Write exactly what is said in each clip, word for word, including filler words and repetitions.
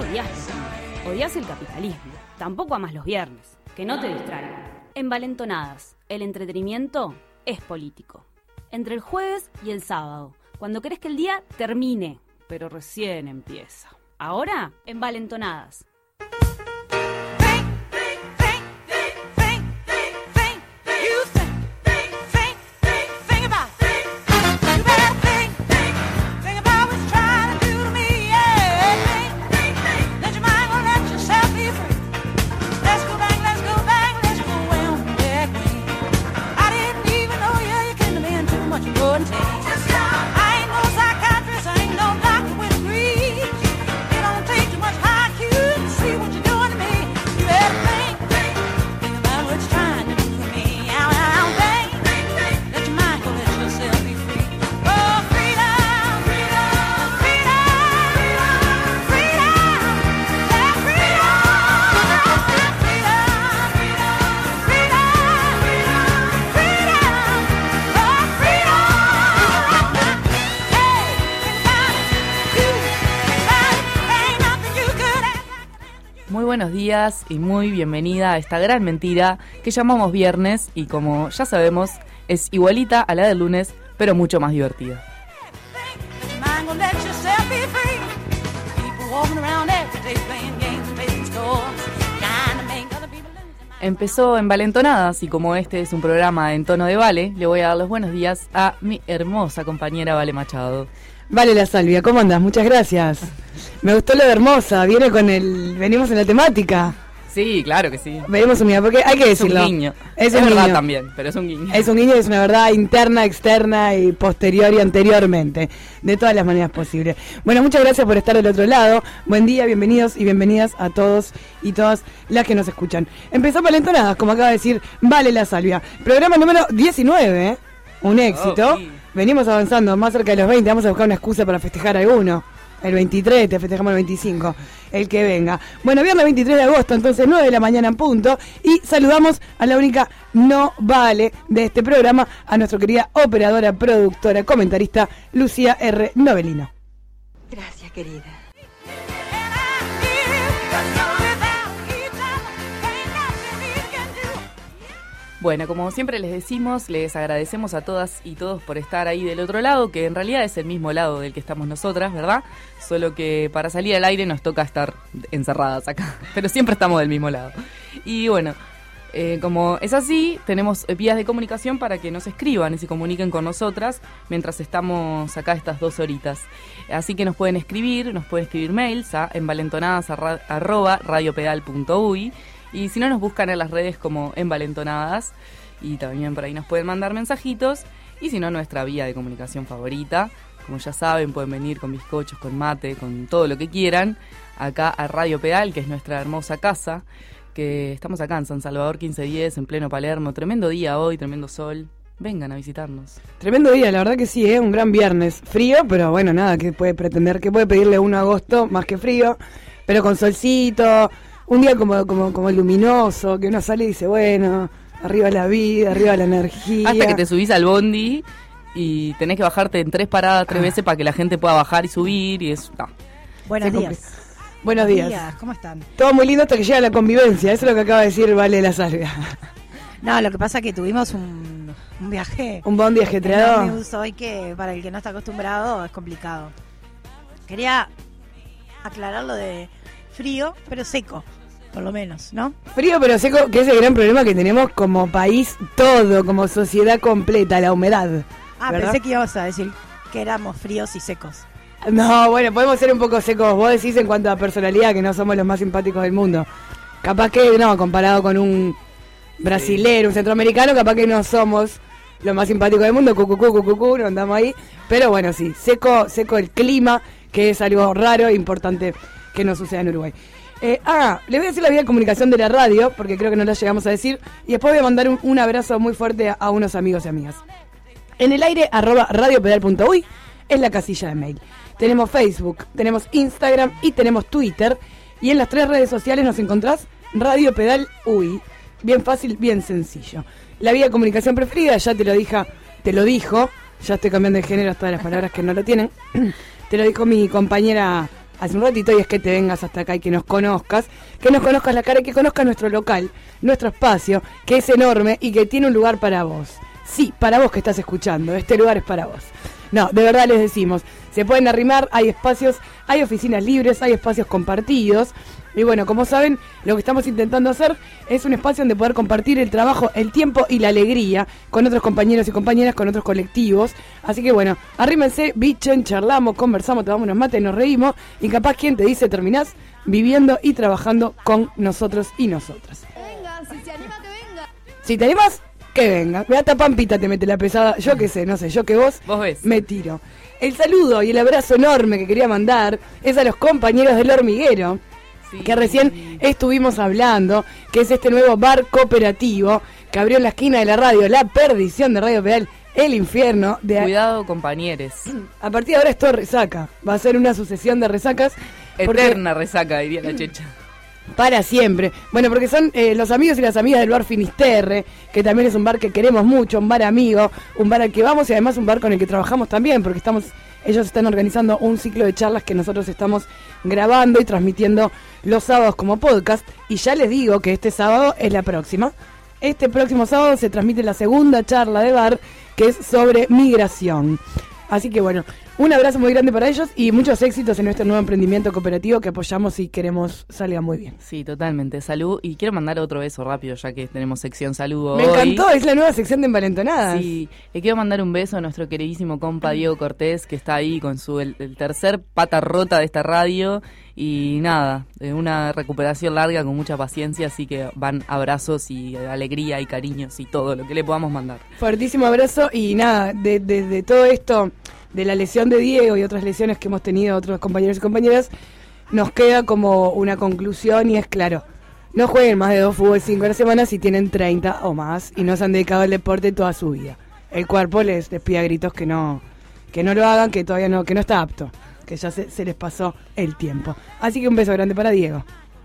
odias lo lindo, odias el capitalismo. Tampoco amas los viernes, que no te distraigan. Envalentonadas, el entretenimiento es político. Entre el jueves y el sábado, cuando querés que el día termine, pero recién empieza. Ahora, Envalentonadas. Buenos días y muy bienvenida a esta gran mentira que llamamos viernes y como ya sabemos es igualita a la del lunes pero mucho más divertida. Empezó Envalentonadas y como este es un programa en tono de Vale, le voy a dar los buenos días a mi hermosa compañera Vale Machado. Vale La Salvia, ¿cómo andas? Muchas gracias. Me gustó lo de hermosa, viene con el... venimos en la temática. Sí, claro que sí. Venimos un guiño, porque hay que decirlo. Es un guiño. Es, es un verdad guiño. también, pero es un guiño. Es un guiño, es una verdad interna, externa y posterior y anteriormente. De todas las maneras posibles. Bueno, muchas gracias por estar del otro lado. Buen día, bienvenidos y bienvenidas a todos y todas las que nos escuchan. Empezó Envalentonadas, como acaba de decir Vale La Salvia. Programa número diecinueve, ¿eh? Un éxito. Oh, sí. Venimos avanzando más cerca de los veinte. Vamos a buscar una excusa para festejar alguno. El veintitrés, te festejamos el veinticinco. El que venga. Bueno, viernes veintitrés de agosto, entonces nueve de la mañana en punto. Y saludamos a la única no vale de este programa, a nuestra querida operadora, productora, comentarista, Lucía R. Novelino. Gracias, querida. Bueno, como siempre les decimos, les agradecemos a todas y todos por estar ahí del otro lado, que en realidad es el mismo lado del que estamos nosotras, ¿verdad? Solo que para salir al aire nos toca estar encerradas acá, pero siempre estamos del mismo lado. Y bueno, eh, como es así, tenemos vías de comunicación para que nos escriban y se comuniquen con nosotras mientras estamos acá estas dos horitas. Así que nos pueden escribir, nos pueden escribir mails a envalentonadas arroba radiopedal punto uy. Y si no, nos buscan en las redes como Envalentonadas y también por ahí nos pueden mandar mensajitos. Y si no, nuestra vía de comunicación favorita, como ya saben, pueden venir con bizcochos, con mate, con todo lo que quieran, acá a Radio Pedal, que es nuestra hermosa casa, que estamos acá en San Salvador quince diez, en pleno Palermo. Tremendo día hoy, tremendo sol. Vengan a visitarnos. Tremendo día, la verdad que sí, ¿eh? Un gran viernes. Frío, pero bueno, nada, ¿qué puede pretender? ¿Qué puede pedirle uno a agosto más que frío? Pero con solcito... Un día como, como, como luminoso, que uno sale y dice, bueno, arriba la vida, arriba la energía. Hasta que te subís al bondi y tenés que bajarte en tres paradas, tres ah. veces para que la gente pueda bajar y subir y es... No. Buenos días. Complica. Buenos días. días. ¿Cómo están? Todo muy lindo hasta que llega la convivencia, eso es lo que acaba de decir Vale La Salvia. No, lo que pasa es que tuvimos un, un viaje... Un bondi ajetreado. Un uso hoy que para el que no está acostumbrado es complicado. Quería aclarar lo de frío, pero seco. Por lo menos, ¿no? Frío pero seco, que es el gran problema que tenemos como país todo, como sociedad completa, la humedad. Ah, ¿verdad? Pensé que ibas a decir que éramos fríos y secos. No, bueno, podemos ser un poco secos. Vos decís en cuanto a personalidad que no somos los más simpáticos del mundo. Capaz que, no, comparado con un brasilero, sí. Un centroamericano, capaz que no somos los más simpáticos del mundo. Cucucú, cucucú, no andamos ahí. Pero bueno, sí, seco, seco el clima, que es algo raro e importante que no suceda en Uruguay. Eh, ah, les voy a decir la vía de comunicación de la radio, porque creo que no la llegamos a decir, y después voy a mandar un, un abrazo muy fuerte a, a unos amigos y amigas. En el aire, arroba radiopedal punto uy, es la casilla de mail. Tenemos Facebook, tenemos Instagram y tenemos Twitter, y en las tres redes sociales nos encontrás Radio Pedal U I. Bien fácil, bien sencillo. La vía de comunicación preferida, ya te lo dije, te lo dijo, ya estoy cambiando de género hasta las palabras que no lo tienen, te lo dijo mi compañera hace un ratito, y es que te vengas hasta acá y que nos conozcas, que nos conozcas la cara y que conozcas nuestro local, nuestro espacio, que es enorme y que tiene un lugar para vos. Sí, para vos que estás escuchando, este lugar es para vos. No, de verdad les decimos, se pueden arrimar, hay espacios, hay oficinas libres, hay espacios compartidos. Y bueno, como saben, lo que estamos intentando hacer es un espacio donde poder compartir el trabajo, el tiempo y la alegría con otros compañeros y compañeras, con otros colectivos. Así que bueno, arrímense, bichen, charlamos, conversamos, tomamos unos mates, nos reímos. Y capaz quien te dice, terminás viviendo y trabajando con nosotros y nosotras. Venga, si se anima que venga. Si te animas, que venga. Me da Pampita, te mete la pesada. Yo qué sé, no sé, yo que vos, ¿Vos ves? me tiro. El saludo y el abrazo enorme que quería mandar es a los compañeros del Hormiguero, sí, que recién estuvimos hablando, que es este nuevo bar cooperativo que abrió en la esquina de la radio, la perdición de Radio Pedal, el infierno. De Cuidado, compañeros. A partir de ahora esto resaca, va a ser una sucesión de resacas. Eterna resaca, diría la Checha. Para siempre. Bueno, porque son eh, los amigos y las amigas del bar Finisterre, que también es un bar que queremos mucho, un bar amigo, un bar al que vamos y además un bar con el que trabajamos también, porque estamos, ellos están organizando un ciclo de charlas que nosotros estamos grabando y transmitiendo los sábados como podcast. Y ya les digo que este sábado es la próxima. Este próximo sábado se transmite la segunda charla de bar, que es sobre migración. Así que bueno, un abrazo muy grande para ellos y muchos éxitos en este nuevo emprendimiento cooperativo que apoyamos y queremos salga muy bien. Sí, totalmente. Salud. Y quiero mandar otro beso rápido, ya que tenemos sección saludo Me hoy. encantó, es la nueva sección de Envalentonadas. Sí, le quiero mandar un beso a nuestro queridísimo compa Diego Cortés, que está ahí con su el, el tercer pata rota de esta radio. Y nada, eh, una recuperación larga con mucha paciencia, así que van abrazos y alegría y cariños y todo lo que le podamos mandar. Fuertísimo abrazo y nada, de, de, de todo esto, de la lesión de Diego y otras lesiones que hemos tenido otros compañeros y compañeras, nos queda como una conclusión y es claro, no jueguen más de dos fútbol cinco a la semana si tienen treinta o más y no se han dedicado al deporte toda su vida. El cuerpo les, les pide a gritos que no, que no lo hagan, que todavía no, que no está apto, que ya se, se les pasó el tiempo. Así que un beso grande para Diego.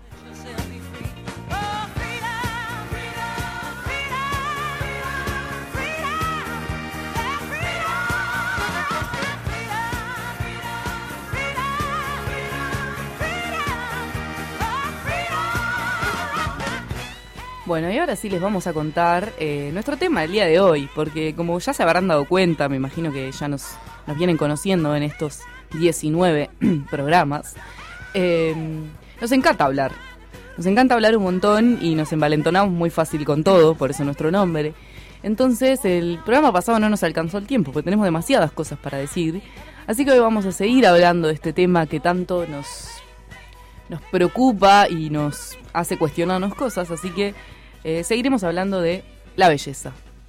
Bueno, y ahora sí les vamos a contar eh, nuestro tema del día de hoy, porque como ya se habrán dado cuenta, me imagino que ya nos, nos vienen conociendo en estos diecinueve programas, eh, nos encanta hablar, nos encanta hablar un montón y nos envalentonamos muy fácil con todo, por eso nuestro nombre. Entonces el programa pasado no nos alcanzó el tiempo, porque tenemos demasiadas cosas para decir, así que hoy vamos a seguir hablando de este tema que tanto nos, nos preocupa y nos hace cuestionarnos cosas, así que eh, seguiremos hablando de la belleza.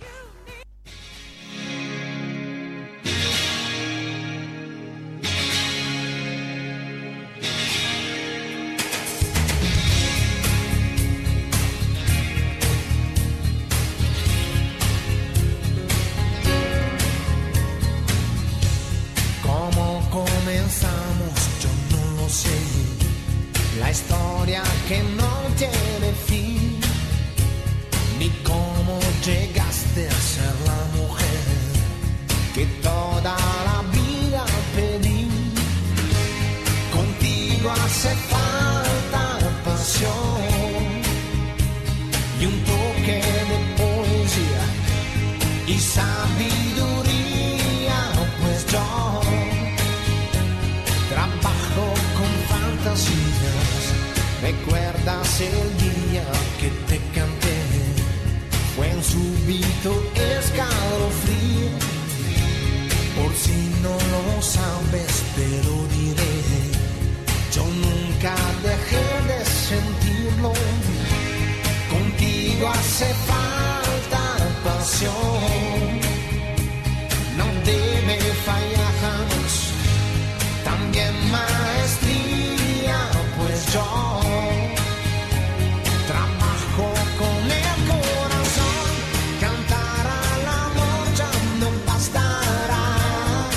¿Cómo comenzamos? Yo no lo sé. La historia que no tiene fin, ni cómo llegaste a ser la mujer que toda la vida pedí. Contigo hace falta pasión y un toque de poesía y sabiduría, pues yo trabajo con fantasías. ¿Recuerdas el día que te canté? Fue un súbito escalofrío. Por si no lo sabes, te lo diré. Yo nunca dejé de sentirlo. Contigo hace falta pasión. No debe fallar jamás. También maestría, pues yo trabajo con el corazón. Cantar al amor ya no bastará.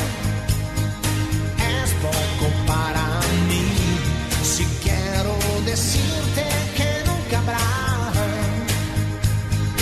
Es poco para mí. Si quiero decirte que nunca habrá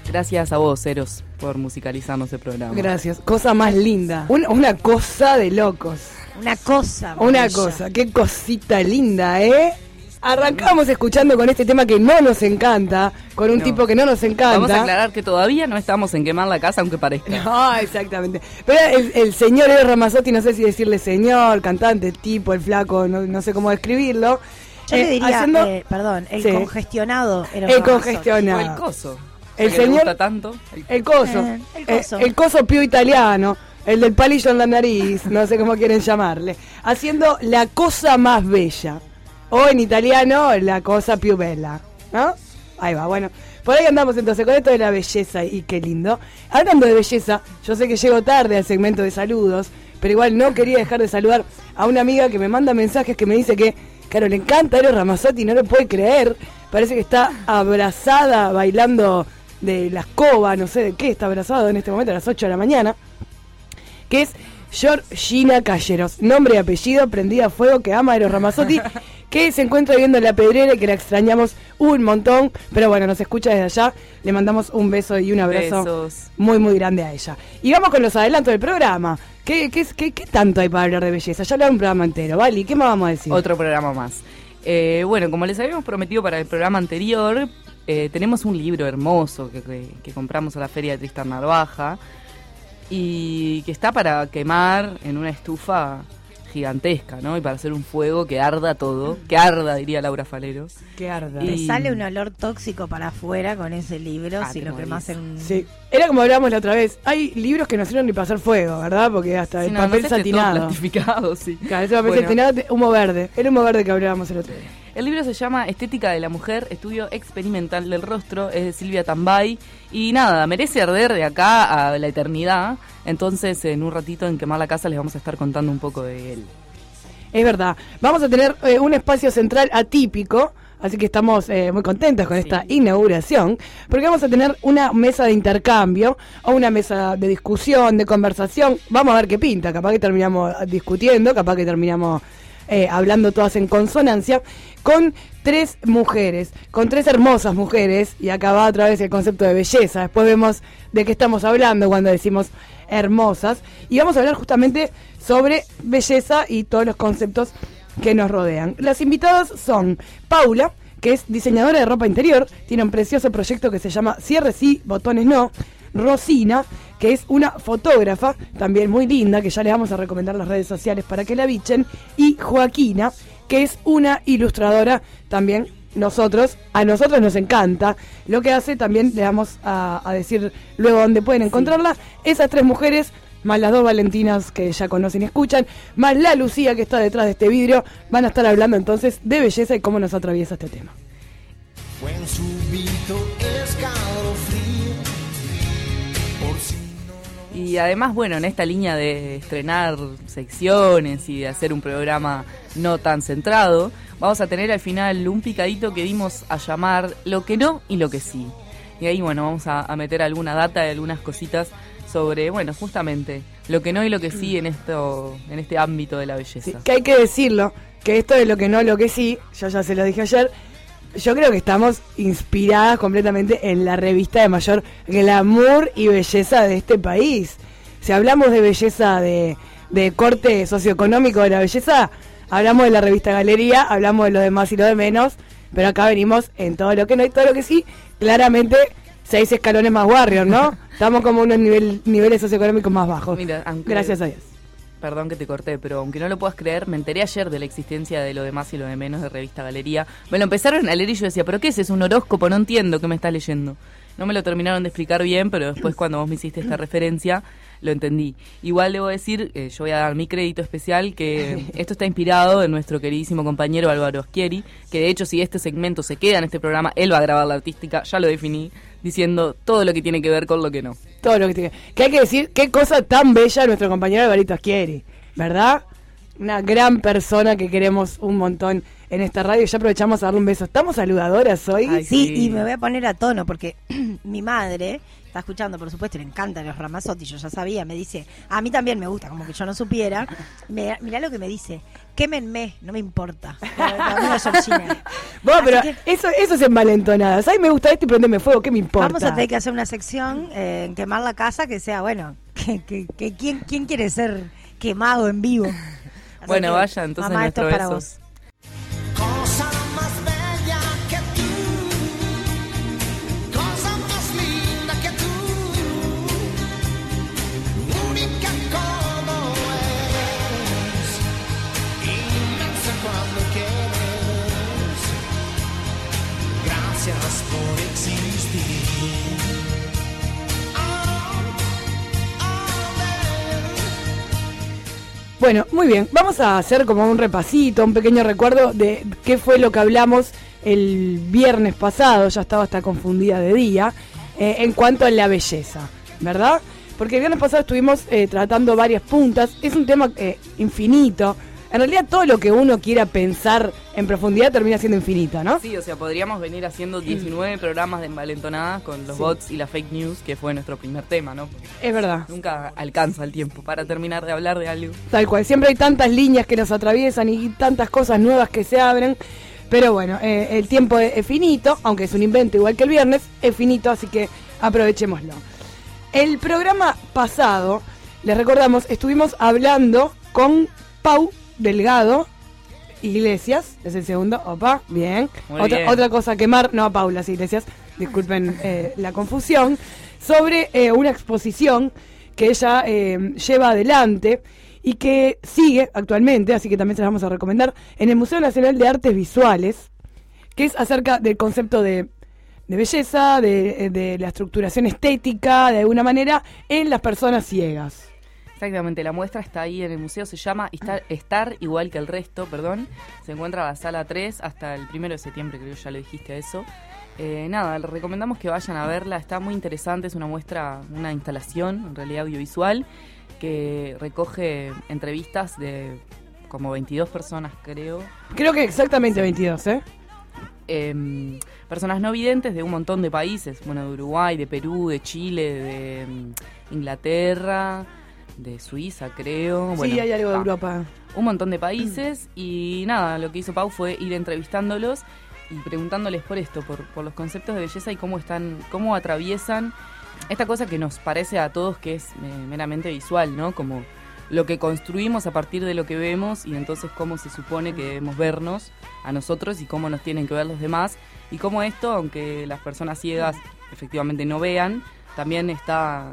Gracias a vos, Eros, por musicalizarnos el programa. Gracias. Cosa más linda. Una, una cosa de locos. Una cosa. Una bella. cosa. Qué cosita linda, ¿eh? Arrancamos escuchando con este tema que no nos encanta, con un No. tipo que no nos encanta. Vamos a aclarar que todavía no estamos en quemar la casa, aunque parezca. No, exactamente. Pero el, el señor Eros Ramazzotti, no sé si decirle señor, cantante, tipo, el flaco, no, no sé cómo describirlo. Yo Eh, le diría, haciendo eh, perdón, el Sí. congestionado. Eros el Ramazzotti. O congestionado. el coso. El El que le señor- gusta tanto. El- El coso. Eh, el Eh, coso. el coso pío italiano. El del palillo en la nariz. No sé cómo quieren llamarle. Haciendo la cosa más bella. O en italiano, la cosa più bella. ¿No? Ahí va, bueno. Por ahí andamos entonces con esto de la belleza y qué lindo. Hablando de belleza, yo sé que llego tarde al segmento de saludos, pero igual no quería dejar de saludar a una amiga que me manda mensajes que me dice que, claro, le encanta Eros Ramazzotti, no lo puede creer. Parece que está abrazada bailando de la escoba, no sé de qué está abrazado en este momento a las ocho de la mañana. Que es Georgina Calleros, nombre y apellido, prendida a fuego, que ama a Eros Ramazzotti, que se encuentra viviendo en La Pedrera y que la extrañamos un montón, pero bueno, nos escucha desde allá, le mandamos un beso y un abrazo Besos. muy muy grande a ella. Y vamos con los adelantos del programa. ¿Qué, qué, qué, qué tanto hay para hablar de belleza? Ya hablamos un programa entero, ¿vale? ¿Y qué más vamos a decir? Otro programa más. Eh, bueno, como les habíamos prometido para el programa anterior, eh, tenemos un libro hermoso que, que, que compramos a la Feria de Tristan Narvaja y que está para quemar en una estufa gigantesca, ¿no? Y para hacer un fuego que arda todo, que arda, diría Laura Falero. Qué arda. Te Y- sale un olor tóxico para afuera con ese libro Ah, si te lo morís. quemas en un... Sí, era como hablábamos la otra vez. Hay libros que no sirven ni para hacer fuego, ¿verdad? Porque hasta Sí, el no, papel no sé, este todo satinado. plastificado, sí. Claro, ese papel Bueno. satinado, te- humo verde. El humo verde que hablábamos el otro día. El libro se llama Estética de la Mujer, Estudio Experimental del Rostro, es de Silvia Tambay. Y nada, merece arder de acá a la eternidad. Entonces, en un ratito en Quemar la Casa les vamos a estar contando un poco de él. Es verdad. Vamos a tener eh, un espacio central atípico, así que estamos eh, muy contentos con Sí. esta inauguración, porque vamos a tener una mesa de intercambio o una mesa de discusión, de conversación. Vamos a ver qué pinta. Capaz que terminamos discutiendo, capaz que terminamos eh, hablando todas en consonancia, con tres mujeres, con tres hermosas mujeres, y acá va otra vez el concepto de belleza. Después vemos de qué estamos hablando cuando decimos hermosas, y vamos a hablar justamente sobre belleza y todos los conceptos que nos rodean. Las invitadas son Paula, que es diseñadora de ropa interior, tiene un precioso proyecto que se llama Cierres sí, botones no. Rosina, que es una fotógrafa, también muy linda, que ya les vamos a recomendar las redes sociales para que la bichen, y Joaquina, que es una ilustradora también. Nosotros, a nosotros nos encanta lo que hace, también le vamos a, a decir luego dónde pueden encontrarla. Esas tres mujeres, más las dos Valentinas que ya conocen y escuchan, más la Lucía que está detrás de este vidrio, van a estar hablando entonces de belleza y cómo nos atraviesa este tema. Fue un súbito escalofrío, por si no lo Y además, bueno, en esta línea de estrenar secciones y de hacer un programa no tan centrado, vamos a tener al final un picadito que dimos a llamar lo que no y lo que sí. Y ahí, bueno, vamos a, a meter alguna data y algunas cositas sobre, bueno, justamente lo que no y lo que sí en esto, en este ámbito de la belleza. Sí, que hay que decirlo, que esto de lo que no, lo que sí, yo ya se lo dije ayer, yo creo que estamos inspiradas completamente en la revista de mayor glamour y belleza de este país. Si hablamos de belleza de, de corte socioeconómico de la belleza, hablamos de la revista Galería, hablamos de lo de más y lo de menos, pero acá venimos en todo lo que no y todo lo que sí, claramente seis escalones más warrior, ¿no? Estamos como unos nivel, niveles socioeconómicos más bajos. Mira, aunque- Gracias a Dios. Perdón que te corté, pero aunque no lo puedas creer, me enteré ayer de la existencia de lo de más y lo de menos de Revista Galería. Me lo empezaron a leer y yo decía, ¿pero qué es? ¿Es un horóscopo? No entiendo qué me estás leyendo. No me lo terminaron de explicar bien, pero después cuando vos me hiciste esta referencia, lo entendí. Igual debo decir, eh, yo voy a dar mi crédito especial, que esto está inspirado en nuestro queridísimo compañero Álvaro Aschieri, que de hecho si este segmento se queda en este programa, él va a grabar la artística, ya lo definí, diciendo todo lo que tiene que ver con lo que no. Todo lo que tiene. Que hay que decir, qué cosa tan bella nuestro compañero Alvarito Aschieri, ¿verdad? Una gran persona que queremos un montón en esta radio. Ya aprovechamos a darle un beso. ¿Estamos saludadoras hoy? Ay, Sí, sí. y me voy a poner a tono porque mi madre está escuchando, por supuesto, le encantan los Ramazzotti, yo ya sabía, me dice, a mí también me gusta, como que yo no supiera. Me, mirá lo que me dice, quémenme, no me importa. Bueno, pero que, eso, eso es envalentonadas. Ay, me gusta esto y prendeme fuego, ¿qué me importa? Vamos a tener que hacer una sección eh, en quemar la casa que sea, bueno, que, que, que ¿quién, quién quiere ser quemado en vivo? Así bueno, que, vaya, entonces mamá, nuestro esto es para beso. vos. Cosa más bella que tú, cosa más linda que tú, única como eres, inmensa cuando quieres, gracias por existir. Bueno, muy bien, vamos a hacer como un repasito, un pequeño recuerdo de qué fue lo que hablamos el viernes pasado, ya estaba hasta confundida de día, eh, en cuanto a la belleza, ¿verdad? Porque el viernes pasado estuvimos eh, tratando varias puntas, es un tema eh, infinito. En realidad todo lo que uno quiera pensar en profundidad termina siendo infinito, ¿no? Sí, o sea, podríamos venir haciendo diecinueve programas de envalentonadas con los sí. bots y la fake news, que fue nuestro primer tema, ¿no? Es verdad. Nunca alcanza el tiempo para terminar de hablar de algo. Tal cual, siempre hay tantas líneas que nos atraviesan y tantas cosas nuevas que se abren. Pero bueno, eh, el tiempo es, es finito, aunque es un invento igual que el viernes, es finito, así que aprovechémoslo. El programa pasado, les recordamos, estuvimos hablando con Pau Delgado Iglesias, es el segundo, opa, bien. Otra, bien. Otra cosa a quemar, no a Paula Iglesias, disculpen eh, la confusión, sobre eh, una exposición que ella eh, lleva adelante y que sigue actualmente, así que también se la vamos a recomendar, en el Museo Nacional de Artes Visuales, que es acerca del concepto de, de belleza, de, de la estructuración estética, de alguna manera, en las personas ciegas. Exactamente, la muestra está ahí en el museo, se llama Estar, Estar igual que el resto, perdón. Se encuentra en la sala tres hasta el primero de septiembre, creo que ya le dijiste a eso. Eh, nada, les recomendamos que vayan a verla, está muy interesante, es una muestra, una instalación, en realidad audiovisual, que recoge entrevistas de como veintidós personas, creo. Creo que exactamente veintidós, ¿eh? Eh, personas no videntes de un montón de países, bueno, de Uruguay, de Perú, de Chile, de um, Inglaterra, de Suiza, creo. Bueno, sí, hay algo de ah, Europa. Un montón de países y nada, lo que hizo Pau fue ir entrevistándolos y preguntándoles por esto, por, por los conceptos de belleza y cómo están, cómo atraviesan esta cosa que nos parece a todos que es eh, meramente visual, ¿no? Como lo que construimos a partir de lo que vemos y entonces cómo se supone que debemos vernos a nosotros y cómo nos tienen que ver los demás y cómo esto, aunque las personas ciegas efectivamente no vean, también está...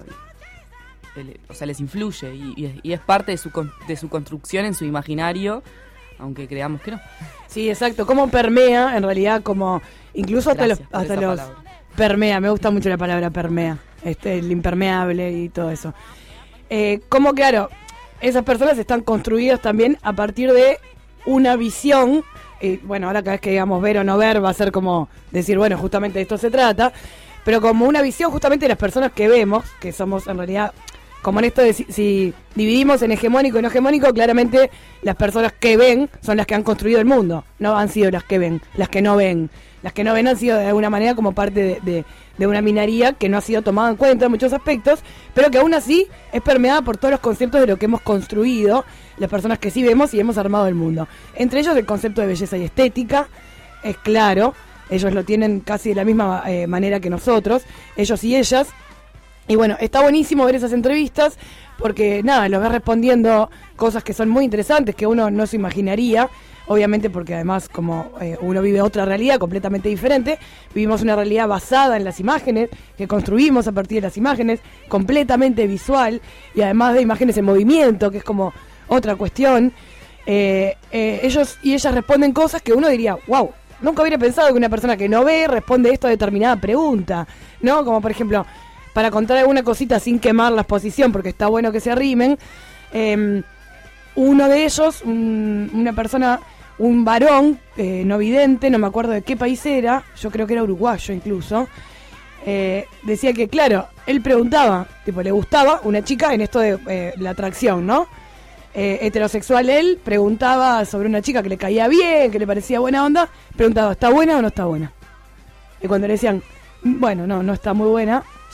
o sea, les influye y, y es parte de su, de su construcción en su imaginario, aunque creamos que no. Sí, exacto, cómo permea, en realidad, como incluso hasta Gracias los... hasta los permea, me gusta mucho la palabra permea, este, el impermeable y todo eso. Eh, como, claro, esas personas están construidas también a partir de una visión, y bueno, ahora cada vez que digamos ver o no ver va a ser como decir, bueno, justamente de esto se trata, pero como una visión justamente de las personas que vemos, que somos en realidad... Como en esto de si, si dividimos en hegemónico y no hegemónico, claramente las personas que ven son las que han construido el mundo, no han sido las que ven, las que no ven. Las que no ven han sido de alguna manera como parte de, de, de una minoría que no ha sido tomada en cuenta en muchos aspectos, pero que aún así es permeada por todos los conceptos de lo que hemos construido, las personas que sí vemos y hemos armado el mundo. Entre ellos el concepto de belleza y estética, es claro, ellos lo tienen casi de la misma eh, manera que nosotros, ellos y ellas. Y bueno, está buenísimo ver esas entrevistas porque, nada, los ves respondiendo cosas que son muy interesantes, que uno no se imaginaría, obviamente porque además como eh, uno vive otra realidad completamente diferente, vivimos una realidad basada en las imágenes, que construimos a partir de las imágenes, completamente visual y además de imágenes en movimiento, que es como otra cuestión. Eh, eh, ellos y ellas responden cosas que uno diría, wow, nunca hubiera pensado que una persona que no ve responde esto a determinada pregunta, ¿no? Como por ejemplo... para contar alguna cosita sin quemar la exposición, porque está bueno que se arrimen, eh, uno de ellos, un, una persona, un varón eh, no vidente, no me acuerdo de qué país era, yo creo que era uruguayo incluso, eh, decía que, claro, él preguntaba, tipo, le gustaba una chica en esto de eh, la atracción, ¿no? Eh, heterosexual él, preguntaba sobre una chica que le caía bien, que le parecía buena onda, preguntaba, ¿está buena o no está buena? Y cuando le decían, bueno, no, no está muy buena,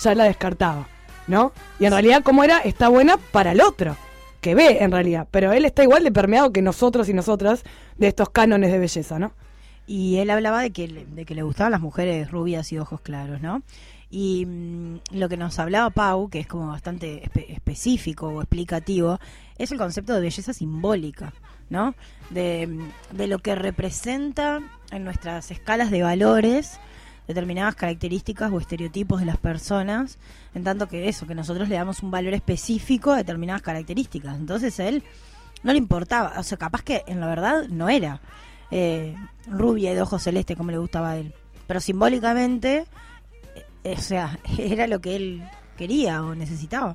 ya la descartaba, ¿no? Y en realidad, ¿cómo era? Está buena para el otro, que ve en realidad, pero él está igual de permeado que nosotros y nosotras de estos cánones de belleza, ¿no? Y él hablaba de que, de que le gustaban las mujeres rubias y ojos claros, ¿no? Y mmm, lo que nos hablaba Pau, que es como bastante espe- específico o explicativo, es el concepto de belleza simbólica, ¿no? De, de lo que representa en nuestras escalas de valores determinadas características o estereotipos de las personas, en tanto que eso, que nosotros le damos un valor específico a determinadas características. Entonces a él no le importaba, o sea, capaz que en la verdad no era eh, rubia y de ojos celestes como le gustaba a él, pero simbólicamente, eh, o sea, era lo que él quería o necesitaba.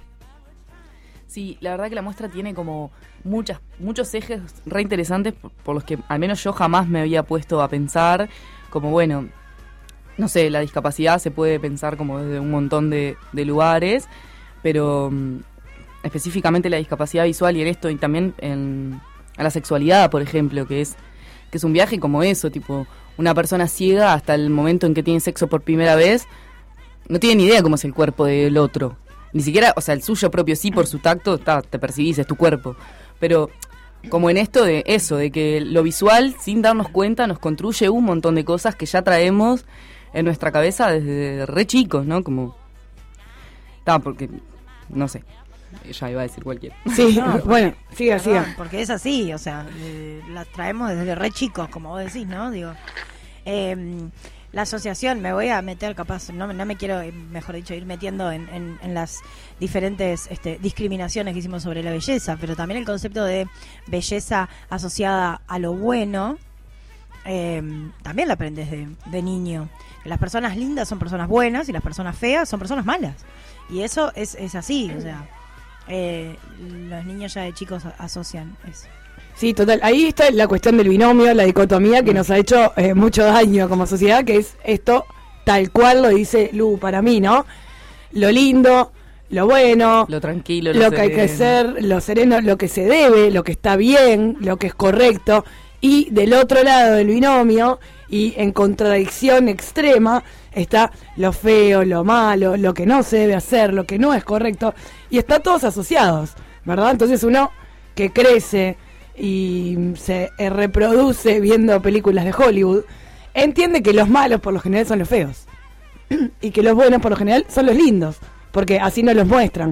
Sí, la verdad que la muestra tiene como muchas muchos ejes re interesantes por, por los que al menos yo jamás me había puesto a pensar, como bueno, no sé, la discapacidad se puede pensar como desde un montón de, de lugares, pero um, específicamente la discapacidad visual y en esto, y también en, a la sexualidad, por ejemplo, que es que es un viaje como eso, tipo, una persona ciega hasta el momento en que tiene sexo por primera vez, no tiene ni idea cómo es el cuerpo del otro. Ni siquiera, o sea, el suyo propio sí, por su tacto, está, te percibís, es tu cuerpo. Pero como en esto de eso, de que lo visual, sin darnos cuenta, nos construye un montón de cosas que ya traemos en nuestra cabeza desde re chicos, ¿no? Como... Está, porque... No sé. Ya iba a decir cualquiera. Sí, No, bueno, siga, Perdón, siga. porque es así, o sea, eh, las traemos desde re chicos, como vos decís, ¿no? Digo, eh, la asociación, me voy a meter capaz, no, no me quiero, mejor dicho, ir metiendo en, en, en las diferentes este, discriminaciones que hicimos sobre la belleza, pero también el concepto de belleza asociada a lo bueno, eh, también la aprendes de, de niño. Que las personas lindas son personas buenas y las personas feas son personas malas. Y eso es, es así, o sea, eh, los niños ya de chicos asocian eso. Sí, total. Ahí está la cuestión del binomio, la dicotomía que nos ha hecho eh, mucho daño como sociedad, que es esto tal cual lo dice Lu para mí, ¿no? Lo lindo, lo bueno, lo tranquilo, lo, lo que hay que ser, lo sereno, lo que se debe, lo que está bien, lo que es correcto. Y del otro lado del binomio, y en contradicción extrema, está lo feo, lo malo, lo que no se debe hacer, lo que no es correcto. Y están todos asociados, ¿verdad? Entonces uno que crece y se eh, reproduce viendo películas de Hollywood, entiende que los malos por lo general son los feos y que los buenos por lo general son los lindos, porque así nos los muestran.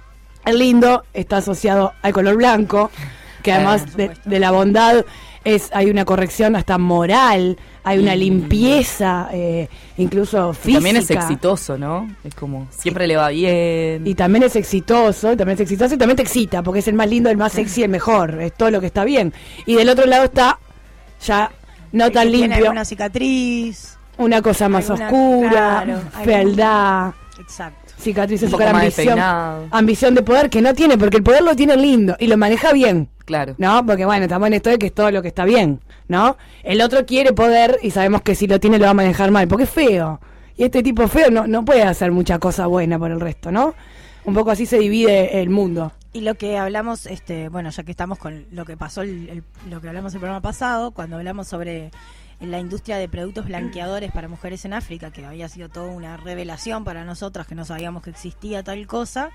El lindo está asociado al color blanco, que además eh, de, de la bondad es hay una corrección hasta moral, hay una limpieza, eh, incluso física. También es exitoso, ¿no? Es como, siempre le va bien. Y también es exitoso, también es exitoso y también te excita, porque es el más lindo, el más sexy, el mejor, es todo lo que está bien. Y del otro lado está ya no El tan que tiene limpio, alguna cicatriz, una cosa más alguna- oscura, claro, fealdad, exacto. cicatrices, Un poco cara, más ambición, despeinado. ambición de poder que no tiene, porque el poder lo tiene lindo y lo maneja bien. Claro. ¿No? Porque bueno, estamos en esto de que es todo lo que está bien, ¿no? El otro quiere poder y sabemos que si lo tiene lo va a manejar mal, porque es feo. Y este tipo feo no, no puede hacer mucha cosa buena por el resto, ¿no? Un poco así se divide el mundo. Y lo que hablamos, este, bueno, ya que estamos con lo que pasó, el, el- lo que hablamos el programa pasado, cuando hablamos sobre la industria de productos blanqueadores para mujeres en África, que había sido toda una revelación para nosotras, que no sabíamos que existía tal cosa,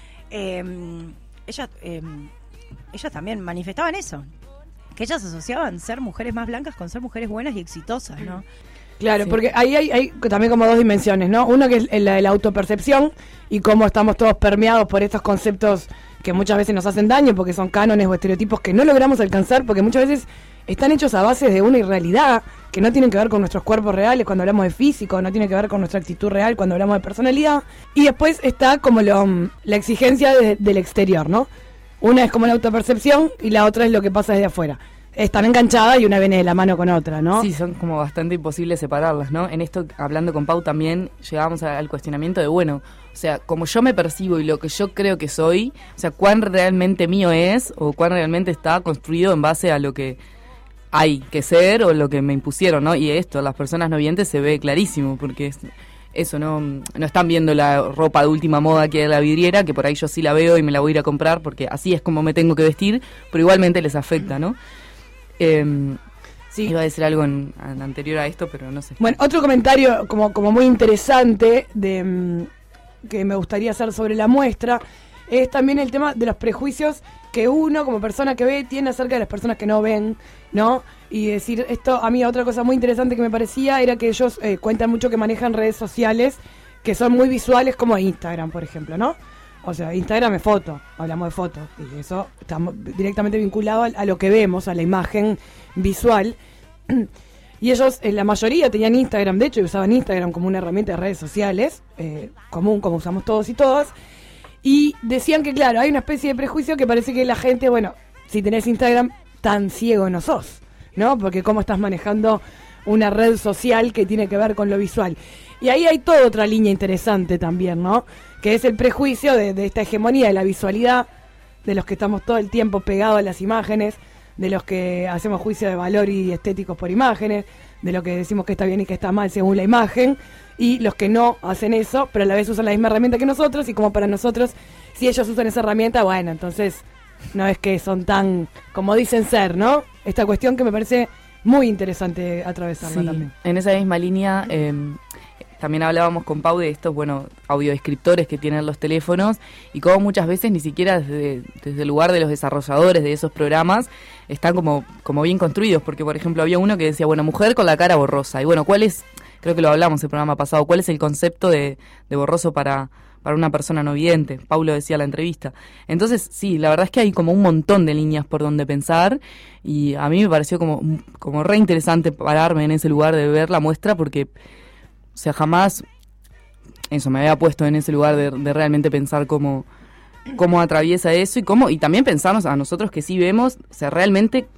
eh, ellas, eh, ellas también manifestaban eso, que ellas asociaban ser mujeres más blancas con ser mujeres buenas y exitosas, ¿no? Claro, Sí. porque ahí hay, hay también como dos dimensiones, ¿no? Uno que es la de la autopercepción y cómo estamos todos permeados por estos conceptos que muchas veces nos hacen daño porque son cánones o estereotipos que no logramos alcanzar porque muchas veces están hechos a base de una irrealidad que no tienen que ver con nuestros cuerpos reales cuando hablamos de físico, no tiene que ver con nuestra actitud real cuando hablamos de personalidad. Y después está como lo, la exigencia de- del exterior, ¿no? Una es como la autopercepción y la otra es lo que pasa desde afuera. Están enganchadas y una viene de la mano con otra, ¿no? Sí, son como bastante imposibles separarlas, ¿no? En esto, hablando con Pau también, llegamos a- al cuestionamiento de, bueno, o sea, como yo me percibo y lo que yo creo que soy, o sea, cuán realmente mío es o cuán realmente está construido en base a lo que hay que ser o lo que me impusieron, ¿no? Y esto, las personas no videntes se ve clarísimo, porque es, eso, no, no están viendo la ropa de última moda que hay en la vidriera, que por ahí yo sí la veo y me la voy a ir a comprar, porque así es como me tengo que vestir, pero igualmente les afecta, ¿no? Eh, Sí. Iba a decir algo en, en anterior a esto, pero no sé. Bueno, otro comentario como, como muy interesante de, mm, que me gustaría hacer sobre la muestra es también el tema de los prejuicios que uno como persona que ve tiene acerca de las personas que no ven, ¿no? Y decir esto, a mí otra cosa muy interesante que me parecía era que ellos eh, cuentan mucho que manejan redes sociales que son muy visuales, como Instagram, por ejemplo, ¿no? O sea, Instagram es foto, hablamos de fotos, y eso está directamente vinculado a, a lo que vemos, a la imagen visual. Y ellos, eh, la mayoría tenían Instagram, de hecho, y usaban Instagram como una herramienta de redes sociales, eh, común, como usamos todos y todas. Y decían que, claro, hay una especie de prejuicio que parece que la gente, bueno, si tenés Instagram, tan ciego no sos, ¿no? Porque cómo estás manejando una red social que tiene que ver con lo visual. Y ahí hay toda otra línea interesante también, ¿no? Que es el prejuicio de, de esta hegemonía de la visualidad, de los que estamos todo el tiempo pegados a las imágenes, de los que hacemos juicio de valor y estéticos por imágenes, de lo que decimos que está bien y que está mal según la imagen, y los que no hacen eso, pero a la vez usan la misma herramienta que nosotros, y como para nosotros, si ellos usan esa herramienta, bueno, entonces no es que son tan, como dicen ser, ¿no? Esta cuestión que me parece muy interesante atravesarla, sí, también. En esa misma línea, eh, también hablábamos con Pau de estos, bueno, audiodescriptores que tienen los teléfonos, y cómo muchas veces ni siquiera desde, desde el lugar de los desarrolladores de esos programas están como, como bien construidos, porque por ejemplo había uno que decía, bueno, mujer con la cara borrosa, y bueno, ¿cuál es? Creo que lo hablamos el programa pasado, ¿cuál es el concepto de, de borroso para, para una persona no vidente? Paulo decía en la entrevista. Entonces, sí, la verdad es que hay como un montón de líneas por donde pensar, y a mí me pareció como, como re interesante pararme en ese lugar de ver la muestra, porque, o sea, jamás, eso, me había puesto en ese lugar de, de realmente pensar cómo, cómo atraviesa eso, y cómo, y también pensarnos a nosotros que sí vemos, o sea, realmente,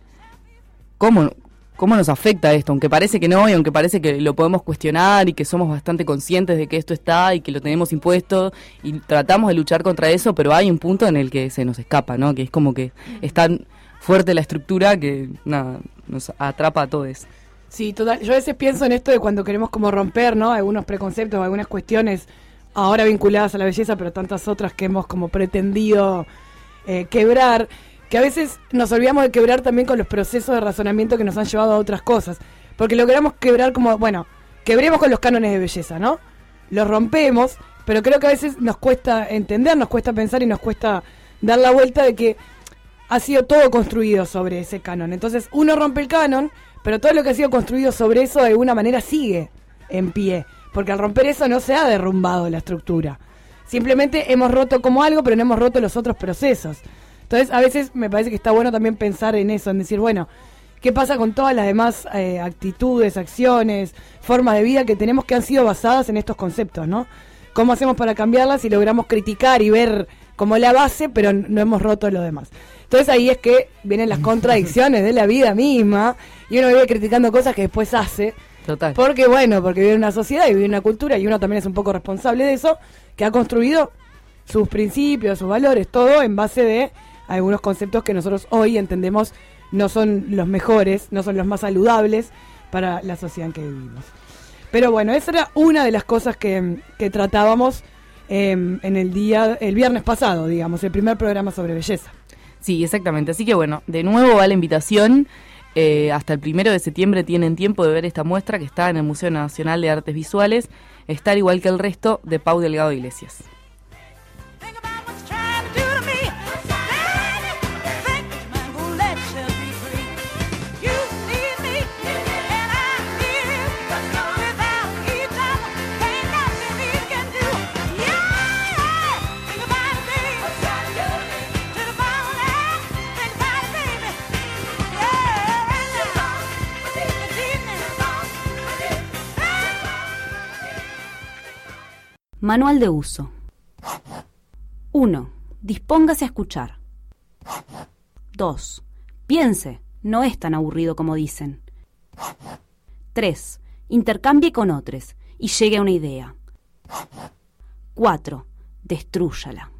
cómo... ¿Cómo nos afecta esto? Aunque parece que no, y aunque parece que lo podemos cuestionar y que somos bastante conscientes de que esto está y que lo tenemos impuesto y tratamos de luchar contra eso, pero hay un punto en el que se nos escapa, ¿no? Que es como que es tan fuerte la estructura que nada, nos atrapa a todos. Sí, total. Yo a veces pienso en esto de cuando queremos como romper, ¿no? Algunos preconceptos, algunas cuestiones ahora vinculadas a la belleza, pero tantas otras que hemos como pretendido eh, quebrar, que a veces nos olvidamos de quebrar también con los procesos de razonamiento que nos han llevado a otras cosas. Porque logramos quebrar como, bueno, quebremos con los cánones de belleza, ¿no? Los rompemos, pero creo que a veces nos cuesta entender, nos cuesta pensar y nos cuesta dar la vuelta de que ha sido todo construido sobre ese canon. Entonces uno rompe el canon, pero todo lo que ha sido construido sobre eso de alguna manera sigue en pie. Porque al romper eso no se ha derrumbado la estructura. Simplemente hemos roto como algo, pero no hemos roto los otros procesos. Entonces, a veces me parece que está bueno también pensar en eso, en decir, bueno, ¿qué pasa con todas las demás eh, actitudes, acciones, formas de vida que tenemos que han sido basadas en estos conceptos, ¿no? ¿Cómo hacemos para cambiarlas y logramos criticar y ver como la base, pero no hemos roto lo demás? Entonces ahí es que vienen las contradicciones de la vida misma y uno vive criticando cosas que después hace. Total. Porque, bueno, porque vive en una sociedad y vive en una cultura y uno también es un poco responsable de eso, que ha construido sus principios, sus valores, todo en base de algunos conceptos que nosotros hoy entendemos no son los mejores, no son los más saludables para la sociedad en que vivimos. Pero bueno, esa era una de las cosas que, que tratábamos eh, en el día, el viernes pasado, digamos, el primer programa sobre belleza. Sí, exactamente. Así que bueno, de nuevo va la invitación. Eh, hasta el primero de septiembre tienen tiempo de ver esta muestra que está en el Museo Nacional de Artes Visuales. Está al igual que el resto de Pau Delgado Iglesias. Manual de uso. uno. Dispóngase a escuchar. dos. Piense, no es tan aburrido como dicen. tres. Intercambie con otros y llegue a una idea. cuatro. Destrúyala.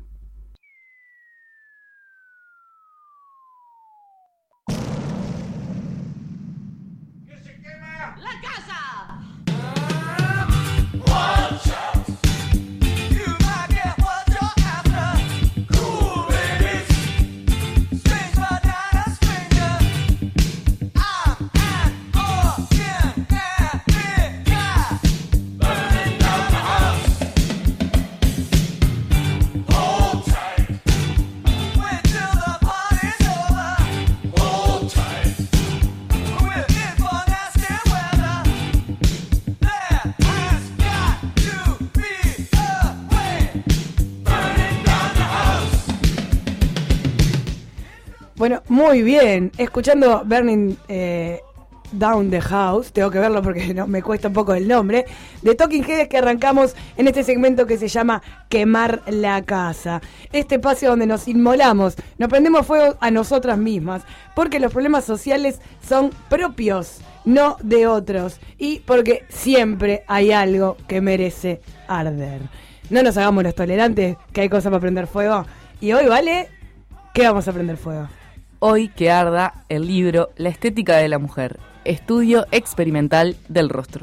Bueno, muy bien. Escuchando Burning eh, Down the House, tengo que verlo porque no, me cuesta un poco el nombre, de Talking Heads, que arrancamos en este segmento que se llama Quemar la Casa. Este espacio donde nos inmolamos, nos prendemos fuego a nosotras mismas, porque los problemas sociales son propios, no de otros, y porque siempre hay algo que merece arder. No nos hagamos los tolerantes, que hay cosas para prender fuego. Y hoy, ¿vale? ¿Qué vamos a prender fuego? Hoy que arda el libro La estética de la mujer, estudio experimental del rostro.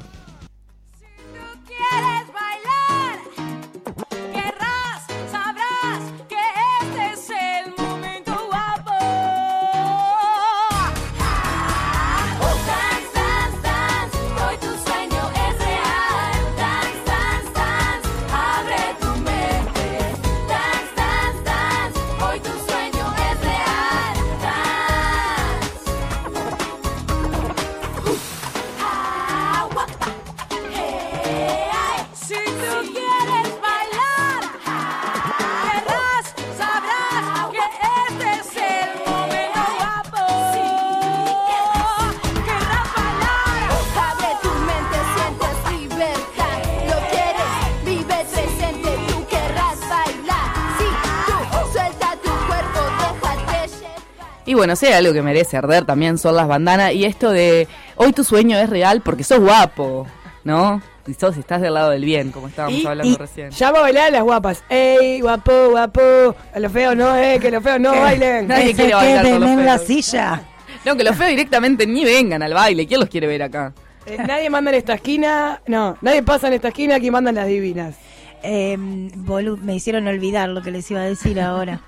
Y bueno, si hay algo que merece arder también son las bandanas. Y esto de hoy tu sueño es real porque sos guapo, ¿no? Y sos, estás del lado del bien, como estábamos y, hablando y recién. Ya va a bailar a las guapas. ¡Ey, guapo, guapo! A los feos no, eh, que los feos no bailen. Nadie quiere bailar con los en feos. la silla. No, que los feos directamente ni vengan al baile. ¿Quién los quiere ver acá? Eh, nadie manda en esta esquina. No, nadie pasa en esta esquina, aquí mandan las divinas. Eh, bolu- me hicieron olvidar lo que les iba a decir ahora.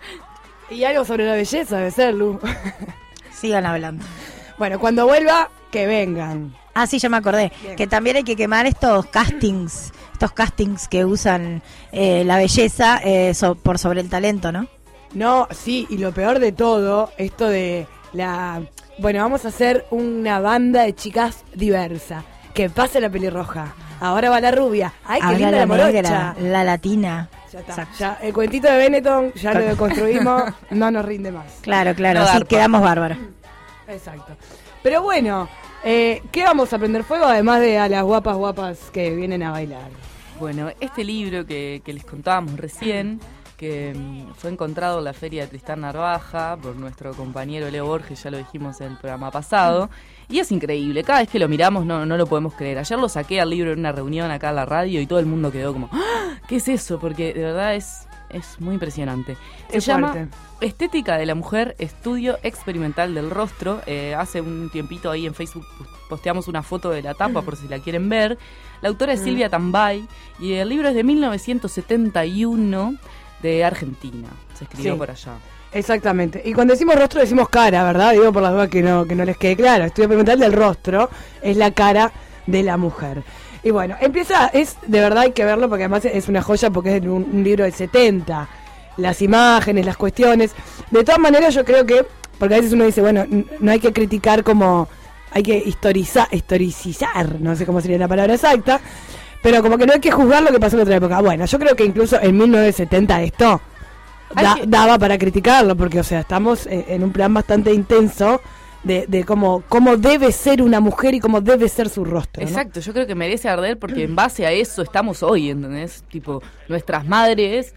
Y algo sobre la belleza debe ser, Lu. Sigan hablando. Bueno, cuando vuelva, que vengan. Ah, sí, ya me acordé. Bien. Que también hay que quemar estos castings, estos castings que usan eh, la belleza eh, so- por sobre el talento, ¿no? No, sí, y lo peor de todo, esto de la... Bueno, vamos a hacer una banda de chicas diversa. Que pase la pelirroja. Ahora va la rubia. ¡Ay, qué Ahora linda la la morocha! negra, la latina. Ya está. Exacto. Ya, el cuentito de Benetton ya lo construimos, no nos rinde más. Claro, claro, No sí, garpa. quedamos bárbaros. Exacto. Pero bueno, eh, ¿qué vamos a prender fuego además de a las guapas guapas que vienen a bailar? Bueno, este libro que, que les contábamos recién, que mm, fue encontrado en la Feria de Tristán Narvaja por nuestro compañero Leo Borges, ya lo dijimos en el programa pasado, y es increíble, cada vez que lo miramos no, no lo podemos creer. Ayer lo saqué al libro en una reunión acá en la radio y todo el mundo quedó como, ¡ah! ¿Qué es eso? Porque de verdad es, es muy impresionante. Se Es llama fuerte. Estética de la mujer, estudio experimental del rostro. Eh, hace un tiempito ahí en Facebook posteamos una foto de la tapa por si la quieren ver. La autora es Silvia Tambay y el libro es de mil novecientos setenta y uno de Argentina. Se escribió Sí. por allá. Exactamente. Y cuando decimos rostro decimos cara, ¿verdad? Digo por las dudas que no, que no les quede claro. Estudio experimental del rostro es la cara de la mujer. Y bueno, empieza, es de verdad hay que verlo porque además es una joya porque es un, un libro del setenta. Las imágenes, las cuestiones. De todas maneras yo creo que, porque a veces uno dice, bueno, n- no hay que criticar como, hay que historizar, historicizar, no sé cómo sería la palabra exacta, pero como que no hay que juzgar lo que pasó en otra época. Bueno, yo creo que incluso en mil novecientos setenta esto da- Hay que- daba para criticarlo, porque o sea, estamos eh, en un plan bastante intenso de, de cómo, cómo debe ser una mujer y cómo debe ser su rostro, ¿no? Exacto, yo creo que merece arder porque en base a eso estamos hoy, ¿entendés? Tipo, nuestras madres,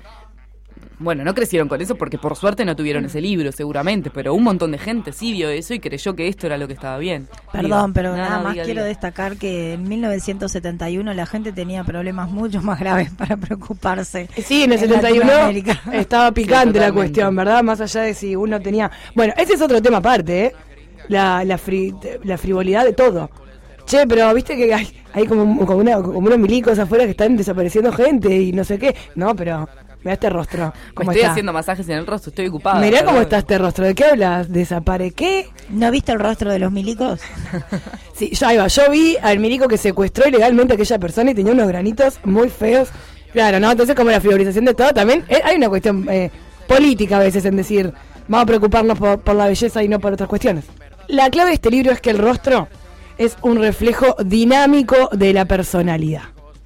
bueno, no crecieron con eso porque por suerte no tuvieron ese libro seguramente, pero un montón de gente sí vio eso y creyó que esto era lo que estaba bien. Perdón, Diga, pero no, nada no, más diga, quiero diga. destacar que en mil novecientos setenta y uno la gente tenía problemas mucho más graves para preocuparse. Sí, en el En setenta y uno Latinoamérica. estaba picante Sí, la totalmente. cuestión, ¿verdad? Más allá de si uno tenía... Bueno, ese es otro tema aparte, ¿eh? La, la, fri- la frivolidad de todo. Che, pero viste que hay, hay como, como, una, como unos milicos afuera que están desapareciendo gente y no sé qué. No, pero mira este rostro. Me ¿Cómo estoy está? haciendo masajes en el rostro, estoy ocupada. Mirá cómo perdón. está este rostro. ¿De qué hablas? ¿Desapare qué? ¿No viste el rostro de los milicos? Sí, yo, ahí va. Yo vi al milico que secuestró ilegalmente a aquella persona y tenía unos granitos muy feos. Claro, ¿no? Entonces, como la frivolización de todo, también eh, hay una cuestión eh, política a veces en decir, vamos a preocuparnos por, por la belleza y no por otras cuestiones. La clave de este libro es que el rostro es un reflejo dinámico de la personalidad.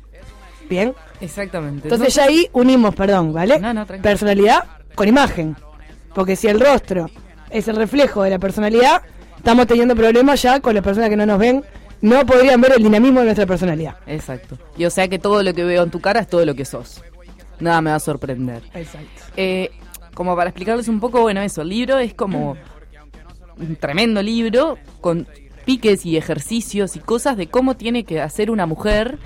¿Bien? Exactamente. Entonces No- ya ahí unimos, perdón, ¿vale? No, no, tranquilo. Personalidad con imagen. Porque si el rostro es el reflejo de la personalidad, estamos teniendo problemas ya con las personas que no nos ven, no podrían ver el dinamismo de nuestra personalidad. Exacto. Y o sea que todo lo que veo en tu cara es todo lo que sos. Nada me va a sorprender. Exacto. Eh, como para explicarles un poco, bueno, eso, el libro es como un tremendo libro con piques y ejercicios y cosas de cómo tiene que hacer una mujer.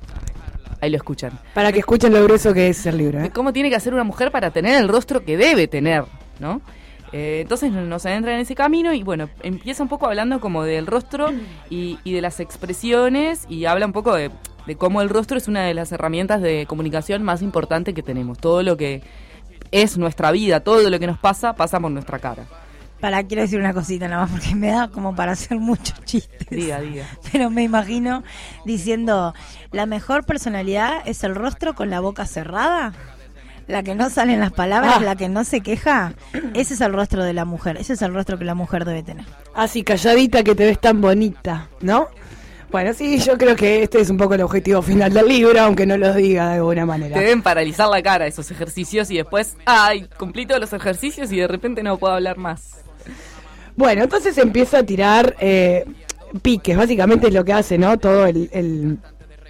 Ahí lo escuchan. Para que escuchen lo grueso que es el libro, ¿eh? De cómo tiene que hacer una mujer para tener el rostro que debe tener, ¿no? Eh, entonces nos adentra en ese camino y bueno, empieza un poco hablando como del rostro y, y de las expresiones y habla un poco de, de cómo el rostro es una de las herramientas de comunicación más importante que tenemos. Todo lo que es nuestra vida, todo lo que nos pasa, pasa por nuestra cara. Para, quiero decir una cosita nada más, porque me da como para hacer muchos chistes. Diga, diga. Pero me imagino diciendo, la mejor personalidad es el rostro con la boca cerrada, la que no salen las palabras, Ah. la que no se queja. Ese es el rostro de la mujer, ese es el rostro que la mujer debe tener. Así calladita que te ves tan bonita, ¿no? Bueno, sí, yo creo que este es un poco el objetivo final del libro, aunque no lo diga de alguna manera. Te deben paralizar la cara esos ejercicios y después, ay, cumplí todos los ejercicios y de repente no puedo hablar más. Bueno, entonces empieza a tirar eh, piques, básicamente es lo que hace, ¿no? Todo el, el,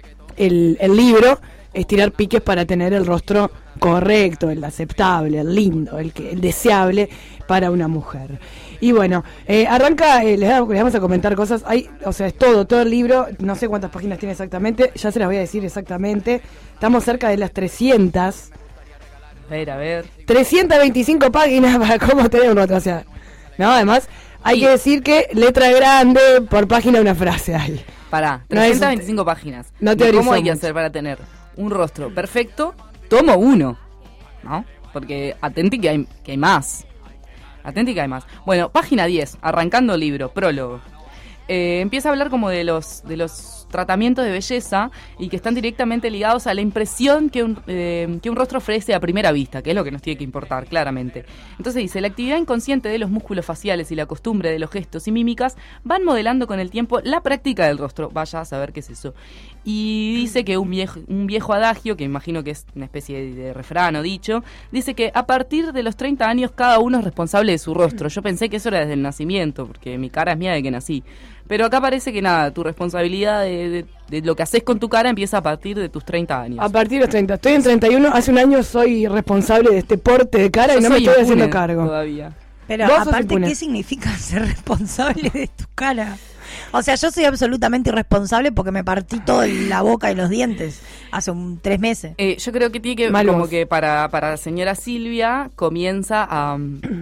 el, el libro es tirar piques para tener el rostro correcto, el aceptable, el lindo, el, que, el deseable para una mujer. Y bueno, eh, arranca, eh, les, damos, les vamos a comentar cosas, hay, o sea, es todo, todo el libro, no sé cuántas páginas tiene exactamente, ya se las voy a decir exactamente, estamos cerca de las trescientas. A ver, a ver. trescientas veinticinco páginas para cómo tener un rostro, o sea, no, además hay Y- que decir que letra grande por página una frase hay. Pará, No es- trescientas veinticinco páginas. no ¿De ¿Cómo hay que teorizamos. hacer para tener un rostro perfecto? Tomo uno, ¿no? Porque atenti que hay, que hay más. Atenti que hay más. Bueno, página diez, arrancando el libro, prólogo. Eh, empieza a hablar como de los de los tratamientos de belleza y que están directamente ligados a la impresión que un, eh, que un rostro ofrece a primera vista, que es lo que nos tiene que importar, claramente. Entonces dice, la actividad inconsciente de los músculos faciales y la costumbre de los gestos y mímicas van modelando con el tiempo la práctica del rostro. Vaya a saber qué es eso. Y dice que un viejo, un viejo adagio, que imagino que es una especie de, de refrán o dicho, dice que a partir de los treinta años cada uno es responsable de su rostro. Yo pensé que eso era desde el nacimiento, porque mi cara es mía de que nací. Pero acá parece que nada, tu responsabilidad de, de, de lo que haces con tu cara empieza a partir de tus treinta años. A partir de los treinta, estoy en treinta y uno, hace un año soy responsable de este porte de cara Yo y no me soy estoy impune haciendo cargo. todavía. Pero Vos sos aparte, impune. ¿qué significa ser responsable de tu cara? O sea, yo soy absolutamente irresponsable porque me partí toda la boca y los dientes hace un, tres meses. Eh, yo creo que tiene que, Mal como vos. que para, para la señora Silvia comienza a,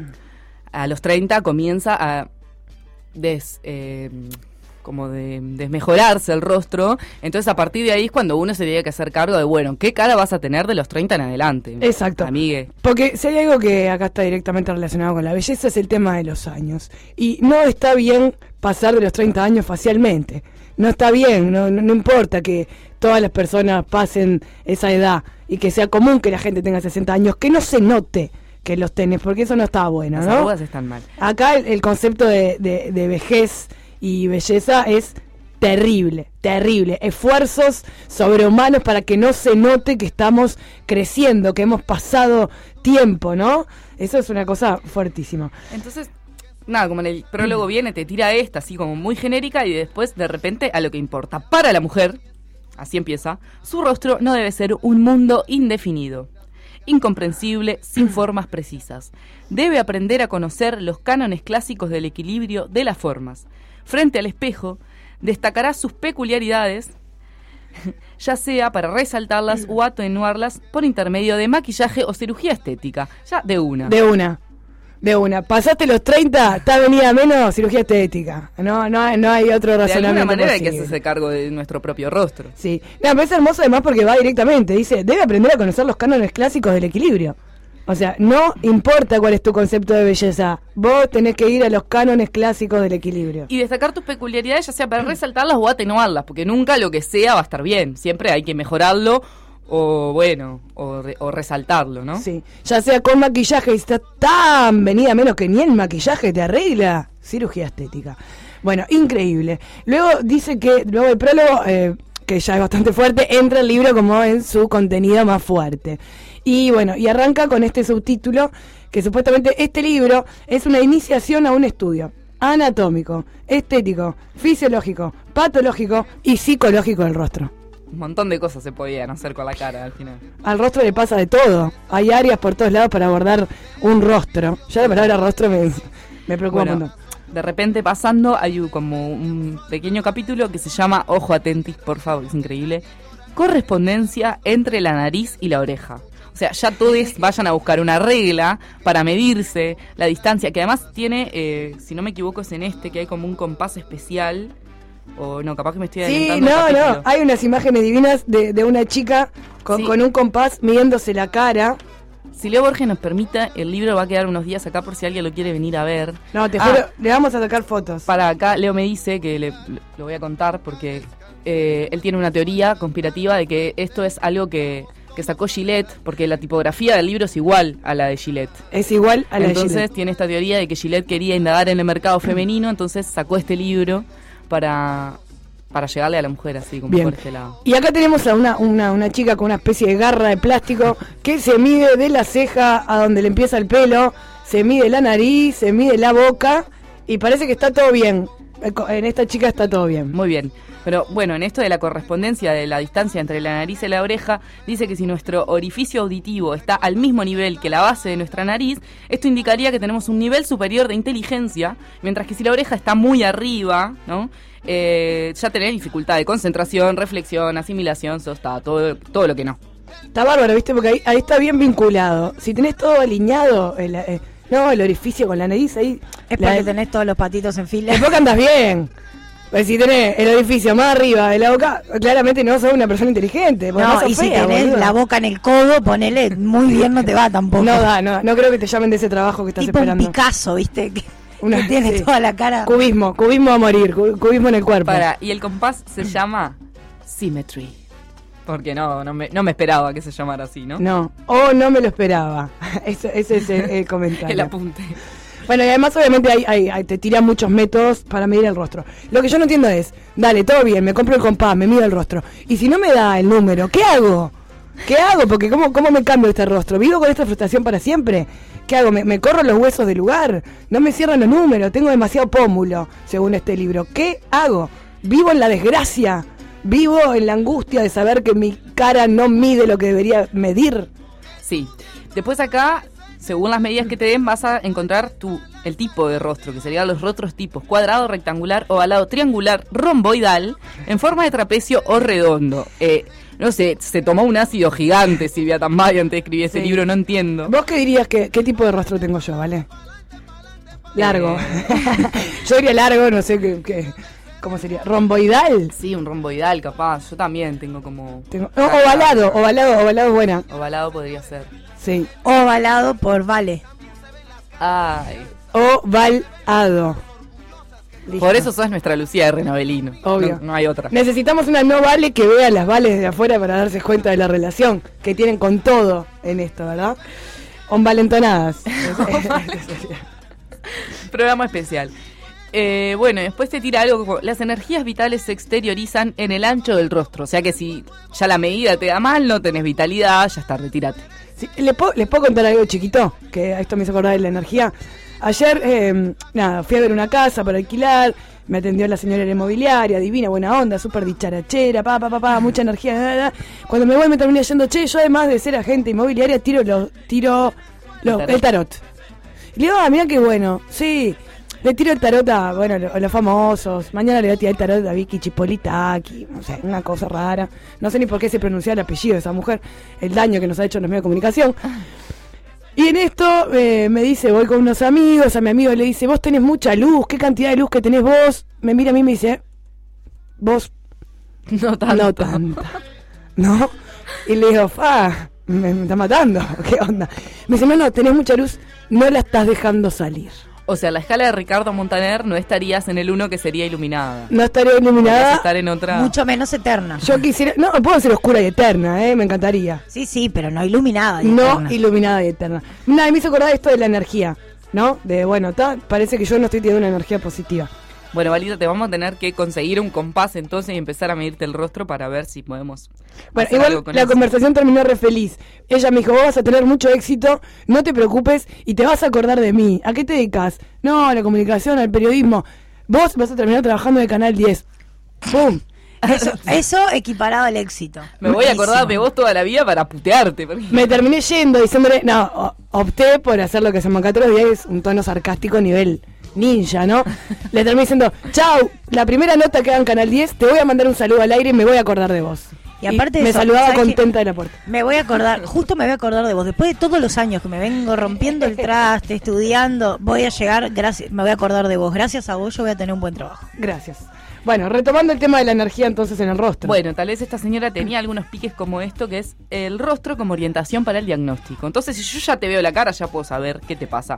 a los treinta comienza a des, eh, como de desmejorarse el rostro, entonces a partir de ahí es cuando uno se tiene que hacer cargo de, bueno, ¿qué cara vas a tener de los treinta en adelante? Exacto. Amigue. Porque si hay algo que acá está directamente relacionado con la belleza es el tema de los años. Y no está bien pasar de los treinta años facialmente. No está bien, no, no, no importa que todas las personas pasen esa edad y que sea común que la gente tenga sesenta años, que no se note que los tenés, porque eso no está bueno, Las ¿no? arrugas están mal. Acá el, el concepto de, de, de vejez y belleza es terrible, terrible. Esfuerzos sobrehumanos para que no se note que estamos creciendo, que hemos pasado tiempo, ¿no? Eso es una cosa fuertísima. Entonces, nada, como en el prólogo viene, te tira esta, así como muy genérica, y después, de repente, a lo que importa. Para la mujer, así empieza, su rostro no debe ser un mundo indefinido, incomprensible, sin formas precisas. Debe aprender a conocer los cánones clásicos del equilibrio de las formas. Frente al espejo, destacará sus peculiaridades, ya sea para resaltarlas o atenuarlas por intermedio de maquillaje o cirugía estética. Ya de una. De una, de una. Pasaste los treinta, está venida menos cirugía estética. No, no, no hay otro De razonamiento alguna manera hay que posible. hacerse cargo de nuestro propio rostro. Sí, no, me parece hermoso además porque va directamente, dice, debe aprender a conocer los cánones clásicos del equilibrio. O sea, no importa cuál es tu concepto de belleza, vos tenés que ir a los cánones clásicos del equilibrio. Y destacar tus peculiaridades, ya sea para resaltarlas o atenuarlas, porque nunca lo que sea va a estar bien. Siempre hay que mejorarlo o, bueno, o, re- o resaltarlo, ¿no? Sí, ya sea con maquillaje, y está tan venida menos que ni el maquillaje te arregla, cirugía estética. Bueno, increíble. Luego dice que, luego del prólogo, eh, que ya es bastante fuerte, entra el libro como en su contenido más fuerte. Y bueno, y arranca con este subtítulo que supuestamente este libro es una iniciación a un estudio anatómico, estético, fisiológico, patológico y psicológico del rostro. Un montón de cosas se podían hacer con la cara al final. Al rostro le pasa de todo. Hay áreas por todos lados para abordar un rostro. Ya la palabra rostro me, me preocupa Bueno, un montón. de repente pasando hay un- como un pequeño capítulo que se llama Ojo atentis, por favor, es increíble. Correspondencia entre la nariz y la oreja. O sea, ya todos vayan a buscar una regla para medirse la distancia, que además tiene, eh, si no me equivoco es en este, que hay como un compás especial. O no, capaz que me estoy Sí, adelantando. no, el no. capítulo. Hay unas imágenes divinas de, de una chica con, Sí. con un compás midiéndose la cara. Si Leo Borges nos permita, el libro va a quedar unos días acá por si alguien lo quiere venir a ver. No, te Ah, juro, le vamos a sacar fotos. Para acá, Leo me dice que le, lo voy a contar porque eh, él tiene una teoría conspirativa de que esto es algo que, que sacó Gillette, porque la tipografía del libro es igual a la de Gillette. Es igual a la Entonces de Gillette. tiene esta teoría de que Gillette quería indagar en el mercado femenino, entonces sacó este libro para, para llegarle a la mujer así, como Bien. por este lado. Y acá tenemos a una, una, una chica con una especie de garra de plástico que se mide de la ceja a donde le empieza el pelo, se mide la nariz, se mide la boca y parece que está todo bien. En esta chica está todo bien. Muy bien. Pero bueno, en esto de la correspondencia de la distancia entre la nariz y la oreja, dice que si nuestro orificio auditivo está al mismo nivel que la base de nuestra nariz, esto indicaría que tenemos un nivel superior de inteligencia, mientras que si la oreja está muy arriba, ¿no? Eh, ya tenés dificultad de concentración, reflexión, asimilación, eso está, todo, todo lo que no. Está bárbaro, ¿viste? Porque ahí, ahí está bien vinculado. Si tenés todo alineado, el, eh, no, el orificio con la nariz, ahí... Es la- porque tenés todos los patitos en fila. Después que andas bien. Pues si tenés el orificio más arriba de la boca, claramente no sos una persona inteligente. porque No, sos y si fea, tenés boludo. la boca en el codo, ponele, muy bien no te va tampoco. No da, no, no creo que te llamen de ese trabajo que estás Tipo un esperando. Picasso, ¿viste? Que, Una- que tiene sí. toda la cara. Cubismo, cubismo a morir, cu- cubismo en el cuerpo. Para, y el compás se llama Symmetry. Porque no, no me, no me esperaba que se llamara así, ¿no? No, o no me lo esperaba. Ese, ese es el, el comentario. El apunte. Bueno, y además obviamente hay, hay- hay- te tiran muchos métodos para medir el rostro. Lo que yo no entiendo es, dale, todo bien, me compro el compás, me mido el rostro. Y si no me da el número, ¿qué hago? ¿Qué hago? Porque ¿cómo, cómo me cambio este rostro? ¿Vivo con esta frustración para siempre? ¿Qué hago? ¿Me, me corro los huesos del lugar? ¿No me cierran los números? Tengo demasiado pómulo, según este libro. ¿Qué hago? ¿Vivo en la desgracia? ¿Vivo en la angustia de saber que mi cara no mide lo que debería medir? Sí. Después acá, según las medidas que te den, vas a encontrar tu, el tipo de rostro, que serían los rostros tipos cuadrado, rectangular, ovalado, triangular, romboidal, en forma de trapecio o redondo. Eh, no sé, se tomó un ácido gigante Silvia Tambay antes de escribir este Sí. libro, no entiendo. ¿Vos qué dirías que qué tipo de rostro tengo yo, vale? Largo. Eh. Yo diría largo, no sé qué, qué- ¿cómo sería? ¿Romboidal? Sí, un romboidal capaz. Yo también tengo como... Tengo- no, ovalado, ovalado, ovalado es buena. Ovalado podría ser. Sí. Ovalado por vale. Ay. Ovalado. Listo. Por eso sos nuestra Lucía de Renovelino. Obvio. No, no hay otra. Necesitamos una no vale que vea las vales de afuera para darse cuenta de la relación que tienen con todo en esto, ¿verdad? Onvalentonadas. Programa especial. Eh, bueno, después te tira algo como las energías vitales se exteriorizan en el ancho del rostro. O sea que si ya la medida te da mal, no tenés vitalidad, ya está, retírate. Sí, ¿les, puedo, ¿Les puedo contar algo chiquito? Que a esto me hizo acordar de la energía. Ayer, eh, nada, fui a ver una casa para alquilar, me atendió la señora de la inmobiliaria, divina, buena onda, súper dicharachera, pa, pa, pa, pa, mucha energía. Da, da. Cuando me voy me terminé yendo, che, yo además de ser agente inmobiliaria, tiro los, tiro los, El el tarot. tarot. Y le digo, ah, mira qué bueno, sí, le tiro el tarot a, bueno, a los famosos, mañana le voy a tirar el tarot a Vicky Chipolitaki, no sé, una cosa rara. No sé ni por qué se pronuncia el apellido de esa mujer, el daño que nos ha hecho en los medios de comunicación. Y en esto eh, me dice, voy con unos amigos, a mi amigo le dice, vos tenés mucha luz, ¿qué cantidad de luz que tenés vos? Me mira a mí y me dice, vos No tanto. no tanta, ¿no? Y le digo, fa, me, me está matando, ¿qué onda? Me dice, no, no, tenés mucha luz, no la estás dejando salir. O sea, la escala de Ricardo Montaner no estarías en el uno que sería iluminada. No estaría Podrías iluminada, estar en otra. Mucho menos eterna. yo quisiera, no, puedo ser oscura y eterna, ¿eh? Me encantaría. Sí, sí, pero no iluminada. y No eterna. iluminada y eterna. Nada, me hizo acordar esto de la energía, ¿no? De, bueno, ta, parece que yo no estoy teniendo una energía positiva. Bueno, Valita, te vamos a tener que conseguir un compás entonces y empezar a medirte el rostro para ver si podemos. Bueno, hacer algo igual con la eso. conversación terminó re feliz. Ella me dijo, vos vas a tener mucho éxito, no te preocupes y te vas a acordar de mí. ¿A qué te dedicas? No, a la comunicación, al periodismo. Vos vas a terminar trabajando en el Canal diez. ¡Pum! Eso, eso equiparado al éxito. Me voy a Buenísimo. acordar de vos toda la vida para putearte. porque- Me terminé yendo diciéndole, no, o- opté por hacer lo que hacemos acá todos los días, es un tono sarcástico nivel ninja, ¿no? Le terminé diciendo, chau, la primera nota que haga en Canal diez, te voy a mandar un saludo al aire y me voy a acordar de vos. Y aparte de me eso, saludaba ¿sabes qué? contenta de la puerta. Me voy a acordar, justo me voy a acordar de vos. Después de todos los años que me vengo rompiendo el traste, estudiando, voy a llegar, gracias, me voy a acordar de vos. Gracias a vos yo voy a tener un buen trabajo. Gracias. Bueno, retomando el tema de la energía entonces en el rostro. Bueno, tal vez esta señora tenía algunos piques como esto, que es el rostro como orientación para el diagnóstico. Entonces, si yo ya te veo la cara, ya puedo saber qué te pasa.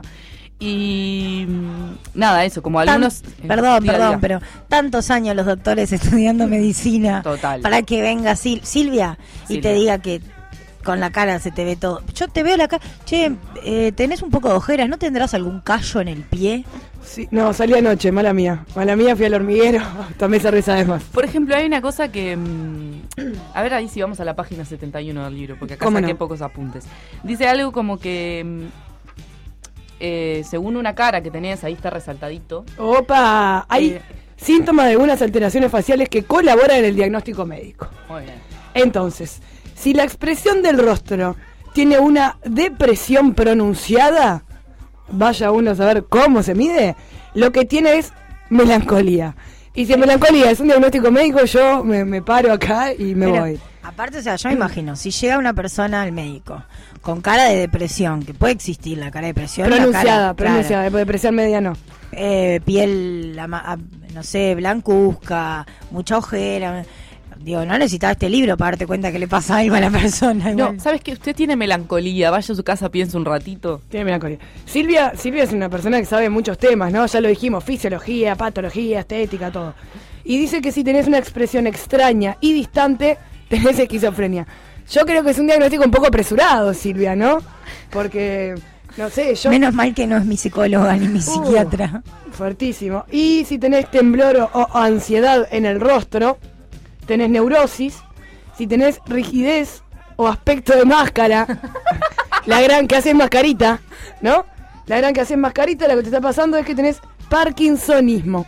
Y mm, nada, eso, como Tan- algunos... perdón, Diga, perdón, diga. pero tantos años los doctores estudiando medicina Total. para que venga Sil- Silvia y Silvia. te diga que con la cara se te ve todo. Yo te veo la cara, che, eh, tenés un poco de ojeras, ¿no tendrás algún callo en el pie? Sí, no, salí anoche, mala mía. Mala mía, fui al hormiguero, tomé cerveza además. Por ejemplo, hay una cosa que... mm, a ver, ahí sí vamos a la página setenta y uno del libro, porque acá ¿Cómo saqué no? pocos apuntes. Dice algo como que... mm, eh, según una cara que tenés, ahí está resaltadito. Opa, hay Eh. síntomas de algunas alteraciones faciales que colaboran en el diagnóstico médico. Muy bien. Entonces, si la expresión del rostro tiene una depresión pronunciada, vaya uno a saber cómo se mide, lo que tiene es melancolía. Y si melancolía es un diagnóstico médico, yo me, me paro acá y me Pero, voy. aparte, o sea, yo me imagino, si llega una persona al médico con cara de depresión, que puede existir la cara de depresión, la Pronunciada, cara, pronunciada, claro, depresión media no. eh, piel, ama- ah, no sé, blancuzca, mucha ojera. Digo, no necesitas este libro para darte cuenta que le pasa algo a la persona. igual. No, ¿sabes qué? Usted tiene melancolía. Vaya a su casa, piensa un ratito. Tiene melancolía. Silvia, Silvia es una persona que sabe muchos temas, ¿no? Ya lo dijimos, fisiología, patología, estética, todo. Y dice que si tenés una expresión extraña y distante, tenés esquizofrenia. Yo creo que es un diagnóstico un poco apresurado, Silvia, ¿no? Porque, no sé, yo... Menos mal que no es mi psicóloga ni mi Uh, psiquiatra. Fuertísimo. Y si tenés temblor o, o ansiedad en el rostro, tenés neurosis. Si tenés rigidez o aspecto de máscara, la gran que haces mascarita, ¿no? La gran que haces mascarita, lo que te está pasando es que tenés parkinsonismo.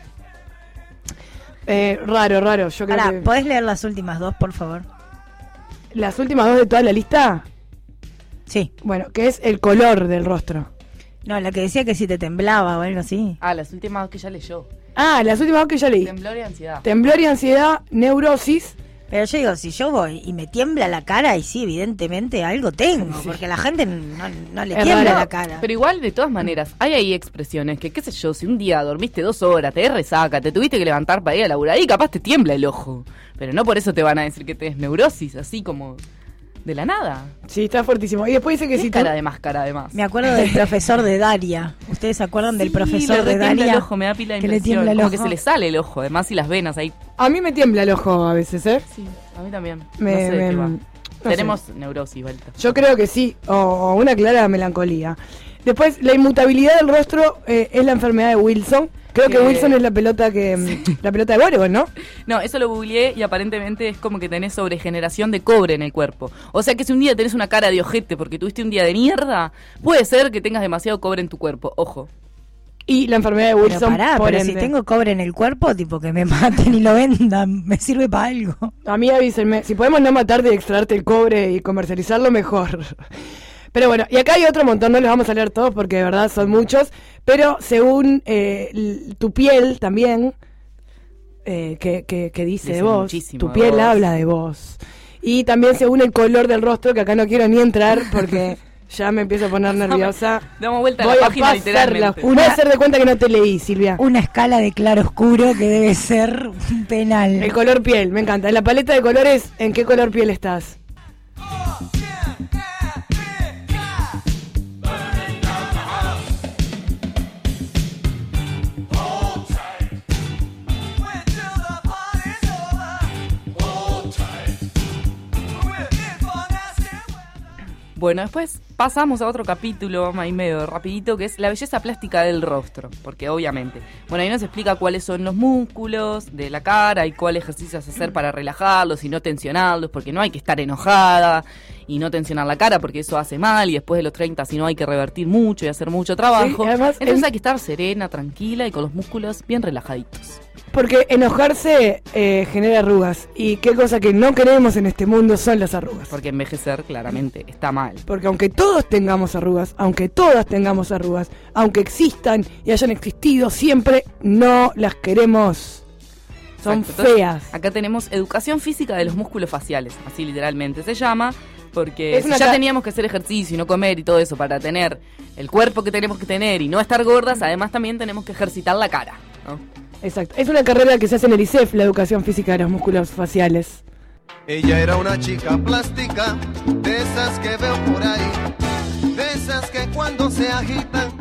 Eh, raro, raro. Yo creo Pará, que ¿podés leer las últimas dos, por favor? las últimas dos de toda la lista, Sí. bueno, que es el color del rostro. No, la que decía que si te temblaba o algo así. Ah, las últimas que ya leyó. Ah, las últimas dos que ya leí. Temblor y ansiedad. Temblor y ansiedad, neurosis. Pero yo digo, si yo voy y me tiembla la cara, y sí, evidentemente algo tengo, porque a la gente no, no le Es tiembla raro. la cara. Pero igual, de todas maneras, hay ahí expresiones que, qué sé yo, si un día dormiste dos horas, te resaca, te tuviste que levantar para ir a laburar, ahí capaz te tiembla el ojo. Pero no por eso te van a decir que tenés neurosis, así como de la nada. Sí, está fuertísimo. Y después dice que ¿Qué si cara te... de máscara, además? Me acuerdo del profesor de Daria. ¿Ustedes se acuerdan del Sí, profesor le de retiembla Daria? el ojo, me da pila de que le impresión. tiembla el Como ojo. que se le sale el ojo, además, y las venas ahí. A mí me tiembla el ojo a veces, ¿eh? Sí, a mí también. Me- no sé de me- qué va. no Tenemos neurosis, Valita. Yo creo que sí, o, o una clara melancolía. Después, la inmutabilidad del rostro eh, es la enfermedad de Wilson. Creo que Que- Wilson es la pelota que mm, la pelota de voleibol, ¿no? No, eso lo googleé y aparentemente es como que tenés sobregeneración de cobre en el cuerpo. O sea que si un día tenés una cara de ojete porque tuviste un día de mierda, puede ser que tengas demasiado cobre en tu cuerpo. Ojo. Y la enfermedad de Pero Wilson, pará, por pero si ende. tengo cobre en el cuerpo, tipo que me maten y lo vendan, me sirve para algo. A mí avísenme, si podemos no matarte y extraerte el cobre y comercializarlo, mejor. Pero bueno, y acá hay otro montón, no los vamos a leer todos porque de verdad son muchos, pero según eh, l- tu piel también, eh, que, que, que dice, Dice de vos, muchísimo tu de piel vos. habla de vos. Y también según el color del rostro, que acá no quiero ni entrar porque ya me empiezo a poner nerviosa. Damos vuelta a Voy la a página pasarla. literalmente. Voy a hacer de cuenta que no te leí, Silvia. Una escala de claro oscuro que debe ser un penal. El color piel, me encanta. En la paleta de colores, ¿en qué color piel estás? Bueno, después pasamos a otro capítulo, vamos ahí medio rapidito, que es la belleza plástica del rostro, porque obviamente, bueno, ahí nos explica cuáles son los músculos de la cara y cuáles ejercicios hacer para relajarlos y no tensionarlos, porque no hay que estar enojada y no tensionar la cara, porque eso hace mal, y después de los treinta, si no, hay que revertir mucho y hacer mucho trabajo. Sí, además, entonces el... hay que estar serena, tranquila y con los músculos bien relajaditos. Porque enojarse eh, genera arrugas. Y qué cosa que no queremos en este mundo son las arrugas. Porque envejecer claramente está mal. Porque aunque todos tengamos arrugas, aunque todas tengamos arrugas, aunque existan y hayan existido, siempre no las queremos. Son Exacto. Entonces, feas. acá tenemos educación física de los músculos faciales, así literalmente se llama. Porque Es si una ya ca- teníamos que hacer ejercicio y no comer y todo eso para tener el cuerpo que tenemos que tener y no estar gordas, además también tenemos que ejercitar la cara, ¿no? Exacto. Es una carrera que se hace en el I C E F, la educación física de los músculos faciales. Ella era una chica plástica, de esas que veo por ahí, de esas que cuando se agitan.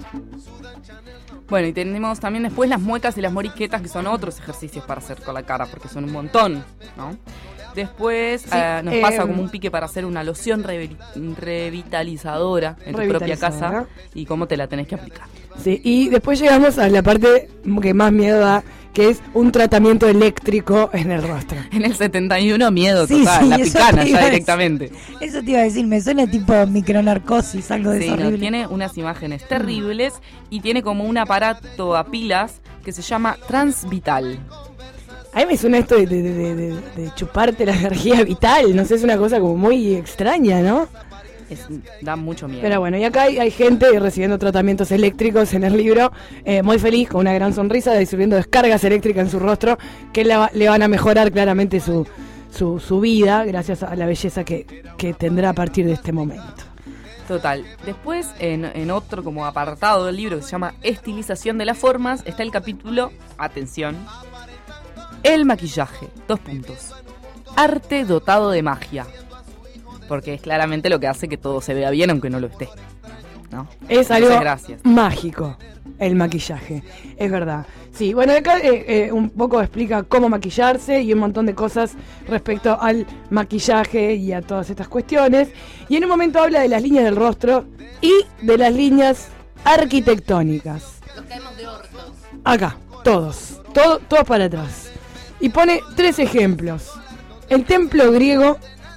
Bueno, y tenemos también después las muecas y las moriquetas, que son otros ejercicios para hacer con la cara, porque son un montón, ¿no? Después Sí, eh, nos eh, pasa como un pique para hacer una loción revi- revitalizadora en tu propia Revitalizadora. casa y cómo te la tenés que aplicar. Sí, y después llegamos a la parte que más miedo da, que es un tratamiento eléctrico en el rostro. En el setenta y uno, miedo Sí, total, sí, la eso picana te iba ya a decir. directamente. Eso te iba a decir, me suena tipo micronarcosis, algo de Sí, eso no, horrible. tiene unas imágenes terribles y tiene como un aparato a pilas que se llama Transvital. A mí me suena esto de, de, de, de- de chuparte la energía vital, no sé, es una cosa como muy extraña, ¿no? Es, da mucho miedo. Pero bueno, y acá hay, hay gente recibiendo tratamientos eléctricos en el libro, eh, muy feliz, con una gran sonrisa, recibiendo descargas eléctricas en su rostro, que le, va- le van a mejorar claramente su, su, su vida, gracias a la belleza que, que tendrá a partir de este momento. Total. Después, en, en otro como apartado del libro que se llama Estilización de las formas, está el capítulo, atención, el maquillaje, dos puntos. Arte dotado de magia. Porque es claramente lo que hace que todo se vea bien aunque no lo esté, ¿no? Es Entonces, algo gracias. mágico, el maquillaje, es verdad. Sí, bueno, acá eh, eh, un poco explica cómo maquillarse y un montón de cosas respecto al maquillaje y a todas estas cuestiones. Y en un momento habla de las líneas del rostro y de las líneas arquitectónicas. Los caemos de orto. Acá, todos, todo, todos para atrás. Y pone tres ejemplos. El templo griego,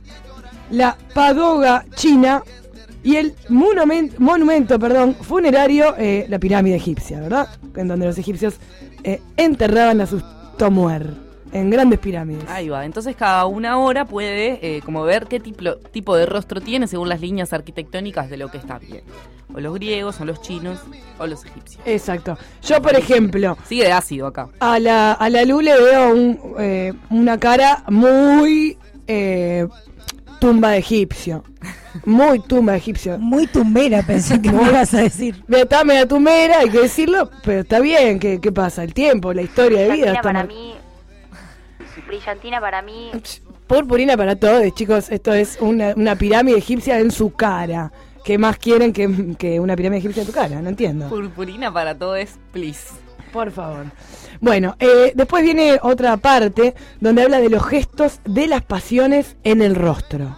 la pagoga china y el monument- monumento perdón, funerario, eh, la pirámide egipcia, ¿verdad? En donde los egipcios eh, enterraban a sus tomuer en grandes pirámides. Ahí va, entonces cada una hora puede eh, como ver qué tipo, tipo de rostro tiene según las líneas arquitectónicas de lo que está bien. O los griegos, o los chinos, o los egipcios. Exacto. Yo, por ejemplo, Sigue de ácido acá. a la, a la Lu le veo un, eh, una cara muy eh, tumba de egipcio. Muy tumba de egipcio. Muy tumbera, pensé que me ibas a decir. Está media tumera, hay que decirlo, pero está bien. ¿Qué, qué pasa? El tiempo, la historia de vida. Brillantina Está para mar- mí, brillantina para mí, Purpurina para todos, chicos. Esto es una, una pirámide egipcia en su cara. ¿Qué más quieren que, que una pirámide egipcia en tu cara? No entiendo. Purpurina para todo es please. Por favor. Bueno, eh, después viene otra parte donde habla de los gestos de las pasiones en el rostro.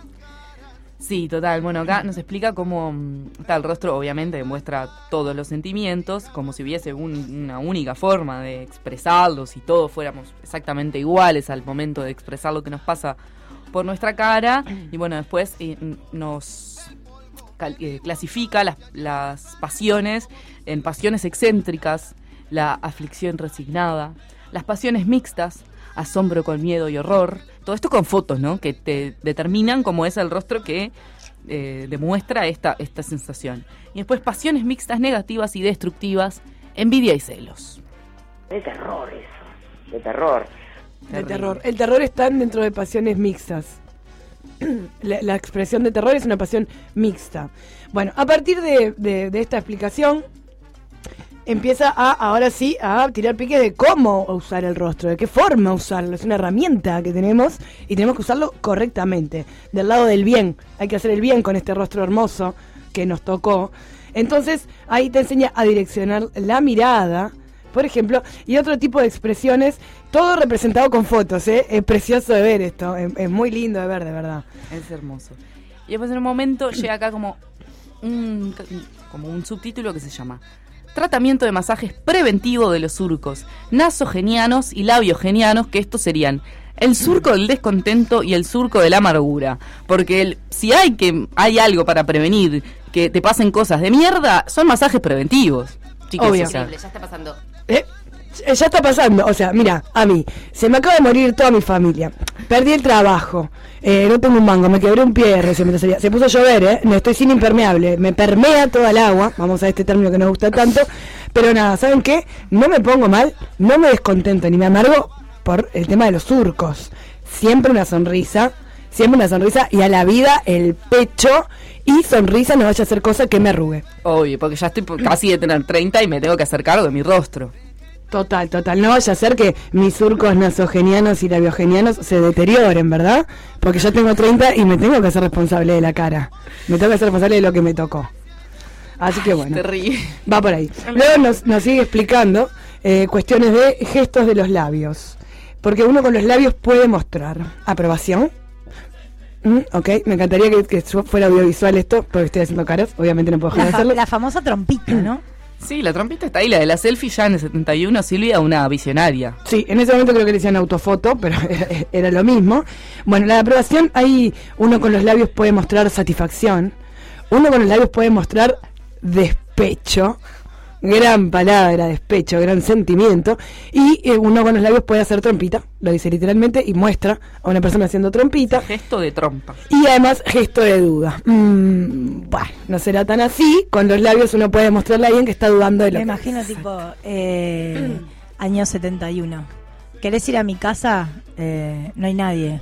Sí, total. Bueno, acá nos explica cómo mm, está el rostro, obviamente, demuestra todos los sentimientos, como si hubiese un- una única forma de expresarlos y todos fuéramos exactamente iguales al momento de expresar lo que nos pasa por nuestra cara. Y bueno, después eh, n- nos cal- eh, clasifica las, las pasiones en pasiones excéntricas, la aflicción resignada, las pasiones mixtas, asombro con miedo y horror. Todo esto con fotos, ¿no? Que te determinan cómo es el rostro que eh, demuestra esta, esta sensación. Y después pasiones mixtas negativas y destructivas, envidia y celos. De terror eso, de terror. El terror. El terror está dentro de pasiones mixtas. La, la expresión de terror es una pasión mixta. Bueno, a partir de, de, de esta explicación, empieza a, ahora sí, a tirar pique de cómo usar el rostro, de qué forma usarlo. Es una herramienta que tenemos y tenemos que usarlo correctamente. Del lado del bien, hay que hacer el bien con este rostro hermoso que nos tocó. Entonces, ahí te enseña a direccionar la mirada, por ejemplo, y otro tipo de expresiones, todo representado con fotos, ¿eh? Es precioso de ver esto, es, es muy lindo de ver, de verdad. Es hermoso. Y después en un momento llega acá como un, como un subtítulo que se llama Tratamiento de masajes preventivo de los surcos nasogenianos y labiogenianos, que estos serían el surco del descontento y el surco de la amargura. Porque el, si hay que hay algo para prevenir que te pasen cosas de mierda, son masajes preventivos. Chicos, obvio. O sea, Ya está pasando. Eh, ya está pasando, o sea, mira, a mí, se me acaba de morir toda mi familia, perdí el trabajo, eh, no tengo un mango, me quebré un pie recién, me salía. Se puso a llover, eh, no estoy sin impermeable, me permea toda el agua, vamos a este término que nos gusta tanto, pero nada, ¿saben qué? No me pongo mal, no me descontento ni me amargo por el tema de los surcos, siempre una sonrisa, siempre una sonrisa y a la vida el pecho y sonrisa, no vaya a hacer cosa que me arrugue. obvio, porque ya estoy por- casi de tener treinta y me tengo que hacer cargo de mi rostro. Total, total. No vaya a ser que mis surcos nasogenianos y labiogenianos se deterioren, ¿verdad? Porque yo tengo treinta y me tengo que hacer responsable de la cara. Me tengo que hacer responsable de lo que me tocó. Así que bueno, Terrible. va por ahí. Luego nos, nos sigue explicando eh, cuestiones de gestos de los labios. Porque uno con los labios puede mostrar aprobación. Mm, ok, me encantaría que, que fuera audiovisual esto, porque estoy haciendo caras. Obviamente no puedo dejar La, de fa- hacerlo. la famosa trompita, ¿no? Sí, la trompita está ahí, la de la selfie ya en el setenta y uno, Silvia, una visionaria. Sí, en ese momento creo que le decían autofoto, pero era, era lo mismo. Bueno, la aprobación, ahí uno con los labios puede mostrar satisfacción, uno con los labios puede mostrar despecho, gran palabra, despecho, gran sentimiento, y eh, uno con los labios puede hacer trompita, lo dice literalmente, y muestra a una persona haciendo trompita. Gesto de trompa. Y además, gesto de duda. Mm, bueno, no será tan así. Con los labios uno puede mostrarle a alguien que está dudando de lo Me que imagino es. tipo eh, año setenta y uno. ¿Querés ir a mi casa? Eh, no hay nadie.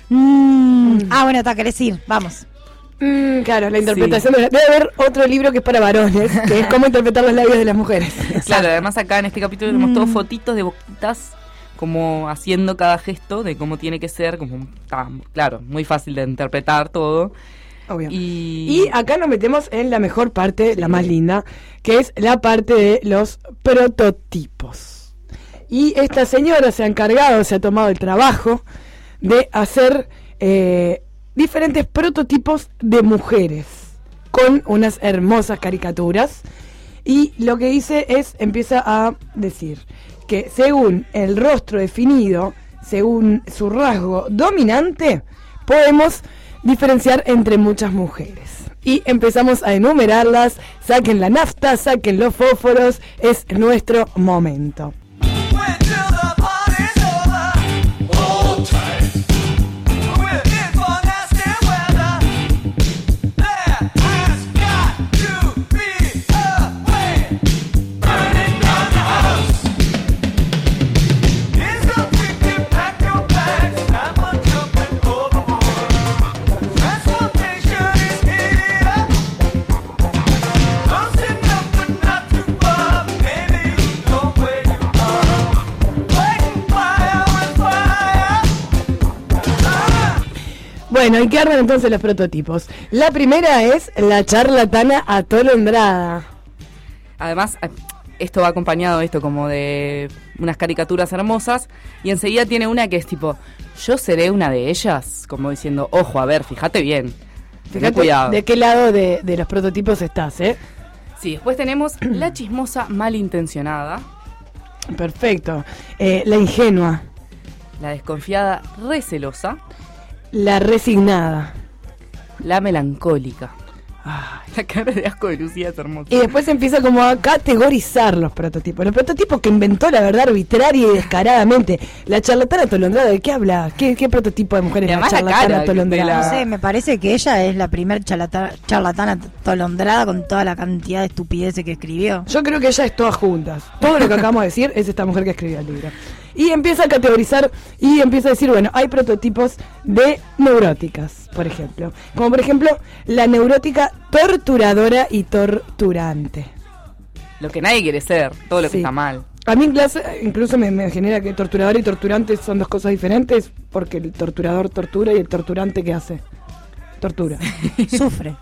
Mm, ah, bueno, está, querés ir, vamos. Mm, claro, la interpretación de la- debe haber otro libro que es para varones, que es cómo interpretar los labios de las mujeres. Claro, además acá en este capítulo tenemos todos fotitos de boquitas como haciendo cada gesto de cómo tiene que ser, como está, claro, muy fácil de interpretar todo. Obvio. Y, Y acá nos metemos en la mejor parte, la más linda, que es la parte de los prototipos. Y esta señora se ha encargado, se ha tomado el trabajo de hacer eh, diferentes prototipos de mujeres con unas hermosas caricaturas. Y lo que dice es, empieza a decir que según el rostro definido, según su rasgo dominante, podemos diferenciar entre muchas mujeres. Y empezamos a enumerarlas. Saquen la nafta, saquen los fósforos, es nuestro momento. Bueno, ¿y qué arman entonces los prototipos? La primera es la charlatana atolondrada. además eh, esto va acompañado esto como de unas caricaturas hermosas y enseguida tiene una que es tipo, yo seré una de ellas, como diciendo, ojo, a ver, fíjate bien, ten Fíjate cuidado. de qué lado de, de los prototipos estás, ¿eh? Sí, después tenemos la chismosa malintencionada, Perfecto. Eh, la ingenua, la desconfiada recelosa, la resignada. la melancólica. La cara de asco de Lucía es hermosa. Y después empieza como a categorizar los prototipos. Los prototipos que inventó la verdad arbitraria y descaradamente. La charlatana atolondrada, ¿de qué habla? ¿Qué, qué prototipo de mujer es la además la charlatana cara atolondrada? No sé, me parece que ella es la primer charlata- charlatana atolondrada con toda la cantidad de estupideces que escribió. Yo creo que ella es todas juntas. Todo lo que acabamos de decir es esta mujer que escribió el libro. Y empieza a categorizar y empieza a decir, bueno, hay prototipos de neuróticas, por ejemplo. Como por ejemplo, la neurótica torturadora y torturante. Lo que nadie quiere ser, todo lo que Sí. está mal. A mí en clase incluso me, me genera que torturador y torturante son dos cosas diferentes, porque el torturador tortura y el torturante, ¿qué hace? Tortura. Sufre.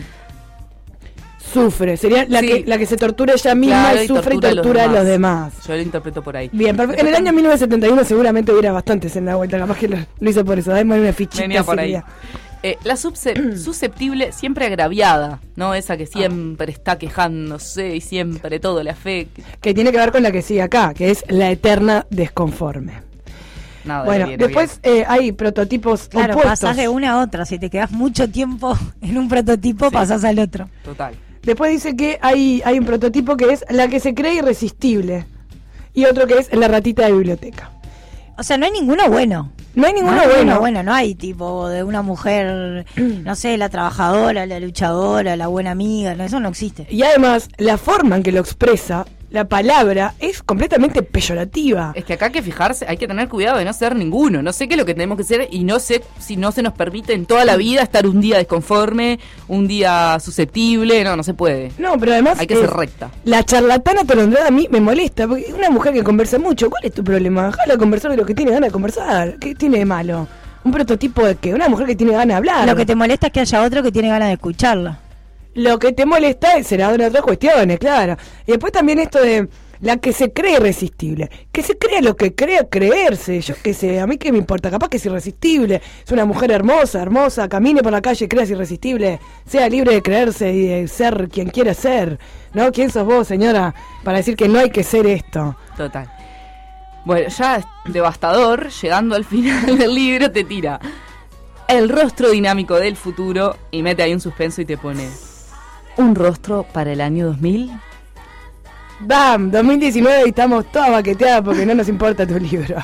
Sufre. Sería la, Sí. que, la que se tortura ella misma Claro, y sufre y tortura a los demás. Yo lo interpreto por ahí. Bien, perfecto. En el Después año mil novecientos setenta y uno seguramente hubiera bastantes en la vuelta, capaz que lo, lo hizo por eso. Dame una fichita. Venía por ahí. Silvia. Eh, la subse- susceptible siempre agraviada, ¿no? Esa que siempre ah. está quejándose y siempre todo le afecta. Que tiene que ver con la que sigue acá, que es la eterna desconforme. Nada, bueno, bien, después eh, hay prototipos claro, opuestos. pasás de una a otra. Si te quedás mucho tiempo en un prototipo, sí. pasás al otro. Total. Después dice que hay, hay un prototipo que es la que se cree irresistible. Y otro que es la ratita de biblioteca. O sea, no hay ninguno bueno. No hay ninguno no hay bueno. Ninguno bueno, no hay tipo de una mujer, no sé, la trabajadora, la luchadora, la buena amiga, no, eso no existe. Y además, la forma en que lo expresa, la palabra, es completamente peyorativa. Es que acá hay que fijarse, hay que tener cuidado de no ser ninguno. No sé qué es lo que tenemos que ser y no sé si no se nos permite en toda la vida estar un día desconforme, un día susceptible, no, no se puede. No, pero además hay que ser recta. La charlatana atolondrada a mí me molesta, porque una mujer que conversa mucho, ¿cuál es tu problema? Déjala conversar de lo que tiene ganas de conversar. ¿Qué tiene de malo? Un prototipo de que una mujer que tiene ganas de hablar. Lo que te molesta es que haya otro que tiene ganas de escucharla. Lo que te molesta será de otras cuestiones, claro. Y después también esto de la que se cree irresistible. Que se crea lo que crea creerse. Yo qué sé, a mí qué me importa. Capaz que es irresistible. Es una mujer hermosa, hermosa. Camine por la calle, creas irresistible. Sea libre de creerse y de ser quien quiera ser. ¿No? ¿Quién sos vos, señora, para decir que no hay que ser esto? Total. Bueno, ya es devastador. Llegando al final del libro te tira el rostro dinámico del futuro y mete ahí un suspenso y te pone... ¿Un rostro para el año dos mil? ¡Bam! dos mil diecinueve y estamos todas baqueteadas porque no nos importa tu libro.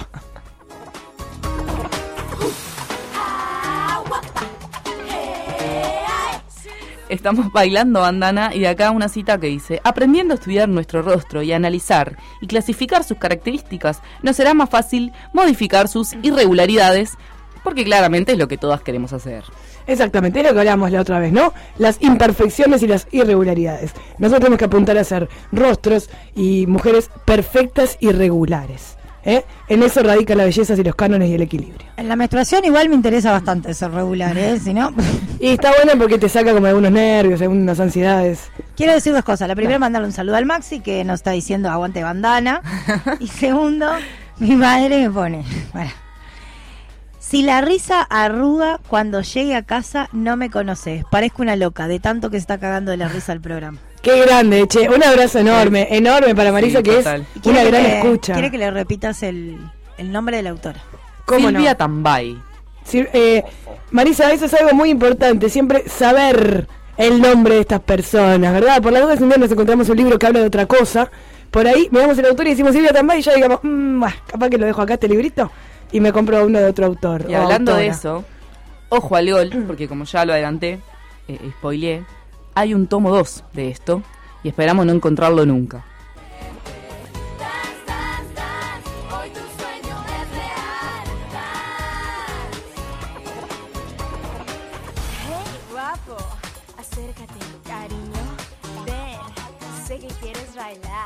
Estamos bailando bandana y de acá una cita que dice: aprendiendo a estudiar nuestro rostro y a analizar y clasificar sus características, nos será más fácil modificar sus irregularidades, porque claramente es lo que todas queremos hacer. Exactamente, es lo que hablamos la otra vez, ¿no? Las imperfecciones y las irregularidades. Nosotros tenemos que apuntar a ser rostros y mujeres perfectas y regulares, ¿eh? En eso radica la belleza y los cánones y el equilibrio. En la menstruación igual me interesa bastante ser regular, ¿eh? Si no... Y está bueno porque te saca como algunos nervios, algunas ansiedades. Quiero decir dos cosas. La primera, no. mandarle un saludo al Maxi, que nos está diciendo aguante bandana. Y segundo, mi madre me pone... Bueno. Si la risa arruga cuando llegue a casa, no me conoces. Parezco una loca, de tanto que se está cagando de la risa el programa. Qué grande, che. Un abrazo enorme, sí. enorme para Marisa, sí, que total. Es una gran le, escucha. Quiere que le repitas el, el nombre de la autora. Silvia no? Tambay. Sí, eh, Marisa, eso es algo muy importante. Siempre saber el nombre de estas personas, ¿verdad? Por las dudas, un día nos encontramos un libro que habla de otra cosa. Por ahí miramos el autor y decimos Silvia Tambay y ya digamos, mmm, capaz que lo dejo acá este librito. Y me compro uno de otro autor. Y hablando autora. de eso, ojo al gol, porque como ya lo adelanté, eh, spoileé, hay un tomo dos de esto y esperamos no encontrarlo nunca. Hey, guapo, acércate, cariño, ven, sé que quieres bailar.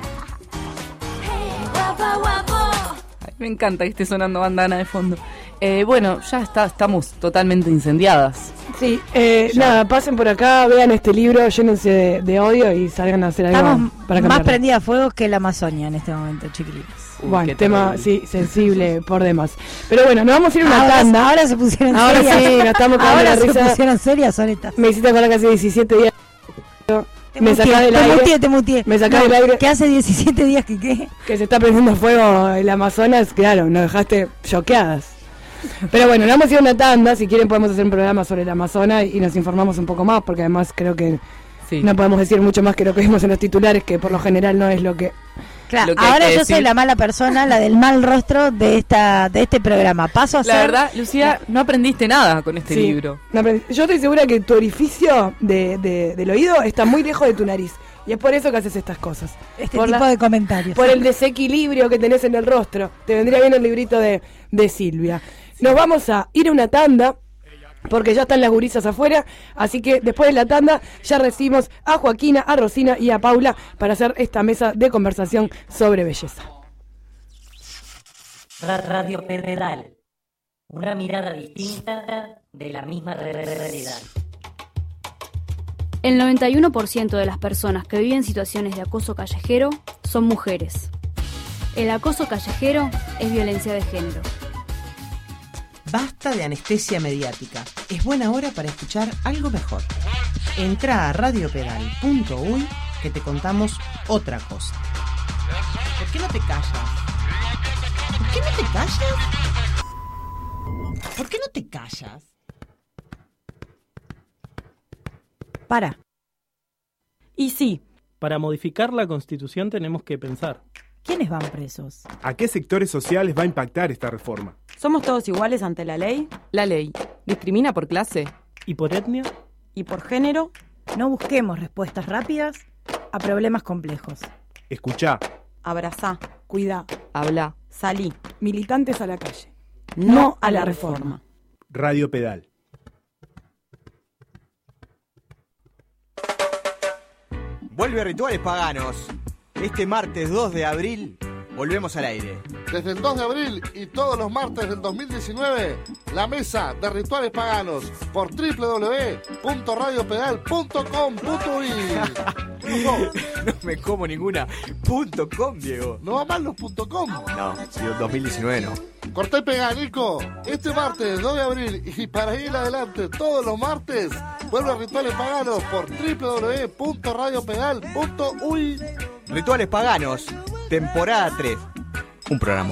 Hey, guapo, guapo. Me encanta que esté sonando bandana de fondo. Eh, bueno, ya está, estamos totalmente incendiadas. Sí, eh, nada, pasen por acá, vean este libro, llénense de, de odio y salgan a hacer algo Estamos para más cambiar. prendida a fuego que la Amazonia en este momento, chiquilitos. Uy, bueno, tema, sí, sensible por demás. Pero bueno, nos vamos a ir a una ahora, tanda. Ahora se pusieron ahora serias. Sí, nos estamos cagando ahora la risa. se pusieron serias, soletas. Me hiciste acordar que hace diecisiete días. Te me mutié, sacás del te aire. mutié, te mutié. Me sacás no, del aire. Que hace diecisiete días que qué. Que se está prendiendo fuego el Amazonas, claro, nos dejaste choqueadas. Pero bueno, nos vamos a ir a una tanda. Si quieren podemos hacer un programa sobre el Amazonas y nos informamos un poco más, porque además creo que sí. no podemos decir mucho más que lo que vimos en los titulares, que por lo general no es lo que... Claro, lo que ahora yo decir. soy la mala persona, la del mal rostro de esta de este programa. Paso a la ser... verdad, Lucía, no aprendiste nada con este sí, libro. No yo estoy segura que tu orificio de, de, del oído está muy lejos de tu nariz. Y es por eso que haces estas cosas. Este por tipo la, de comentarios. Por el desequilibrio que tenés en el rostro. Te vendría bien el librito de, de Silvia. Nos vamos a ir a una tanda, porque ya están las gurisas afuera. Así que después de la tanda ya recibimos a Joaquina, a Rosina y a Paula para hacer esta mesa de conversación sobre belleza. Radio Pedredal. Una mirada distinta de la misma realidad. El noventa y uno por ciento de las personas que viven situaciones de acoso callejero son mujeres. El acoso callejero es violencia de género. Basta de anestesia mediática. Es buena hora para escuchar algo mejor. Entrá a radio pedal punto uy que te contamos otra cosa. ¿Por qué no te callas? ¿Por qué no te callas? ¿Por qué no te callas? Para. Y sí. Para modificar la Constitución tenemos que pensar. ¿Quiénes van presos? ¿A qué sectores sociales va a impactar esta reforma? ¿Somos todos iguales ante la ley? La ley discrimina por clase. ¿Y por etnia? ¿Y por género? No busquemos respuestas rápidas a problemas complejos. Escuchá. Abrazá. Cuidá. Habla. Salí. Militantes a la calle. No, no a la reforma. Radio Pedal. Vuelve Rituales Paganos. Este martes dos de abril volvemos al aire. Desde el dos de abril y todos los martes del dos mil diecinueve, la mesa de Rituales Paganos por doble u doble u doble u punto radio pedal punto com punto uy. No, no me como ninguna punto .com, Diego. ¿No va mal los punto .com? No, si dos mil diecinueve no. Corté y pegá, Nico. Este martes dos de abril y para ir adelante todos los martes, vuelve a Rituales Paganos por doble u doble u doble u punto radio pedal punto uy. Rituales Paganos, temporada tres. Un programa.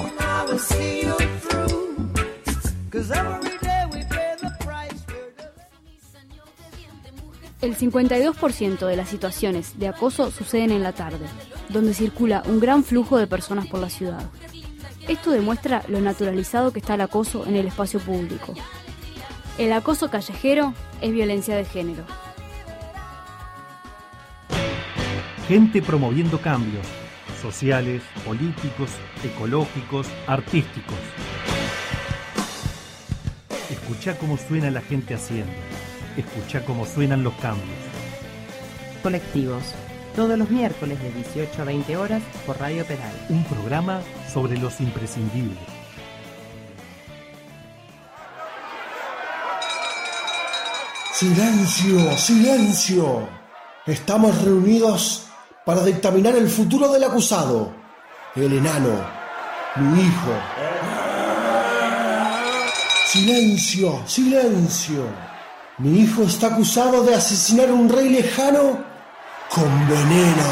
El cincuenta y dos por ciento de las situaciones de acoso suceden en la tarde, donde circula un gran flujo de personas por la ciudad. Esto demuestra lo naturalizado que está el acoso en el espacio público. El acoso callejero es violencia de género. Gente promoviendo cambios sociales, políticos, ecológicos, artísticos. Escuchá cómo suena la gente haciendo. Escuchá cómo suenan los cambios. Colectivos. Todos los miércoles de dieciocho a veinte horas por Radio Pedal. Un programa sobre los imprescindibles. Silencio, silencio. Estamos reunidos para dictaminar el futuro del acusado, el enano, mi hijo. Silencio, silencio. Mi hijo está acusado de asesinar a un rey lejano con veneno.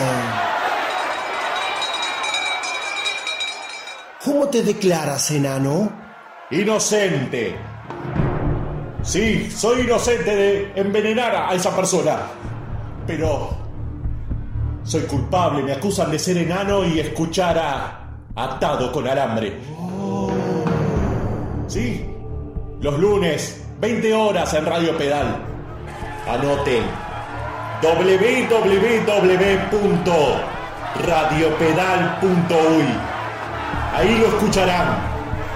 ¿Cómo te declaras, enano? Inocente. Sí, soy inocente de envenenar a esa persona. Pero soy culpable, me acusan de ser enano y escuchar a Atado con Alambre. Sí, los lunes, veinte horas en Radio Pedal. Anoten, doble u doble u doble u punto radio pedal punto uy. Ahí lo escucharán.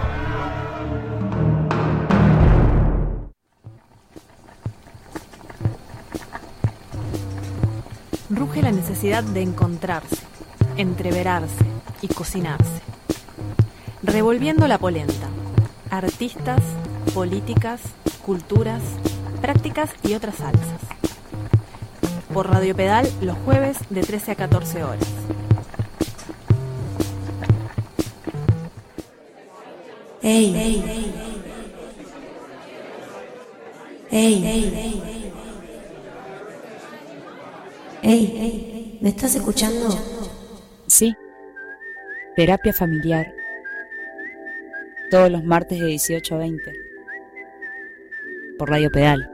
Ruge la necesidad de encontrarse, entreverarse y cocinarse. Revolviendo la polenta. Artistas, políticas, culturas, prácticas y otras salsas. Por Radio Pedal los jueves de trece a catorce horas. Ey, ey, ey, ey, ey, ey, ¿me estás escuchando? Sí. Terapia familiar. Todos los martes de dieciocho a veinte. Por Radio Pedal.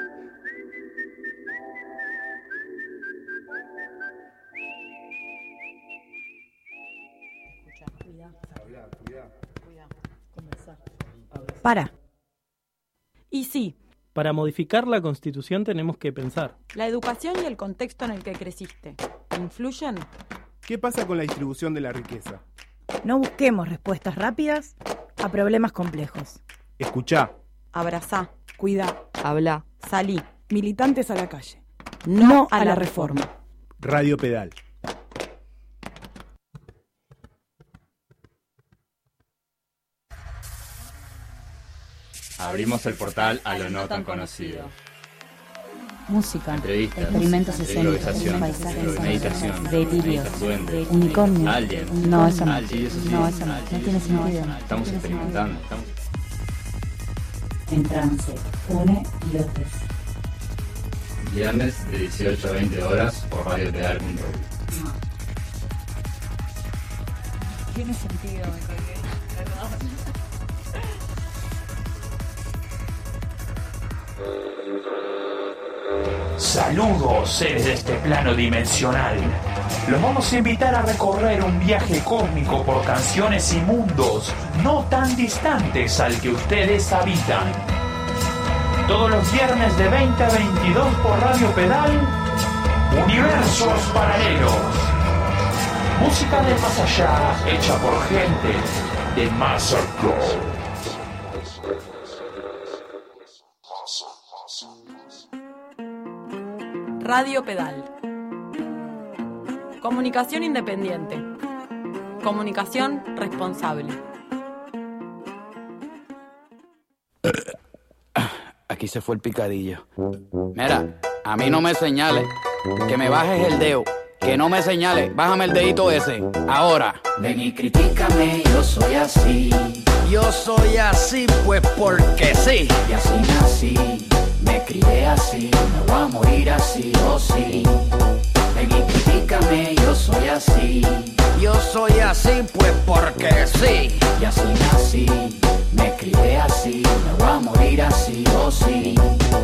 Para. Y sí. Para modificar la Constitución tenemos que pensar. La educación y el contexto en el que creciste, ¿influyen? ¿Qué pasa con la distribución de la riqueza? No busquemos respuestas rápidas a problemas complejos. Escuchá. Abrazá. Cuidá. Habla. Salí. Militantes a la calle. No, no a, a la, la reforma. reforma. Radio Pedal. Abrimos el portal a lo no tan conocido. Música, entrevistas, experimentos escénicos, paisajes, meditación, delirios, duendes, unicornios. Alguien. No, eso no. Alguien, eso sí. No, eso no. No tiene sentido. Estamos experimentando. Estamos... en trance, une y lotes. Viernes de dieciocho a veinte horas por radio pedal punto uy. No. Tiene sentido, me colgué. Perdón. Saludos, seres de este plano dimensional. Los vamos a invitar a recorrer un viaje cósmico por canciones y mundos no tan distantes al que ustedes habitan. Todos los viernes de veinte a veintidós por Radio Pedal, Universos Paralelos. Música del más allá, hecha por gente de más acá. Radio Pedal. Comunicación independiente. Comunicación responsable. Aquí se fue el picadillo. Mira, a mí no me señales, que me bajes el dedo. Que no me señales, bájame el dedito ese. Ahora. Ven y critícame, yo soy así. Yo soy así, pues porque sí. Y así nací, me crié así, me voy a morir así, oh sí. Ven y critícame, yo soy así. Yo soy así, pues porque sí. Y así nací, me crié así, me voy a morir así, oh sí.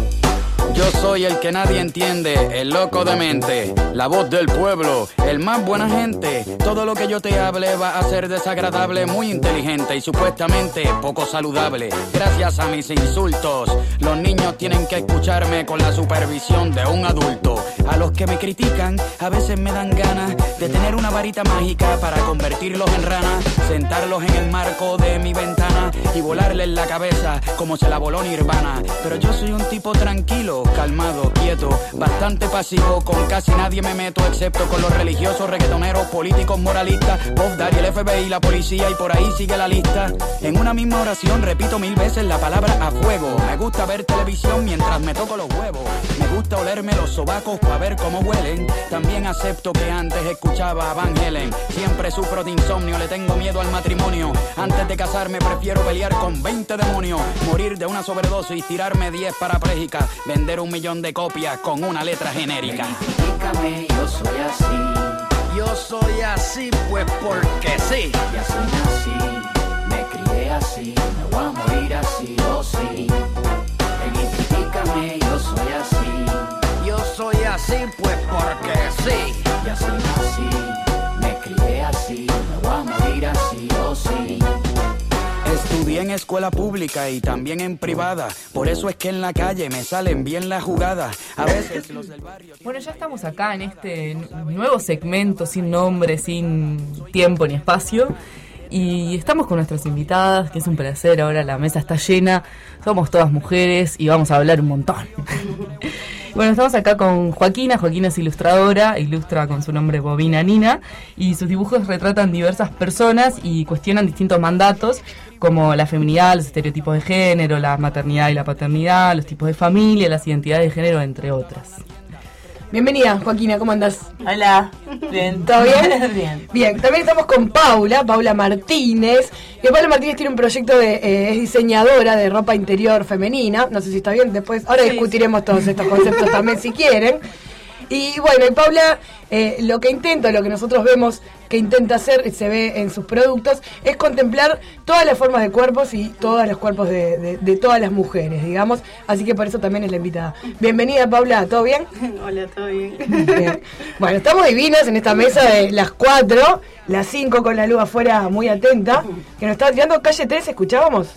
Yo soy el que nadie entiende, el loco de mente, la voz del pueblo, el más buena gente. Todo lo que yo te hable va a ser desagradable, muy inteligente y supuestamente poco saludable. Gracias a mis insultos, los niños tienen que escucharme con la supervisión de un adulto. A los que me critican, a veces me dan ganas de tener una varita mágica para convertirlos en ranas, sentarlos en el marco de mi ventana y volarles la cabeza como se la voló Nirvana. Pero yo soy un tipo tranquilo, calmado, quieto, bastante pasivo, con casi nadie me meto excepto con los religiosos, reggaetoneros, políticos, moralistas, Bob Daddy, el F B I, la policía y por ahí sigue la lista. En una misma oración repito mil veces la palabra a fuego. Me gusta ver televisión mientras me toco los huevos. Me gusta olerme los sobacos para ver cómo huelen. También acepto que antes escuchaba a Van Halen. Siempre sufro de insomnio, le tengo miedo al matrimonio. Antes de casarme prefiero pelear con veinte demonios, morir de una sobredosis, tirarme diez parapléjicas, vender un millón de copias con una letra genérica. Critícame, yo soy así. Yo soy así, pues porque sí. Y así nací, me crié así, me voy a morir así, oh sí. Ven y critícame, yo soy así. Yo soy así, pues porque sí. Y así nací, me crié así, me voy a morir así, oh sí. Estudié en escuela pública y también en privada. Por eso es que en la calle me salen bien las jugadas. A veces los del barrio... Bueno, ya estamos acá en este nuevo segmento sin nombre, sin tiempo ni espacio. Y estamos con nuestras invitadas, que es un placer. Ahora la mesa está llena. Somos todas mujeres y vamos a hablar un montón. Bueno, estamos acá con Joaquina. Joaquina es ilustradora, ilustra con su nombre Bobina Nina. Y sus dibujos retratan diversas personas y cuestionan distintos mandatos, como la feminidad, los estereotipos de género, la maternidad y la paternidad, los tipos de familia, las identidades de género, entre otras. Bienvenida, Joaquina, ¿cómo andás? Hola, bien. ¿Todo bien? Bien. Bien, también estamos con Paula, Paula Martínez, que Paula Martínez tiene un proyecto de, eh, es diseñadora de ropa interior femenina, no sé si está bien, después, ahora sí, discutiremos sí. todos estos conceptos también si quieren. Y bueno, y Paula, eh, lo que intenta, lo que nosotros vemos que intenta hacer, se ve en sus productos, es contemplar todas las formas de cuerpos y todos los cuerpos de, de, de todas las mujeres, digamos. Así que por eso también es la invitada. Bienvenida, Paula, ¿todo bien? Hola, ¿todo bien? Bien. Bueno, estamos divinas en esta mesa de las cuatro, las cinco con la luz afuera muy atenta, que nos está tirando calle tres, ¿escuchábamos?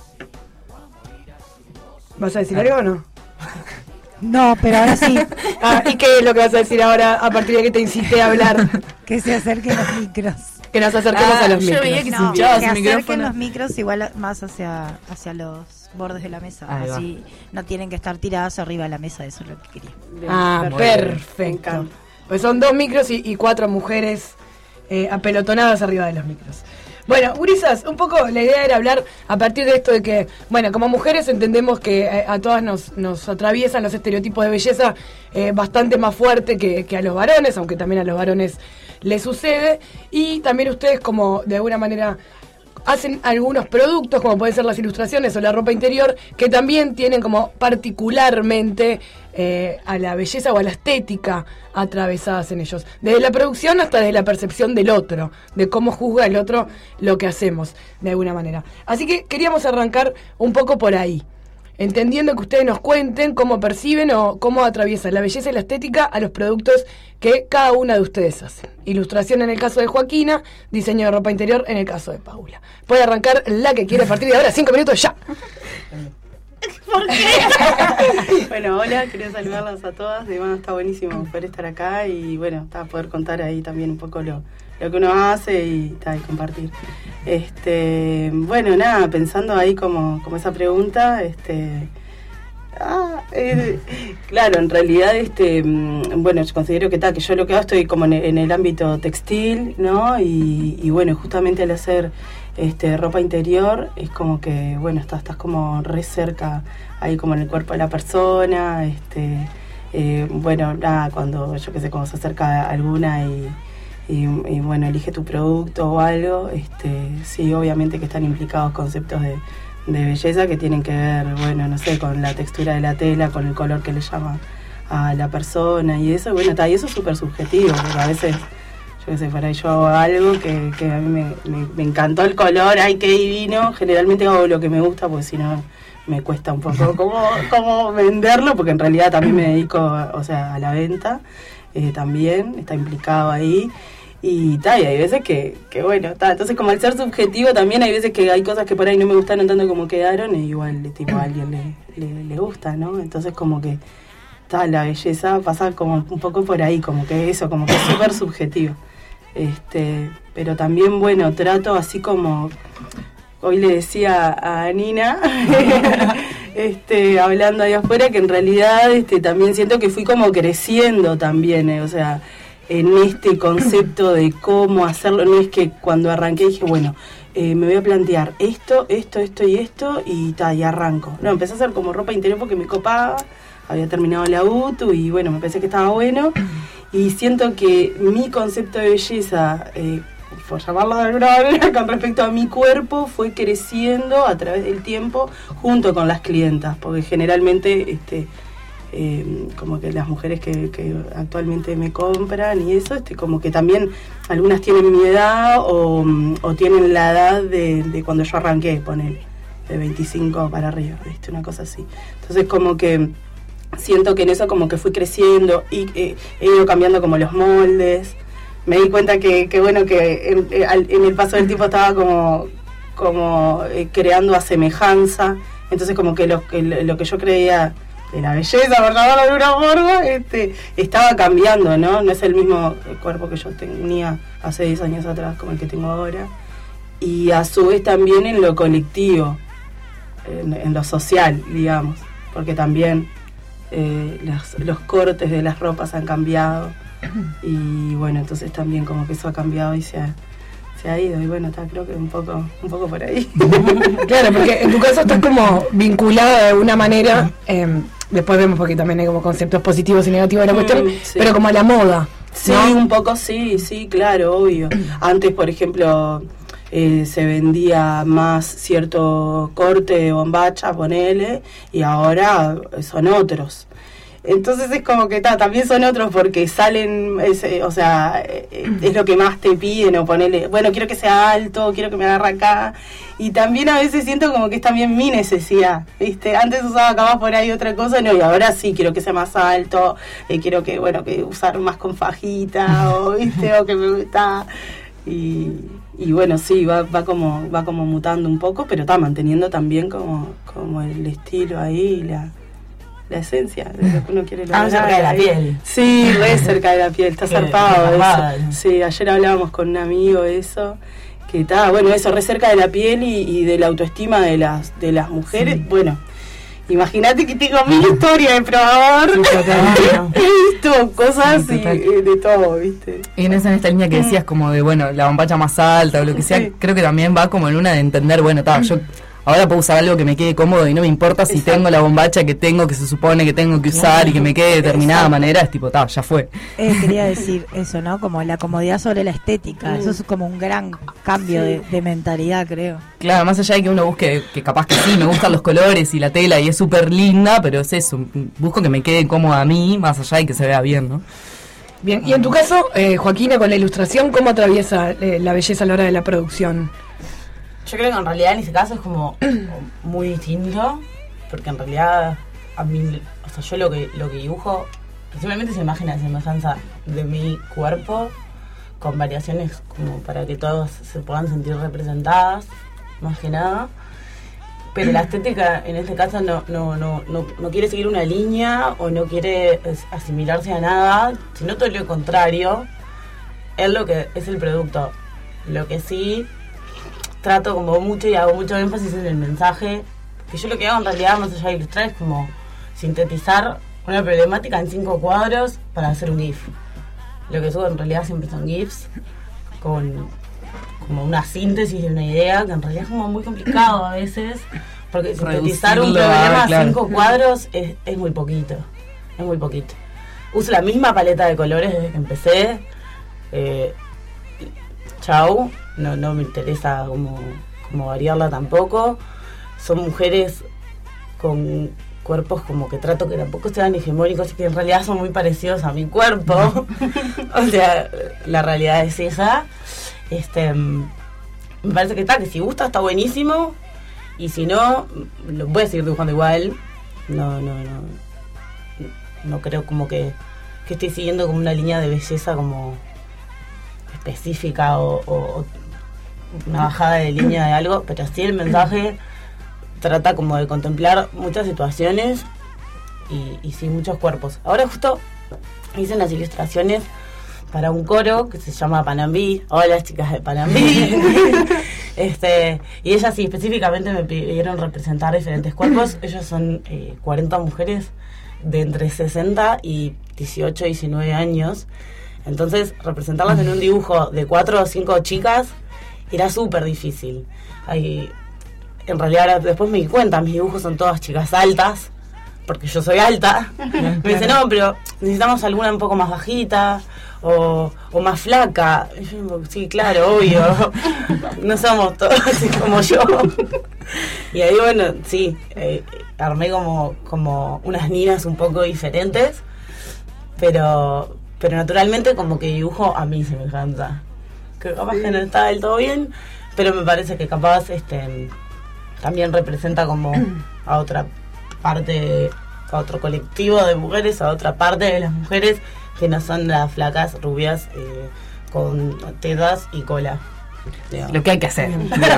¿Vas a decir algo o no? No, pero ahora sí. Ah, ¿y qué es lo que vas a decir ahora a partir de que te incité a hablar? Que se acerquen los micros. Que nos acerquemos ah, a los yo micros. Veía que, no, que acerquen los micros igual más hacia, hacia los bordes de la mesa. Ahí así va. No tienen que estar tiradas arriba de la mesa, eso es lo que quería. Bien, ah, perfecto. Pues son dos micros y, y cuatro mujeres eh, apelotonadas arriba de los micros. Bueno, gurisas, un poco la idea era hablar a partir de esto de que, bueno, como mujeres entendemos que a, a todas nos, nos atraviesan los estereotipos de belleza eh, bastante más fuerte que, que a los varones, aunque también a los varones les sucede. Y también ustedes como de alguna manera hacen algunos productos, como pueden ser las ilustraciones o la ropa interior, que también tienen como particularmente eh, a la belleza o a la estética atravesadas en ellos. Desde la producción hasta desde la percepción del otro, de cómo juzga el otro lo que hacemos, de alguna manera. Así que queríamos arrancar un poco por ahí, entendiendo que ustedes nos cuenten cómo perciben o cómo atraviesan la belleza y la estética a los productos que cada una de ustedes hace. Ilustración en el caso de Joaquina, diseño de ropa interior en el caso de Paula. Puede arrancar la que quiere a partir de ahora, cinco minutos ya. ¿Por qué? Bueno, hola, quería saludarlas a todas. De verdad está buenísimo poder estar acá y bueno, está poder contar ahí también un poco lo, lo que uno hace y, ta, y compartir. Este, bueno, nada, pensando ahí como, como esa pregunta, este, ah, eh, claro, en realidad, este, bueno, yo considero que tal, que yo lo que hago estoy como en el, en el ámbito textil, ¿no? Y, y bueno, justamente al hacer este ropa interior es como que, bueno, estás, estás como re cerca ahí como en el cuerpo de la persona, este, eh, bueno, nada, cuando yo qué sé, cuando se acerca alguna y Y, y bueno, elige tu producto o algo, este, sí, obviamente que están implicados conceptos de, de belleza que tienen que ver, bueno, no sé, con la textura de la tela, con el color que le llama a la persona y eso, bueno, está, y eso es súper subjetivo, porque a veces, yo qué sé, por ahí yo hago algo que, que a mí me, me, me encantó el color, ay, qué divino, generalmente hago lo que me gusta, porque si no me cuesta un poco cómo, cómo venderlo, porque en realidad también me dedico, o sea, a la venta, eh, también, está implicado ahí. Y tal, y hay veces que, que bueno, ta, entonces como al ser subjetivo también hay veces que hay cosas que por ahí no me gustaron tanto como quedaron y igual tipo a alguien le, le, le gusta, ¿no? Entonces como que ta, la belleza pasa como un poco por ahí, como que eso, como que es súper subjetivo. Este, pero también, bueno, trato así como, hoy le decía a Nina, este, hablando ahí afuera, que en realidad este, también siento que fui como creciendo también, eh, o sea, en este concepto de cómo hacerlo. No es que cuando arranqué dije, bueno, eh, me voy a plantear esto, esto, esto y esto y ta, y arranco. No, empecé a hacer como ropa interior porque me copaba, había terminado la U T U y bueno, me pensé que estaba bueno y siento que mi concepto de belleza, eh, por llamarlo de alguna manera, con respecto a mi cuerpo, fue creciendo a través del tiempo junto con las clientas, porque generalmente este Eh, como que las mujeres que, que actualmente me compran y eso, este, como que también algunas tienen mi edad o, o tienen la edad de, de cuando yo arranqué, ponele, de veinticinco para arriba, ¿viste? Una cosa así. Entonces como que siento que en eso como que fui creciendo y eh, he ido cambiando como los moldes. Me di cuenta que, que bueno, que en, en el paso del tiempo estaba como, como eh, creando a semejanza. Entonces como que lo, que lo que yo creía de la belleza, por llamarlo de alguna forma, este, estaba cambiando, ¿no? No es el mismo cuerpo que yo tenía hace diez años atrás como el que tengo ahora. Y a su vez también en lo colectivo, en, en lo social, digamos, porque también eh, los, los cortes de las ropas han cambiado y bueno, entonces también como que eso ha cambiado y se ha, se ha ido y bueno, está, creo que un poco, un poco por ahí. Claro, porque en tu caso estás como vinculada de alguna manera, eh, después vemos porque también hay como conceptos positivos y negativos de la cuestión, mm, sí. Pero como a la moda, sí, ¿no? Un poco sí, sí, claro, obvio. Antes, por ejemplo, eh, se vendía más cierto corte de bombacha, ponele, y ahora son otros. Entonces es como que ta, también son otros porque salen, es, eh, o sea, eh, es lo que más te piden o ponerle, bueno, quiero que sea alto, quiero que me agarre acá. Y también a veces siento como que es también mi necesidad, ¿viste? Antes usaba capaz por ahí otra cosa, no, y ahora sí, quiero que sea más alto, eh, quiero que, bueno, que usar más con fajita, o, ¿viste? O que me gusta. Y, y bueno, sí, va, va como va como mutando un poco, pero está manteniendo también como, como el estilo ahí, la... la esencia de lo que uno quiere lograr. Ah, cerca de la piel. Sí, re cerca de la piel, está zarpado eso. Sí, ayer hablábamos con un amigo de eso, que está, bueno, eso, re cerca de la piel y, y de la autoestima de las de las mujeres. Sí. Bueno, imagínate que tengo mil historias de probador. He visto cosas y, eh, de todo, ¿viste? Y en esa en esta línea que decías como de, bueno, la bombacha más alta o lo que sea, sí. Creo que también va como en una de entender, bueno, ta, yo ahora puedo usar algo que me quede cómodo y no me importa si Exacto. tengo la bombacha que tengo, que se supone que tengo que usar y que me quede de determinada Exacto. manera, es tipo, ta, ya fue. Eh, quería decir eso, ¿no? Como la comodidad sobre la estética. Eso es como un gran cambio de, de mentalidad, creo. Claro, más allá de que uno busque, que capaz que sí, me gustan los colores y la tela y es súper linda, pero es eso, busco que me quede cómoda a mí, más allá de que se vea bien, ¿no? Bien, y en tu caso, eh, Joaquina, con la ilustración, ¿cómo atraviesa eh, la belleza a la hora de la producción? Yo creo que en realidad en ese caso es como muy distinto, porque en realidad a mí, o sea, yo lo que lo que dibujo principalmente es imagen de semejanza de mi cuerpo, con variaciones como para que todos se puedan sentir representadas, más que nada. Pero la estética en este caso no, no, no, no, no quiere seguir una línea o no quiere asimilarse a nada, sino todo lo contrario, es lo que es el producto. Lo que sí trato como mucho y hago mucho énfasis en el mensaje, que yo lo que hago en realidad más allá de ilustrar es como sintetizar una problemática en cinco cuadros para hacer un GIF. Lo que subo en realidad siempre son GIFs con como una síntesis de una idea, que en realidad es como muy complicado a veces, porque sintetizar un Reducirlo, problema a claro. cinco cuadros es, es muy poquito, es muy poquito. Uso la misma paleta de colores desde que empecé, eh, chau, no, no me interesa como, como variarla tampoco. Son mujeres con cuerpos como que trato que tampoco sean hegemónicos y que en realidad son muy parecidos a mi cuerpo. O sea, la realidad es esa. Este, me parece que está, que si gusta está buenísimo, y si no, lo voy a seguir dibujando igual. No, no, no. No creo como que, que estoy siguiendo como una línea de belleza como específica o, o una bajada de línea de algo, pero sí el mensaje trata como de contemplar muchas situaciones y, y sí muchos cuerpos. Ahora justo hice unas ilustraciones para un coro que se llama Panambí. Hola, chicas de Panambí. este, y ellas sí específicamente me pidieron representar diferentes cuerpos. Ellas son eh, cuarenta mujeres de entre sesenta y dieciocho, diecinueve años. Entonces, representarlas en un dibujo de cuatro o cinco chicas era súper difícil. Hay, en realidad, ahora después me di cuenta, mis dibujos son todas chicas altas, porque yo soy alta. Me dice, no, pero necesitamos alguna un poco más bajita o, o más flaca. Y yo, sí, claro, obvio. No somos todos así como yo. Y ahí, bueno, sí, eh, armé como, como unas niñas un poco diferentes, pero, pero naturalmente como que dibujo a mi semejanza. Que capaz que no está del todo bien, pero me parece que capaz este también representa como a otra parte, a otro colectivo de mujeres, a otra parte de las mujeres que no son las flacas, rubias, eh, con tetas y cola. Digamos. Lo que hay que hacer.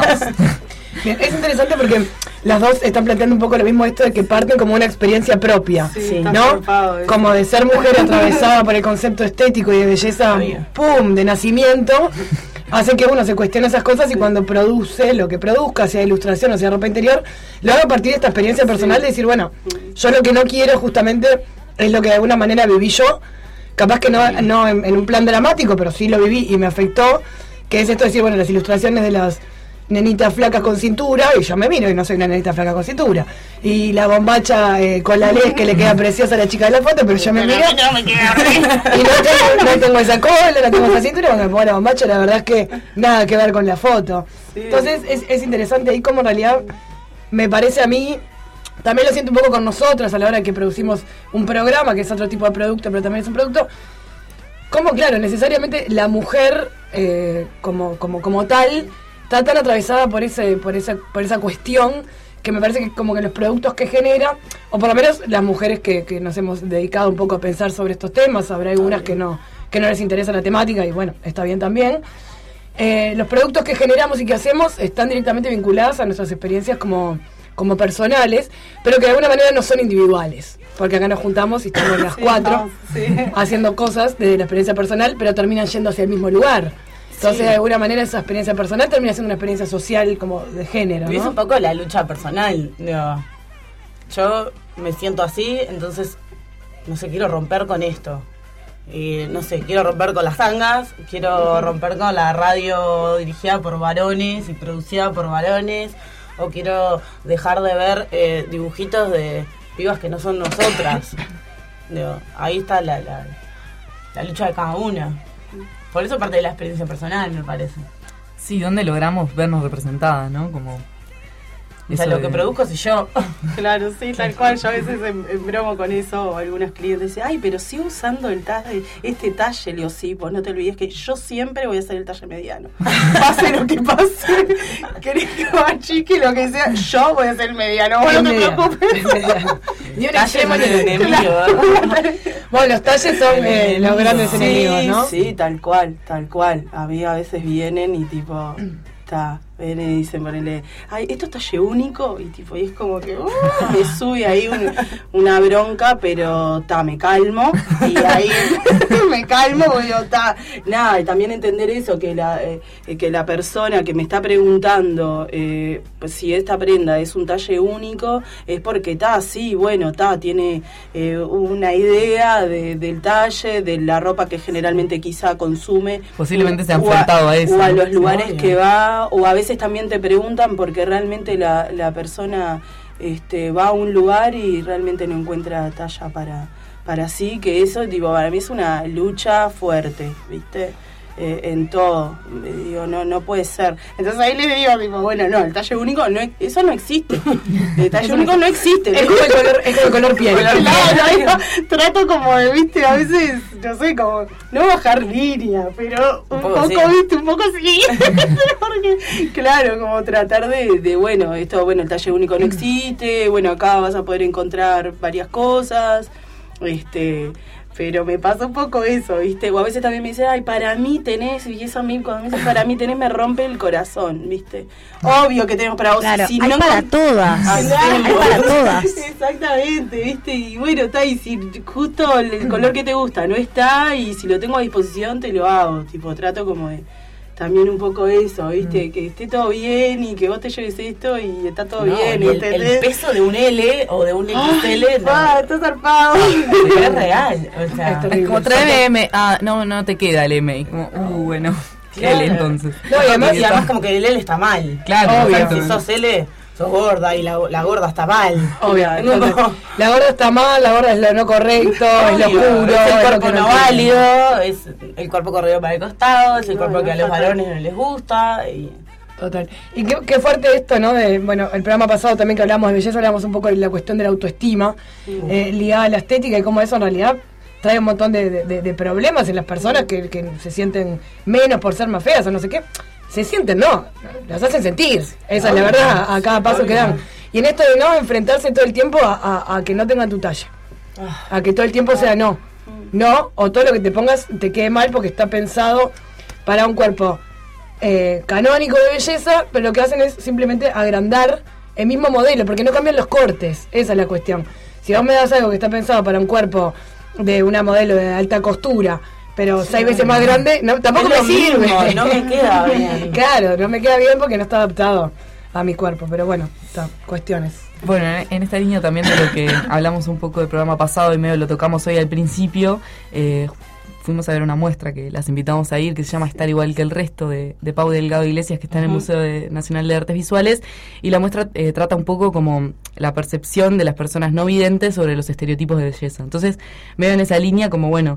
Bien, es interesante porque las dos están planteando un poco lo mismo, esto de que parten como una experiencia propia, Sí, ¿no? Como de ser mujer atravesada por el concepto estético y de belleza, pum, de nacimiento, hace que uno se cuestione esas cosas y cuando produce lo que produzca, sea ilustración o sea ropa interior, lo haga a partir de esta experiencia personal de decir, bueno, yo lo que no quiero justamente es lo que de alguna manera viví yo, capaz que no, no en, en un plan dramático, pero sí lo viví y me afectó, que es esto de decir, bueno, las ilustraciones de las nenitas flacas con cintura, y yo me miro y no soy una nenita flaca con cintura, y la bombacha eh, con la lez que le queda preciosa a la chica de la foto, pero yo me miro y no tengo, no tengo esa cola, no tengo esa cintura, cuando me pongo la bombacha la verdad es que nada que ver con la foto. Entonces es, es interesante ahí como en realidad me parece a mí, también lo siento un poco con nosotras a la hora que producimos un programa, que es otro tipo de producto, pero también es un producto, como claro, necesariamente la mujer eh, como, como, como tal está tan atravesada por ese, por esa, por esa cuestión que me parece que como que los productos que genera, o por lo menos las mujeres que, que nos hemos dedicado un poco a pensar sobre estos temas, habrá algunas que no, que no les interesa la temática y bueno, está bien también. Eh, los productos que generamos y que hacemos están directamente vinculados a nuestras experiencias como, como personales, pero que de alguna manera no son individuales, porque acá nos juntamos y estamos las cuatro sí. haciendo cosas desde la experiencia personal, pero terminan yendo hacia el mismo lugar. Entonces, Sí. de alguna manera, esa experiencia personal termina siendo una experiencia social como de género, Y es ¿no? un poco la lucha personal. Digo, yo me siento así, entonces, no sé, quiero romper con esto. Y no sé, quiero romper con las tangas, quiero romper con la radio dirigida por varones y producida por varones, o quiero dejar de ver eh, dibujitos de pibas que no son nosotras. Digo, ahí está la, la, la lucha de cada una. Por eso parte de la experiencia personal, me parece. Sí, donde logramos vernos representadas, ¿no? Como o sea, lo de... que produzco soy yo. Claro, sí, tal cual. Yo a veces en, en bromo con eso, o algunos clientes dicen, ay, pero sigo usando el talle, este talle. Le digo, sí, pues no te olvides que yo siempre voy a hacer el talle mediano. Pase lo que pase, querés que machique lo que sea, yo voy a hacer el mediano. Vos no te preocupes. Ni un extremo ni un enemigo. Bueno, los talles son eh, los grandes sí, enemigos, ¿no? Sí, tal cual, tal cual. A mí a veces vienen y tipo... Vienen y dicen, ponele, ay, esto es talle único, y tipo, y es como que uh, me sube ahí un, una bronca, pero ta, me calmo, y ahí me calmo, porque digo, ta, nada, y también entender eso, que la, eh, que la persona que me está preguntando eh, pues, si esta prenda es un talle único, es porque ta, sí, bueno, ta, tiene eh, una idea de, del talle, de la ropa que generalmente quizá consume. Posiblemente se han enfrentado a eso. O a los ¿no? lugares no, que va, o a veces también te preguntan porque realmente la, la persona este, va a un lugar y realmente no encuentra talla para, para sí, que eso tipo, para mí es una lucha fuerte, ¿viste? Eh, en todo, digo, no no puede ser. Entonces ahí le digo, tipo, bueno, no, el talle único, no, eso no existe. El talle único no existe. Es como el color, es como el color piel. Claro, claro, trato como de, viste, a veces, no sé, como, no bajar línea, pero un, un poco, poco viste, un poco sí. Porque, claro, como tratar de, de, bueno, esto, bueno, el talle único no existe, bueno, acá vas a poder encontrar varias cosas, este... Pero me pasa un poco eso, ¿viste? O a veces también me dicen, ay, para mí tenés, y eso a mí, cuando me dicen para mí tenés, me rompe el corazón, ¿viste? Obvio que tenemos para vos. Claro, si hay no para con... todas. Claro, hay para todas. Exactamente, ¿viste? Y bueno, está, y si justo el, el color que te gusta no está, y si lo tengo a disposición, te lo hago. Tipo, trato como de... También un poco eso, ¿viste? Mm. Que esté todo bien y que vos te lleves esto y está todo no, bien. El, el peso de un L o de un X L Ay, no. Ah, está zarpado. Es real. O sea, es, es como trae M. Ah, no, no te queda el M. Como, uh, bueno. Claro. L entonces. No, y además, y además como que el L está mal. Claro, obvio. Si sos L... sos gorda y la, la gorda está mal. Obvio. Entonces, no. La gorda está mal, la gorda es lo no correcto, obvio, es lo puro. Es el cuerpo es no, no válido, es el cuerpo corrido para el costado, es el no, cuerpo no, que a los varones no les gusta. Y... Total. Y qué, qué fuerte esto, ¿no? De, bueno, el programa pasado también que hablamos de belleza, hablamos un poco de la cuestión de la autoestima, sí. eh, ligada a la estética y cómo eso en realidad trae un montón de, de, de problemas en las personas que, que se sienten menos por ser más feas o no sé qué. Se sienten, no, las hacen sentir, esa es la verdad, a cada paso que dan. Y en esto de no enfrentarse todo el tiempo a, a, a que no tengan tu talla, a que todo el tiempo sea no, no, o todo lo que te pongas te quede mal porque está pensado para un cuerpo eh, canónico de belleza, pero lo que hacen es simplemente agrandar el mismo modelo, porque no cambian los cortes, esa es la cuestión. Si vos me das algo que está pensado para un cuerpo de una modelo de alta costura, pero sí, seis veces más grande, no, tampoco me sirve. Mismo, no me queda bien. Claro, no me queda bien porque no está adaptado a mi cuerpo, pero bueno, está, cuestiones. Bueno, en esta línea también de lo que hablamos un poco del programa pasado y medio lo tocamos hoy al principio, eh, fuimos a ver una muestra que las invitamos a ir, que se llama Estar igual que el resto, de, de Pau Delgado Iglesias, que está en el uh-huh. Museo de, Nacional de Artes Visuales, y la muestra eh, trata un poco como la percepción de las personas no videntes sobre los estereotipos de belleza. Entonces, veo en esa línea como, bueno,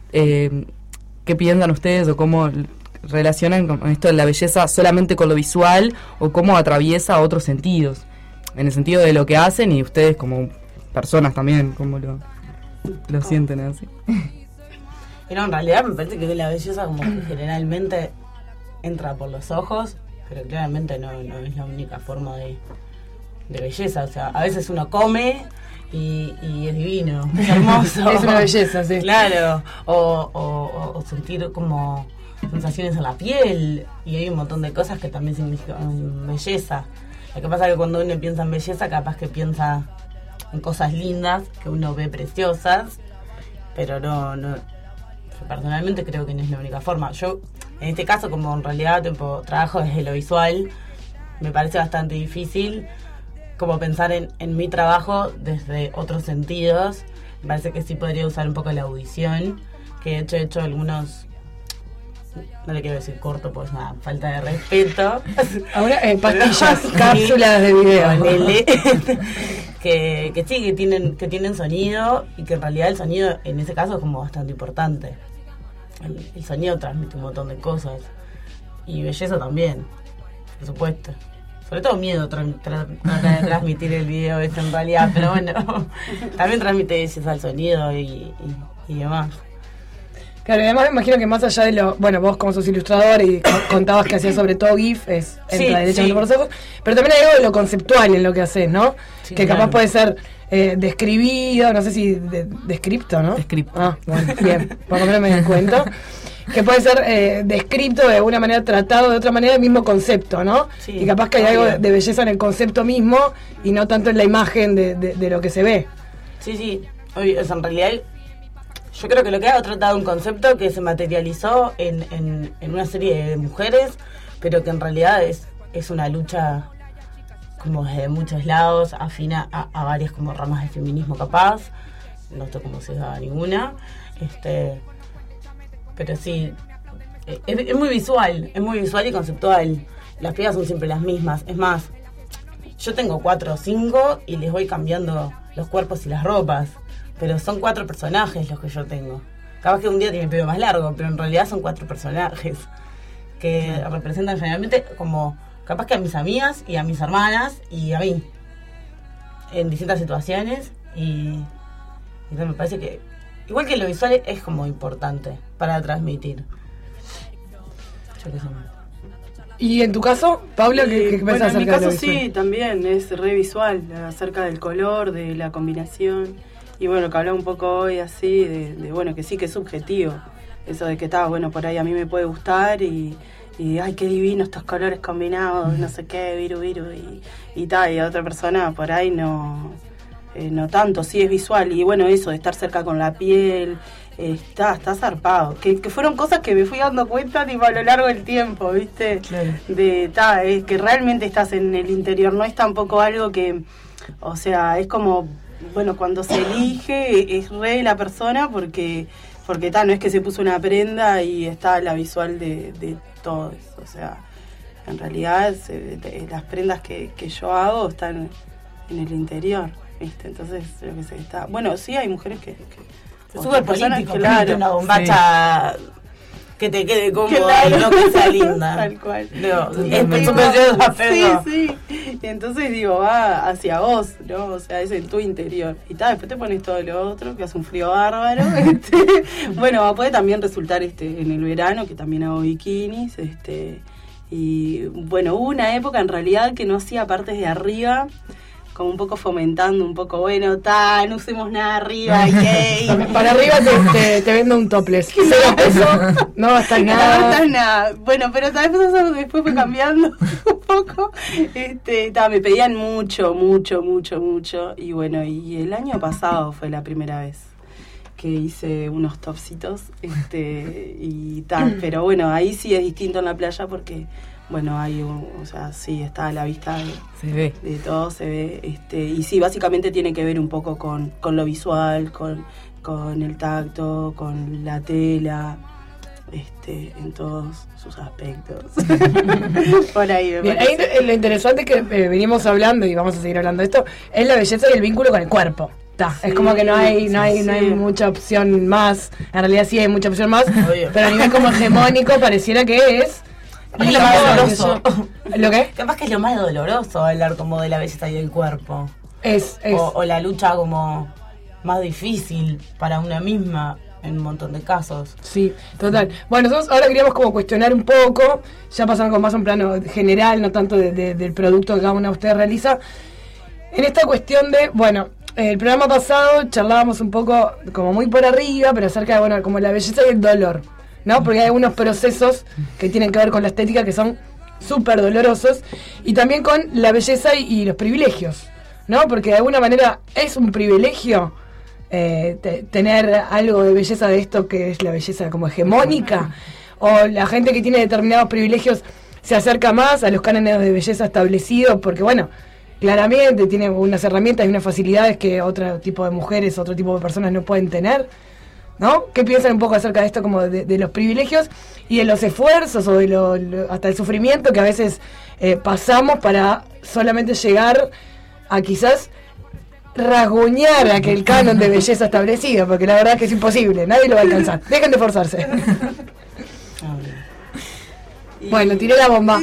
Eh, ¿qué piensan ustedes o cómo relacionan con esto de la belleza solamente con lo visual o cómo atraviesa otros sentidos? En el sentido de lo que hacen y ustedes como personas también, cómo lo, lo oh. sienten así. Pero en realidad me parece que la belleza como que generalmente entra por los ojos, pero claramente no, no es la única forma de, de belleza. O sea, a veces uno come... Y, y es divino, es hermoso. Es una belleza, sí. Claro, o, o, o sentir como sensaciones en la piel, y hay un montón de cosas que también significan belleza. Lo que pasa es que cuando uno piensa en belleza, capaz que piensa en cosas lindas, que uno ve preciosas, pero no, no yo personalmente creo que no es la única forma. Yo, en este caso, como en realidad tipo, trabajo desde lo visual, me parece bastante difícil como pensar en, en mi trabajo desde otros sentidos. Me parece que sí podría usar un poco la audición, que de hecho he hecho algunos no le quiero decir corto, pues es una falta de respeto. Ahora, eh, pastillas, cápsulas de video. Ponele, que, que sí, que tienen, que tienen sonido y que en realidad el sonido en ese caso es como bastante importante. El, el sonido transmite un montón de cosas. Y belleza también, por supuesto. Sobre todo miedo tra- tra- trata de transmitir el video este en realidad, pero bueno, también transmite belleza el sonido y, y, y demás. Claro, y además me imagino que más allá de lo... Bueno, vos como sos ilustrador y co- contabas que hacías sobre todo GIF, es entra Sí, derechamente sí. por los ojos, pero también hay algo de lo conceptual en lo que haces, ¿no? Sí, que capaz claro. puede ser eh, describido, no sé si de, descripto, ¿no? Descripto. Ah, bueno, bien, por lo menos me di cuenta. Que puede ser eh, descrito de alguna manera, tratado de otra manera, el mismo concepto, ¿no? Sí, y capaz que hay algo de, de belleza en el concepto mismo y no tanto en la imagen de, de, de lo que se ve. Sí, sí, obvio, o sea, en realidad yo creo que lo que hago trata de un concepto que se materializó en, en, en una serie de mujeres, pero que en realidad es, es una lucha como desde muchos lados, afina a, a varias como ramas del feminismo capaz, no estoy como sesgada ninguna, este, pero sí, es, es muy visual, es muy visual y conceptual, las piezas son siempre las mismas, es más, yo tengo cuatro o cinco y les voy cambiando los cuerpos y las ropas, pero son cuatro personajes los que yo tengo. Capaz que un día tiene el pelo más largo, pero en realidad son cuatro personajes que sí. representan generalmente como capaz que a mis amigas y a mis hermanas y a mí en distintas situaciones y, y entonces me parece que igual que lo visual es como importante para transmitir. Yo qué sé. ¿Y en tu caso, Paula, qué, qué bueno, pensás en mi acerca de caso lo visual? sí, también es re visual, acerca del color, de la combinación. Y bueno, que hablaba un poco hoy así, de, de bueno, que sí que es subjetivo. Eso de que está, bueno, por ahí a mí me puede gustar y, y ay, qué divino estos colores combinados, no sé qué, viru, viru, y, y tal. Y a otra persona por ahí no, eh, no tanto, sí es visual. Y bueno, eso de estar cerca con la piel, eh, está, está zarpado. Que, que fueron cosas que me fui dando cuenta tipo, a lo largo del tiempo, ¿viste? Claro. De, ta, es que realmente estás en el interior, no es tampoco algo que, o sea, es como... Bueno, cuando se elige es re la persona porque porque tal, no es que se puso una prenda y está la visual de, de todo eso. O sea, en realidad se, de, las prendas que, que yo hago están en el interior, ¿viste? Entonces, lo que se está... Bueno, sí hay mujeres que... que es súper político, claro, una bombacha... Sí. Que te quede cómoda claro. y no que sea linda. Tal cual. No, sí, es digo, sí, sí. Y entonces digo, va hacia vos, ¿no? O sea, es en tu interior. Y tal, después te pones todo lo otro, que hace un frío bárbaro. Este, bueno, puede también resultar este en el verano, que también hago bikinis. Este, y bueno, hubo una época en realidad que no hacía partes de arriba, como un poco fomentando, un poco, bueno, ta, no usemos nada arriba, yay. Para arriba te, te, te vendo un topless. Cero peso, no va a estar nada. No va a estar nada. Bueno, pero tal vez eso después fue cambiando un poco. Este, ta, me pedían mucho, mucho, mucho, mucho. Y bueno, y el año pasado fue la primera vez que hice unos topsitos. Este, y tal, pero bueno, ahí sí es distinto en la playa porque... Bueno, hay un, o sea, sí, está a la vista de, se ve. de todo, se ve, este, y sí, básicamente tiene que ver un poco con, con lo visual, con, con el tacto, con la tela, este, en todos sus aspectos. Por ahí me Bien, ahí lo interesante que eh, venimos hablando y vamos a seguir hablando de esto, es la belleza y el vínculo con el cuerpo. Ta, sí, es como que no hay, no hay, sí, no hay sí. mucha opción más, en realidad sí hay mucha opción más, Obvio. Pero a nivel como hegemónico pareciera que es Capaz que es lo más doloroso. ¿Lo qué? Capaz que es lo más doloroso hablar como de la belleza y del cuerpo. Es, es. O, o la lucha como más difícil para una misma en un montón de casos. Sí, total. Bueno, nosotros ahora queríamos como cuestionar un poco, ya pasando con más un plano general, no tanto de, de, del producto que cada una de ustedes realiza. En esta cuestión de, bueno, el programa pasado charlábamos un poco como muy por arriba, pero acerca de, bueno, como la belleza y el dolor, ¿no? Porque hay algunos procesos que tienen que ver con la estética que son súper dolorosos y también con la belleza y, y los privilegios, ¿no? Porque de alguna manera es un privilegio eh, te, tener algo de belleza de esto que es la belleza como hegemónica, o la gente que tiene determinados privilegios se acerca más a los cánones de belleza establecidos porque, bueno, claramente tiene unas herramientas y unas facilidades que otro tipo de mujeres, otro tipo de personas no pueden tener. ¿no? ¿Qué piensan un poco acerca de esto, como de, de los privilegios y de los esfuerzos o de lo, lo, hasta el sufrimiento que a veces eh, pasamos para solamente llegar a quizás rasguñar aquel canon de belleza establecido? Porque la verdad es que es imposible, nadie lo va a alcanzar. Dejen de forzarse. Bueno, tiré la bomba.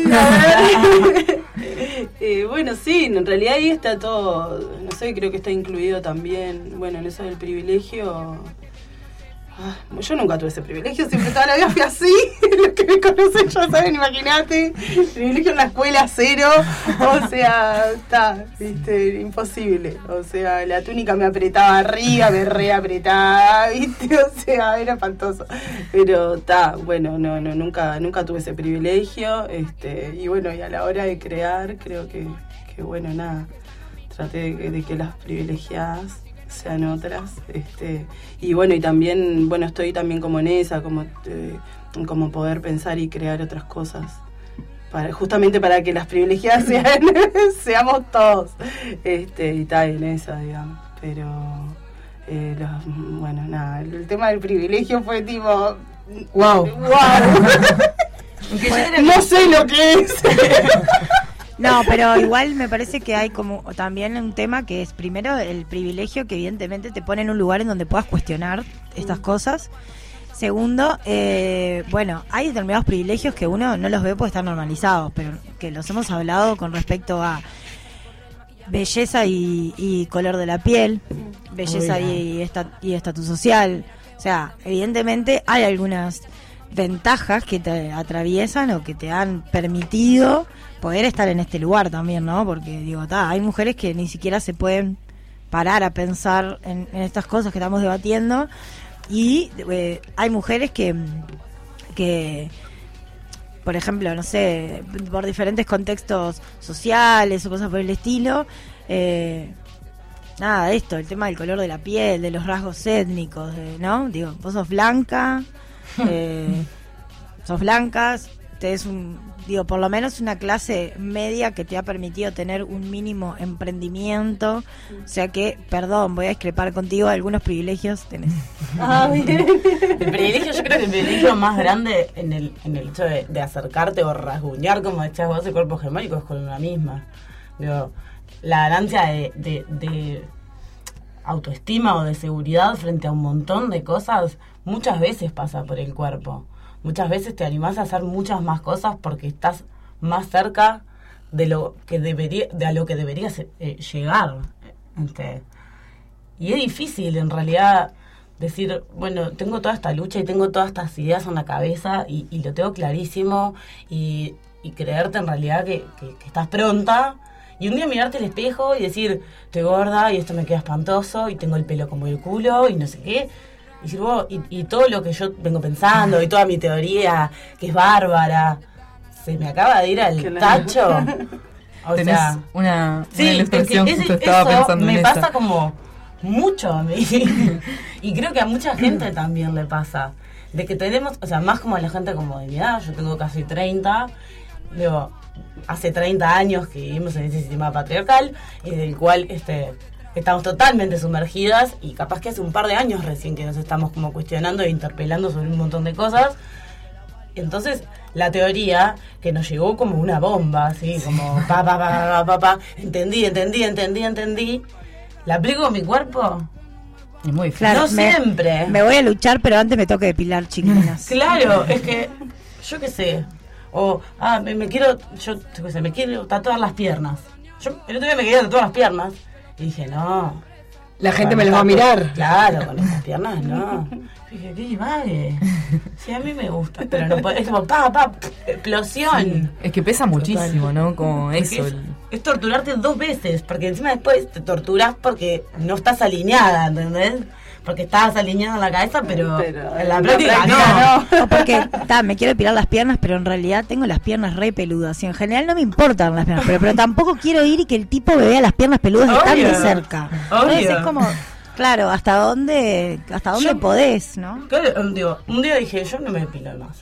eh, bueno, sí, en realidad ahí está todo, no sé, creo que está incluido también, bueno, en eso del privilegio. Ah, yo nunca tuve ese privilegio, siempre toda la vida fui así. Los que me conocen ya saben, imagínate. Privilegio en la escuela, cero. O sea, está, viste, imposible. O sea, la túnica me apretaba arriba, me reapretaba, viste, o sea, era espantoso. Pero está, bueno, no, no, nunca, nunca tuve ese privilegio. Este, y bueno, y a la hora de crear, creo que, que bueno, nada, traté de, de que las privilegiadas sean otras, este, y bueno, y también, bueno, estoy también como en esa, como, eh, como poder pensar y crear otras cosas, para, justamente para que las privilegiadas sean, seamos todos, este, y tal, en esa, digamos, pero, eh, los, bueno, nada, el, el tema del privilegio fue tipo, wow, wow, no sé lo que es. No, pero igual me parece que hay como también un tema que es primero el privilegio que evidentemente te pone en un lugar en donde puedas cuestionar estas cosas. Segundo, eh, bueno, hay determinados privilegios que uno no los ve porque están normalizados, pero que los hemos hablado con respecto a belleza y, y color de la piel, belleza y, esta, y estatus social. O sea, evidentemente hay algunas ventajas que te atraviesan o que te han permitido poder estar en este lugar también, ¿no? Porque digo, ta, hay mujeres que ni siquiera se pueden parar a pensar en, en estas cosas que estamos debatiendo, y eh, hay mujeres que que por ejemplo, no sé, por diferentes contextos sociales o cosas por el estilo, eh, nada, esto, el tema del color de la piel, de los rasgos étnicos, de, ¿no? Digo, vos sos blanca, eh, sos blancas, tenés un, digo, por lo menos una clase media que te ha permitido tener un mínimo emprendimiento, o sea que, perdón, voy a discrepar contigo, algunos privilegios tenés. Ah, bien. El privilegio, yo creo que el privilegio más grande en el, en el hecho de, de acercarte o rasguñar, como decías vos, el cuerpo hegemónico es con una misma. Digo, la ganancia de, de, de autoestima o de seguridad frente a un montón de cosas muchas veces pasa por el cuerpo. Muchas veces te animás a hacer muchas más cosas porque estás más cerca de lo que debería, de a lo que deberías eh, llegar. Este, y es difícil en realidad decir, bueno, tengo toda esta lucha y tengo todas estas ideas en la cabeza y, y lo tengo clarísimo, y, y creerte en realidad que, que, que estás pronta, y un día mirarte al espejo y decir, estoy gorda y esto me queda espantoso y tengo el pelo como el culo y no sé qué. Y, decir, wow, y, y todo lo que yo vengo pensando y toda mi teoría, que es bárbara, se me acaba de ir al claro. tacho. O Tenés sea, una, sí, una ilustración es que que es, estaba eso pensando me en pasa esa. como mucho a mí. Y creo que a mucha gente también le pasa. De que tenemos, o sea, más como a la gente como de mi edad, yo tengo casi treinta, digo, hace treinta años que vivimos en ese sistema patriarcal y del cual este estamos totalmente sumergidas, y capaz que hace un par de años recién que nos estamos como cuestionando e interpelando sobre un montón de cosas. Entonces, la teoría que nos llegó como una bomba, así, como pa, pa, pa, pa, pa, pa, entendí, entendí, entendí, entendí, la aplico a mi cuerpo. Es muy claro, no me, siempre. Me voy a luchar, pero antes me toca depilar, chiquinas. Claro, es que, yo qué sé, o, ah, me, me quiero, yo, yo qué sé, me quiero tatuar las piernas. Yo el otro día me quería tatuar las piernas. Y dije, no. La gente me las va a mirar. Claro, con estas piernas no. Dije, qué vale. Sí, a mí me gusta, pero no puede, es como pa, pa, explosión. Sí, es que pesa muchísimo, ¿no? Como eso. Es, es torturarte dos veces, porque encima después te torturas porque no estás alineada, ¿entendés? Porque estabas alineada en la cabeza, pero, pero en la práctica no. no. O porque ta, me quiero depilar las piernas, pero en realidad tengo las piernas re peludas. Y en general no me importan las piernas, pero, pero tampoco quiero ir y que el tipo me vea las piernas peludas de tan de cerca. Obvio. Entonces es como, claro, hasta dónde hasta dónde yo, podés, ¿no? Claro, digo, un día dije, yo no me depilo más.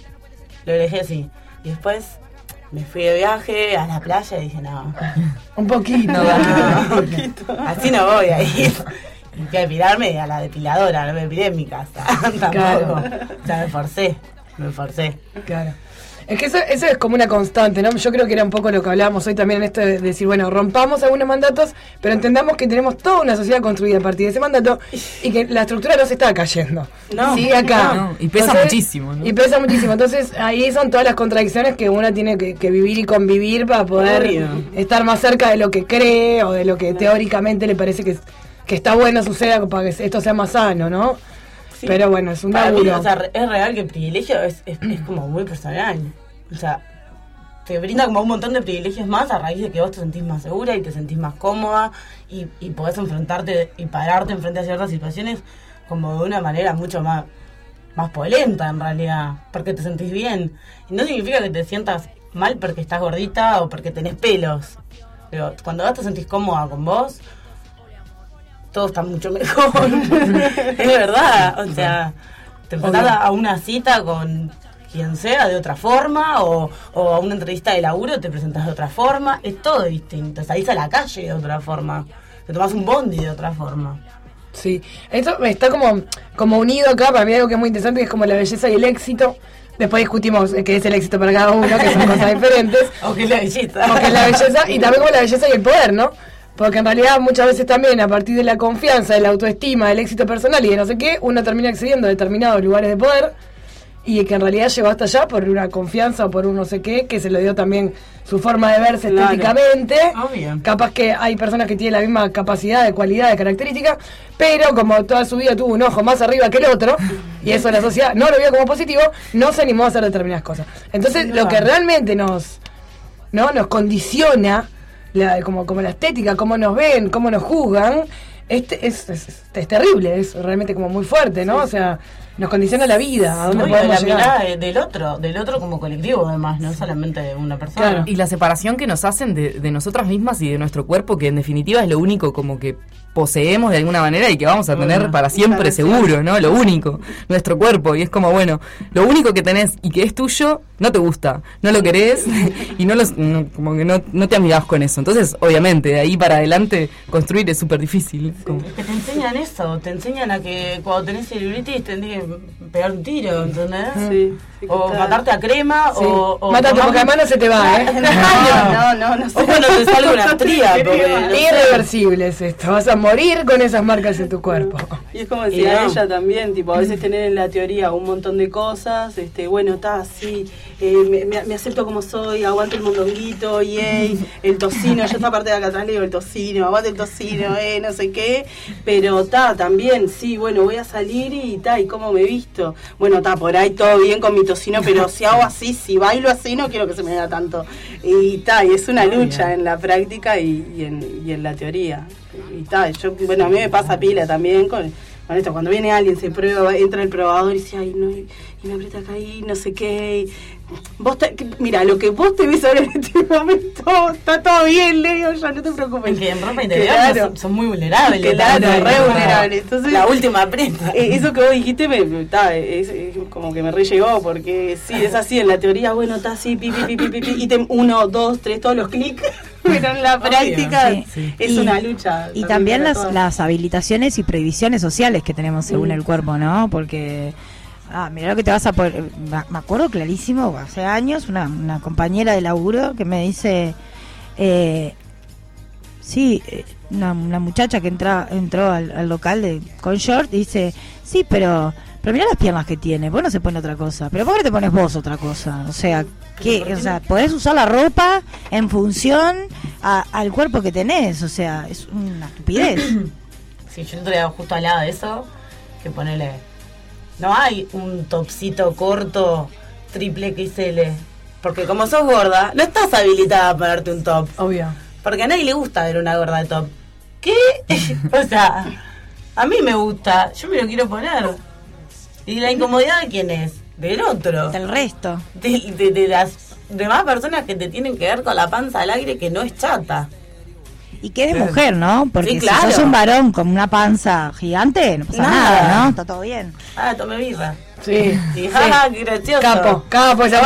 Lo dejé así. Y después me fui de viaje a la playa y dije, no. Un poquito. No, no, un poquito. Así no voy a ir. Fui a depilarme a la depiladora, no me depilé en mi casa. Tampoco. Claro. O sea, me forcé, me forcé. Claro. Es que eso, eso es como una constante, ¿no? Yo creo que era un poco lo que hablábamos hoy también en esto de decir, bueno, rompamos algunos mandatos, pero entendamos que tenemos toda una sociedad construida a partir de ese mandato y que la estructura no se está cayendo. No. Sigue acá. No, y pesa Entonces, muchísimo, ¿no? Y pesa muchísimo. Entonces ahí son todas las contradicciones que uno tiene que, que vivir y convivir para poder Obvio. estar más cerca de lo que cree o de lo que teóricamente le parece que, que está bueno suceda para que esto sea más sano, ¿no? Sí. Pero bueno, es un Para mí, laburo. o sea, es real que el privilegio es, es, es como muy personal. O sea, te brinda como un montón de privilegios más a raíz de que vos te sentís más segura y te sentís más cómoda y, y podés enfrentarte y pararte enfrente a ciertas situaciones como de una manera mucho más, más polenta en realidad, porque te sentís bien. Y no significa que te sientas mal porque estás gordita o porque tenés pelos. Pero cuando vos te sentís cómoda con vos, todo está mucho mejor. Es verdad. O sea, te enfrentás a a una cita con quien sea de otra forma o, o a una entrevista de laburo te presentás de otra forma. Es todo distinto. Salís a la calle de otra forma. Te tomás un bondi de otra forma. Sí, esto está como, como unido acá, para mí algo que es muy interesante, que es como la belleza y el éxito. Después discutimos qué es el éxito para cada uno, que son cosas diferentes. O qué es la belleza. O qué es la belleza, y también como la belleza y el poder, ¿no? Porque en realidad muchas veces también a partir de la confianza, de la autoestima, del éxito personal y de no sé qué, uno termina accediendo a determinados lugares de poder y que en realidad llegó hasta allá por una confianza o por un no sé qué, que se le dio también su forma de verse Claro. estéticamente. Obvio. Capaz que hay personas que tienen la misma capacidad de cualidad, de característica, pero como toda su vida tuvo un ojo más arriba que el otro, y eso la sociedad no lo vio como positivo, no se animó a hacer determinadas cosas. Entonces, Sin lo duda. que realmente nos, ¿no? nos condiciona, la, como, como la estética, cómo nos ven, cómo nos juzgan, este, es, es, es, es terrible, es realmente como muy fuerte, ¿no? O sea, nos condiciona la vida, a dónde No, y de la podemos llegar. mirada de- del otro, del otro como colectivo además, no solamente de una persona. Y la separación que nos hacen de, de nosotras mismas y de nuestro cuerpo, que en definitiva es lo único como que poseemos de alguna manera y que vamos a tener Bueno, para siempre muchas seguro, ¿no? Lo único, nuestro cuerpo. Y es como, bueno, lo único que tenés y que es tuyo, no te gusta, no lo querés y no los, no, como que no, no te amigás con eso. Entonces, obviamente, de ahí para adelante construir es súper difícil. Como- Es que te enseñan eso, te enseñan a que cuando tenés celulitis tenés que pegar un tiro, ¿entendés? Sí, sí, o total. matarte a crema Sí. o, o Mátate, tomar- porque además no se te va, ¿eh? No, no, no, no sé. O cuando te salga una estría, porque no sé. Irreversible es esto, vas a morir con esas marcas en tu cuerpo. Y es como Y decía no. ella también, tipo, a veces tener en la teoría un montón de cosas, este, bueno, está, sí, eh, me, me- me acepto como soy, aguanto el mondonguito, yay, el tocino, yo esta parte de acá atrás le digo el tocino, aguanto el tocino, eh, no sé qué, pero está, también, sí, bueno, voy a salir y está, y cómo me visto, bueno, está, por ahí todo bien con mi tocino, pero si hago así, si bailo así, no quiero que se me vea tanto, y está, y es una lucha en la práctica y, y, en, y en la teoría. Y tal, yo, bueno, a mí me pasa pila también con, con esto, cuando viene alguien, se prueba, entra el probador y dice, ay, no, y, y me aprieta acá y no sé qué, y vos te, que- mira, lo que vos te ves ahora en este momento, está todo bien, le digo yo, no te preocupes. Que en ropa interior Claro. son, son muy vulnerables. Claro, también, re ¿no? vulnerables. Entonces, la última aprieta. eh, eso que vos dijiste me, me- ta, es, es como que me re llegó, porque sí, es así, en la teoría, bueno, está así, pi, pi, pi, pi, pi, pi, ítem uno, dos, tres, todos los clics, pero en la práctica Sí, sí. es Y- una lucha. Y también para las, todas. las habilitaciones y prohibiciones sociales que tenemos según Mm. el cuerpo, ¿no? Porque, ah, mira lo que te vas a poner. Me me acuerdo clarísimo, hace años, una, una compañera de laburo que me dice, eh, sí, eh, una, una muchacha que entra, entró al, al local de con short, dice, sí, pero... Pero mira las piernas que tiene, vos no se pone otra cosa. Pero ¿por qué no te pones vos otra cosa? O sea, ¿qué? O sea, podés usar la ropa en función a- al cuerpo que tenés. O sea, es una estupidez. Sí, yo el otro día justo hablaba de eso, que ponele, no hay un topcito corto triple X L, porque como sos gorda, no estás habilitada para ponerte un top. Obvio. Porque a nadie le gusta ver una gorda de top. ¿Qué? O sea, a mí me gusta, yo me lo quiero poner. ¿Y la incomodidad de quién es? Del otro. Del resto. De, de, de las demás personas que te tienen que ver con la panza al aire que no es chata. Y que eres mujer, ¿no? Porque Sí, si claro. sos un varón con una panza gigante, no pasa Nada. nada, ¿no? Está todo bien. Ah, tomé birra. Sí. Y jaja, qué gracioso. Capo, capo, esa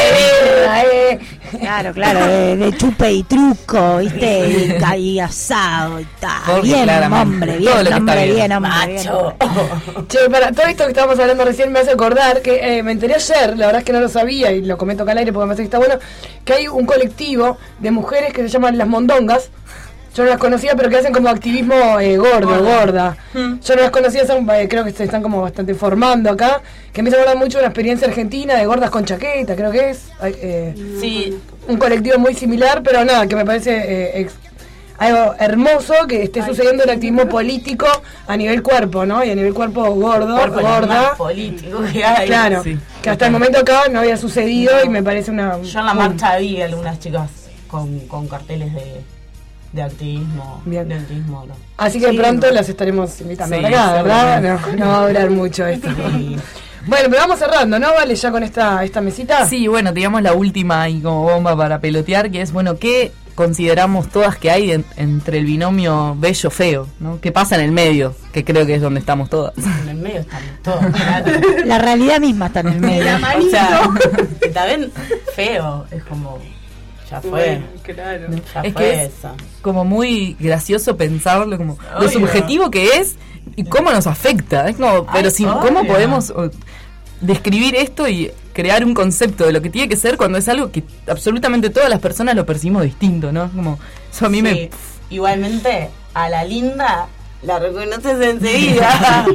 eh. Claro, claro, de, de chupe y truco, ¿viste? Y, ca- y asado y tal. Porque Bien, claramente, hombre, todo bien, lo que está hombre, bien. bien, hombre, bien, Macho. hombre. Che, para todo esto que estábamos hablando recién me hace acordar que eh, me enteré ayer, la verdad es que no lo sabía y lo comento acá al aire porque me parece que está bueno, que hay un colectivo de mujeres que se llaman Las Mondongas. Yo no las conocía, pero que hacen como activismo eh, gordo, gorda. Yo no las conocía, son, eh, creo que se están como bastante formando acá, que me hizo acordar mucho una experiencia argentina de gordas con chaqueta, creo que es. Eh, Sí. Un colectivo muy similar, pero nada, que me parece eh, ex- algo hermoso que esté sucediendo el activismo político a nivel cuerpo, ¿no? Y a nivel cuerpo gordo, Cuerpo es lo gorda. más político que hay. Claro, Sí. que hasta el momento acá no había sucedido y me parece una... Yo en la marcha vi algunas chicas con, con carteles de, de activismo. Bien. De activismo, ¿no? Así que Sí. pronto las estaremos invitando Sí, para acá, ¿verdad? No, seguramente. no va a durar mucho esto. Bueno, pero vamos cerrando, ¿no? Vale, ya con esta, esta mesita. Sí, bueno, digamos la última y como bomba para pelotear, que es, bueno, ¿qué consideramos todas que hay en- entre el binomio bello-feo, ¿no? ¿Qué pasa en el medio? Que creo que es donde estamos todas. En el medio estamos todos, claro. La realidad misma está en el medio. O sea, que también feo, es como, ya fue. Bueno, claro. Ya Es fue que es eso. como muy gracioso pensarlo, como lo Obvio. subjetivo que es y cómo nos afecta. Es como, pero Ay, sin, obvio. ¿cómo podemos o, describir esto y crear un concepto de lo que tiene que ser cuando es algo que absolutamente todas las personas lo percibimos distinto, ¿no? Como, eso a mí Sí, me... igualmente, a la linda la reconoces enseguida.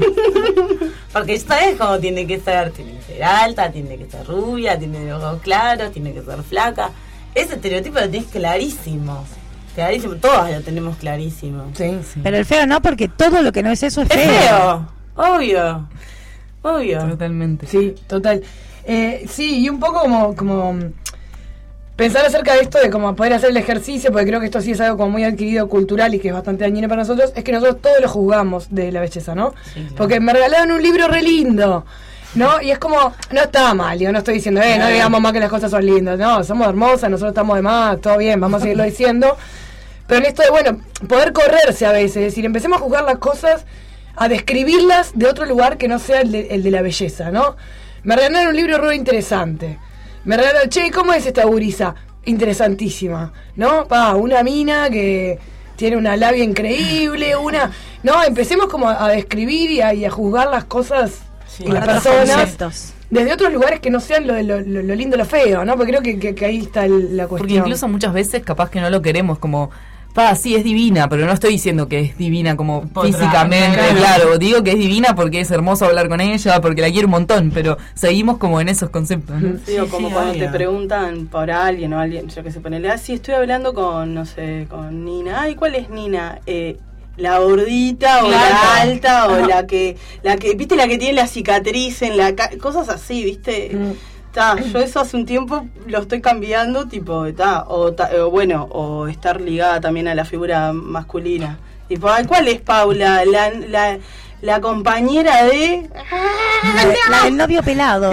Porque sabes cómo tiene que ser. Tiene que ser alta, tiene que ser rubia, tiene ojos claros, tiene que ser flaca. Ese estereotipo lo tienes clarísimo. Clarísimo, todas lo tenemos clarísimo. Sí, sí. Pero el feo no, porque todo lo que no es eso es Es feo. feo, obvio. Obvio. Totalmente. Sí, total. Eh, sí, y un poco como, como mm, pensar acerca de esto de cómo poder hacer el ejercicio, porque creo que esto sí es algo como muy adquirido cultural y que es bastante dañino para nosotros, es que nosotros todos lo juzgamos de la belleza, ¿no? Sí, claro. Porque me regalaron un libro re lindo, ¿no? Y es como, no está mal, yo no estoy diciendo, eh, no Claro. digamos más que las cosas son lindas, no, somos hermosas, nosotros estamos de más, todo bien, vamos a seguirlo diciendo. Pero en esto de, bueno, poder correrse a veces, es decir, empecemos a juzgar las cosas, a describirlas de otro lugar que no sea el de, el de la belleza, ¿no? Me regalaron un libro re interesante. Me regalaron, che, ¿cómo es esta gurisa? Interesantísima, ¿no? Pa, una mina que tiene una labia increíble, una... No, empecemos como a, a describir y a, y a juzgar las cosas Sí. y las Otros personas conceptos. desde otros lugares que no sean lo, lo, lo, lo lindo, lo feo, ¿no? Porque creo que, que, que ahí está el- la cuestión. Porque incluso muchas veces capaz que no lo queremos como, pa, sí, es divina, pero no estoy diciendo que es divina como Potra, físicamente, claro. claro. Digo que es divina porque es hermoso hablar con ella, porque la quiero un montón, pero seguimos como en esos conceptos, ¿no? Sí, o Sí, como sí, cuando obvio. te preguntan por alguien o alguien, yo que sé, ponele, ah, sí, estoy hablando con, no sé, con Nina. Ay, ¿cuál es Nina? Eh, la gordita o Claro. la alta o la que, la que, viste, la que tiene la cicatriz en la ca cosas así, viste. Ta, yo eso hace un tiempo lo estoy cambiando, tipo, ta, o, ta, o bueno, o estar ligada también a la figura masculina. Tipo, ay, ¿cuál es Paula? La, la, la compañera de... La, de- la del novio pelado.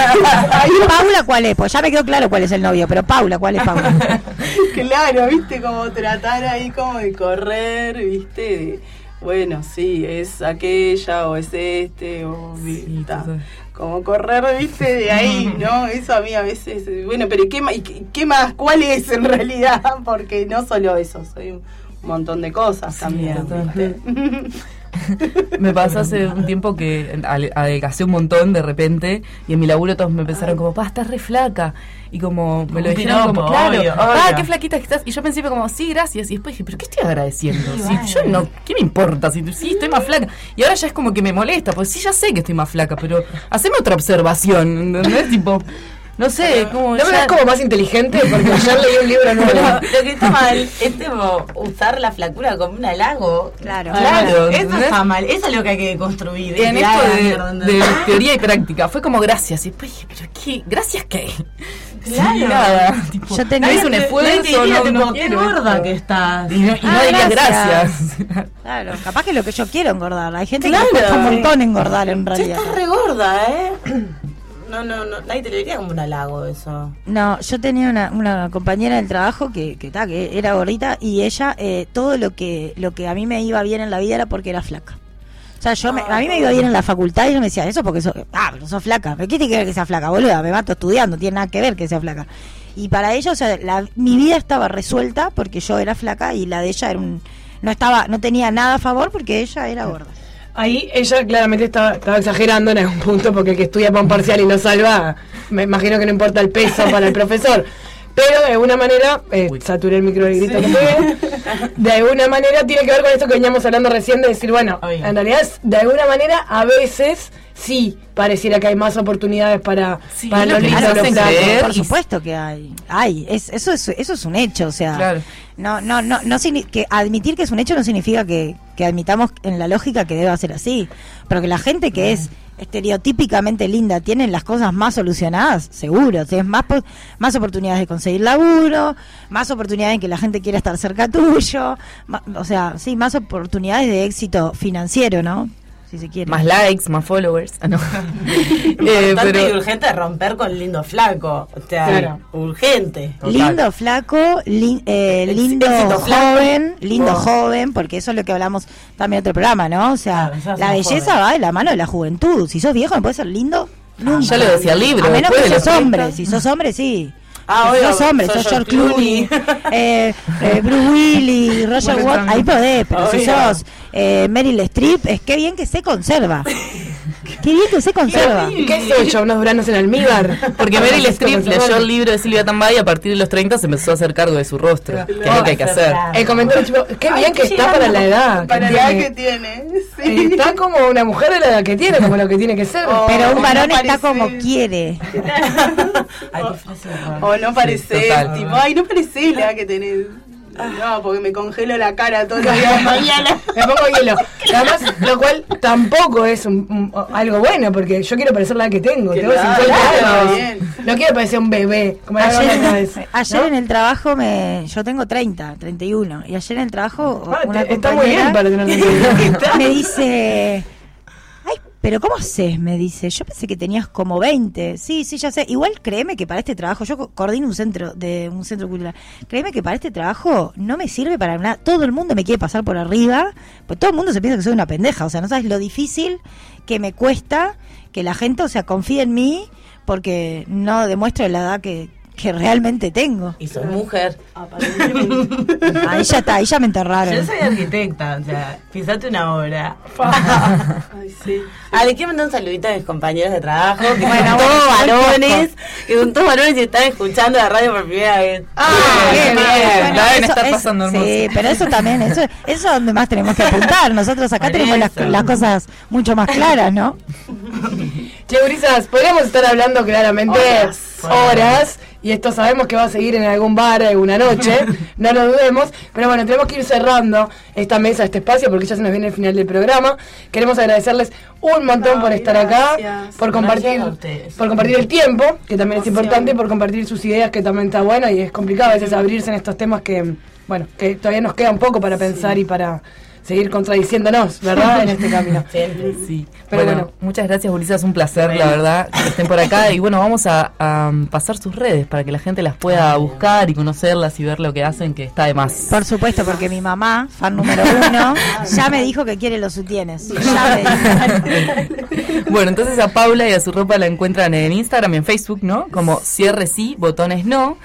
Paula, ¿cuál es? Pues ya me quedó claro cuál es el novio, pero Paula, ¿cuál es Paula? Claro, viste, como tratar ahí como de correr, viste, de, bueno, sí, es aquella o es este, o Sí, ta, total. como correr, viste, de ahí, ¿no? Eso a mí a veces, eh, bueno, pero ¿y qué, ma- y qué, qué más? ¿Cuál es en realidad? Porque no solo eso, soy un montón de cosas también, total. ¿viste? Me pasó hace un tiempo que ale- adelgacé un montón de repente y en mi laburo todos me pensaron como, pa, estás re flaca. Y como me lo Un dijeron como, piropo, claro, obvio, ah, obvio. qué flaquita que estás. Y yo pensé como, sí, gracias. Y después dije, pero ¿qué estoy agradeciendo? Si yo no, ¿qué me importa? Si sí, estoy más flaca. Y ahora ya es como que me molesta, pues sí, ya sé que estoy más flaca, pero haceme otra observación, ¿entendés? Tipo, no sé, como ¿No me ya- ves como más inteligente? Porque ayer leí un libro nuevo. Pero lo que está mal es tipo usar la flacura como un halago. Claro. Claro, Eso ¿entendés? está mal. Eso es lo que hay que construir. En Que esto haga de, mierda, de ¿entendés? teoría y práctica, fue como gracias. Y después dije, pero qué, ¿gracias qué? Claro. Sí, nada. Tipo, Yo tenía- no es un Nadie te- esfuerzo, nadie te diría, no, no tipo, qué quiero gorda esto. que estás. Y no, y no Ah, dirías gracias. gracias. Claro, capaz que es lo que yo quiero engordar. Hay gente Claro. que le cuesta un montón engordar en Ya realidad. estás re gorda, ¿eh? No, no, no. Nadie te lo diría como un halago eso. No, yo tenía una, una compañera del trabajo que, que, ta, que era gordita y ella, eh, todo lo que, lo que a mí me iba bien en la vida era porque era flaca. O sea, yo me, a mí me iba bien en la facultad y yo me decía, eso porque sos, ah, pero sos flaca. ¿Pero qué tiene que ver que sea flaca, boluda? Me mato estudiando, no tiene nada que ver que sea flaca. Y para ellos, o sea, la, mi vida estaba resuelta porque yo era flaca y la de ella era un, no estaba, no tenía nada a favor porque ella era gorda. Ahí ella claramente estaba, estaba exagerando en algún punto, porque el que estudia para un parcial y no salva, me imagino que no importa el peso para el profesor. Pero de alguna manera, eh, saturé el micro del grito, sí, que pegué, de alguna manera tiene que ver con esto que veníamos hablando recién, de decir, bueno, Oye. en realidad, de alguna manera, a veces sí pareciera que hay más oportunidades para, Sí, para los lindos, los flacos. Por supuesto que hay. Hay, es, eso, es, eso es un hecho, o sea, claro. no, no, no, no que admitir que es un hecho no significa que, que admitamos en la lógica que deba ser así, pero que la gente que es estereotípicamente linda tienen las cosas más solucionadas, seguro, tienes más más oportunidades de conseguir laburo, más oportunidades en que la gente quiera estar cerca tuyo, más, o sea, sí, más oportunidades de éxito financiero, ¿no? Si se quiere. Más likes, más followers. Ah, no. eh, pero... y urgente romper con lindo flaco. O sea, claro. urgente. Total. Lindo flaco, li, eh, lindo joven, flaco. lindo oh. joven, porque eso es lo que hablamos también en otro programa, ¿no? O sea, claro, la belleza joven. va de la mano de la juventud. Si sos viejo no puedes ser lindo nunca. Ya lo decía el libro. A menos que sos hombre. Si sos hombre, sí. Ah, si sos hombre, sos George Clooney, eh, eh, Bruce Willis, Roger Waters, ahí podés, pero obvio. Si sos eh, Meryl Streep, es que bien que se conserva. Qué bien que se conserva. ¿Qué es hecho? Unos duranos en almíbar. Porque Meryl Streep leyó el libro de Silvia Tambay y a partir de los treinta se empezó a hacer cargo de su rostro, claro. que es lo que hay que hacer. El comentario tipo, qué bien Ay, que está para la edad. Para la edad que tiene. Sí. Está como una mujer de la edad que tiene, como lo que tiene que ser. Oh, pero un varón no está como quiere. Ay, qué fácil. O no parece, sí, tipo, ay, no parece la edad que tenés. No, porque me congelo la cara todos los días de mañana. Me pongo hielo. Además, lo cual tampoco es un, un, algo bueno, porque yo quiero parecer la que tengo. Tengo cincuenta años. No quiero parecer un bebé. Como ayer la vez, ayer ¿no? en el trabajo, me yo tengo treinta, treinta y uno. Y ayer en el trabajo, ah, una te, está muy bien para tener treinta y uno. Me dice... Pero ¿cómo haces? Me dice, yo pensé que tenías como veinte. Sí, sí, ya sé. Igual créeme que para este trabajo, yo coordino un centro de un centro cultural. Créeme que para este trabajo no me sirve para nada. Todo el mundo me quiere pasar por arriba, pues todo el mundo se piensa que soy una pendeja. O sea, no sabes lo difícil que me cuesta que la gente, o sea, confíe en mí porque no demuestro la edad que que realmente tengo. Y soy mujer. Ahí ya está, ahí ya me enterraron. Yo soy arquitecta, o sea, fíjate una obra. Ay, sí. Ah, le quiero mandar un saludito a mis compañeros de trabajo, que bueno, son todos varones, que son todos varones y están escuchando la radio por primera vez. Ah, bien, bien. Bueno, deben estar pasando hermoso. Sí, pero eso también, eso, eso es donde más tenemos que apuntar. Nosotros acá por tenemos las, las cosas mucho más claras, ¿no? Che, gurisas, podríamos estar hablando claramente horas, horas y esto sabemos que va a seguir en algún bar alguna noche, no lo dudemos, pero bueno, tenemos que ir cerrando esta mesa, este espacio, porque ya se nos viene el final del programa. Queremos agradecerles un montón Ay, por estar gracias. acá, por compartir por compartir el tiempo, que también es importante, por compartir sus ideas, que también está bueno, y es complicado a veces abrirse en estos temas que, bueno, que todavía nos queda un poco para pensar sí. y para seguir contradiciéndonos, ¿verdad? En este camino. Siempre, sí. Pero bueno, bueno, muchas gracias, Ulises, un placer, bueno. la verdad, que estén por acá. Y bueno, vamos a, a pasar sus redes para que la gente las pueda buscar y conocerlas y ver lo que hacen, que está de más. Por supuesto, porque mi mamá, fan número uno, ya me dijo que quiere los sutienes. Ya me dijo. Bueno, entonces a Paula y a su ropa la encuentran en Instagram y en Facebook, ¿no? Como cierre sí, botones no.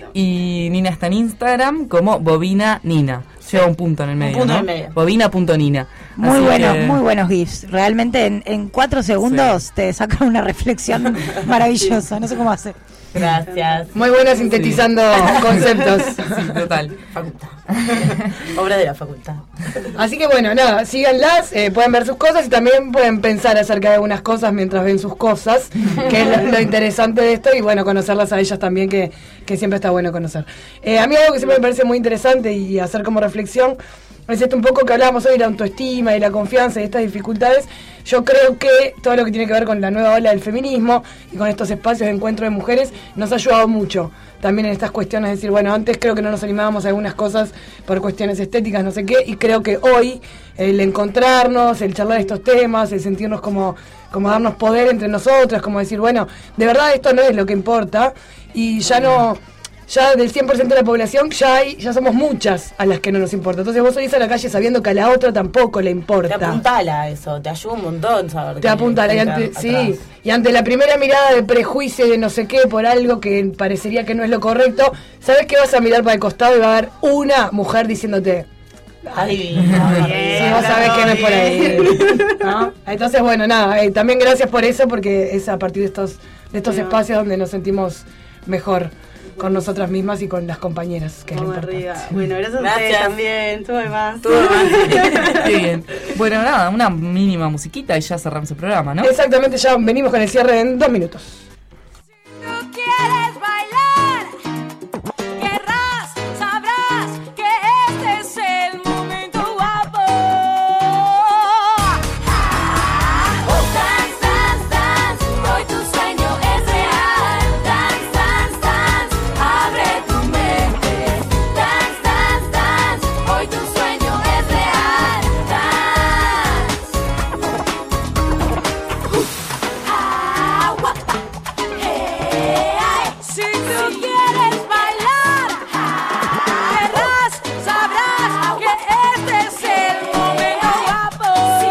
Y Nina está en Instagram como Bobina Nina. Lleva un punto en el medio, punto ¿no? en medio. Bobina.nina. Muy Así buenos, que... muy buenos GIFs. Realmente en, en cuatro segundos sí. te saca una reflexión maravillosa. No sé cómo hacer. Gracias. Muy buena sintetizando sí. conceptos. Sí, total. Facultad. Obra de la facultad. Así que bueno, nada, síganlas, eh, pueden ver sus cosas y también pueden pensar acerca de algunas cosas mientras ven sus cosas, que es lo, lo interesante de esto, y bueno, conocerlas a ellas también, que, que siempre está bueno conocer. Eh, a mí algo que siempre me parece muy interesante y hacer como reflexión es esto un poco que hablábamos hoy, la autoestima y la confianza y estas dificultades. Yo creo que todo lo que tiene que ver con la nueva ola del feminismo y con estos espacios de encuentro de mujeres nos ha ayudado mucho también en estas cuestiones, es decir, bueno, antes creo que no nos animábamos a algunas cosas por cuestiones estéticas, no sé qué, y creo que hoy el encontrarnos, el charlar estos temas, el sentirnos como, como darnos poder entre nosotras, como decir, bueno, de verdad esto no es lo que importa, y ya no... ya del cien por ciento de la población, ya hay, ya somos muchas a las que no nos importa. Entonces vos salís a la calle sabiendo que a la otra tampoco le importa. Te apuntala eso, te ayuda un montón saber. Te apuntala, y ante, sí, y ante la primera mirada de prejuicio de no sé qué por algo que parecería que no es lo correcto, sabes que vas a mirar para el costado y va a haber una mujer diciéndote... Ay, sí, vos sabés que no es por ahí, ¿no? Entonces, bueno, nada, eh, también gracias por eso, porque es a partir de estos, de estos Bueno. espacios donde nos sentimos mejor con nosotras mismas y con las compañeras, que es lo Vamos importante. arriba. Bueno, gracias, Gracias. a ustedes también. Tuve más. Qué bien. Bueno, nada, una mínima musiquita y ya cerramos el programa, ¿no? Exactamente, ya venimos con el cierre en dos minutos. ¿Quieres bailar? Querrás, sabrás que este es el momento guapo. Dance, dance, dance, hoy tu sueño es real. Dance, dance, dance, abre tu mente. Dance, dance, dance, hoy tu sueño es real. Dance. Ah, guapa. Hey, ay. Si tú quieres bailar, querrás, sabrás que este es el momento guapo.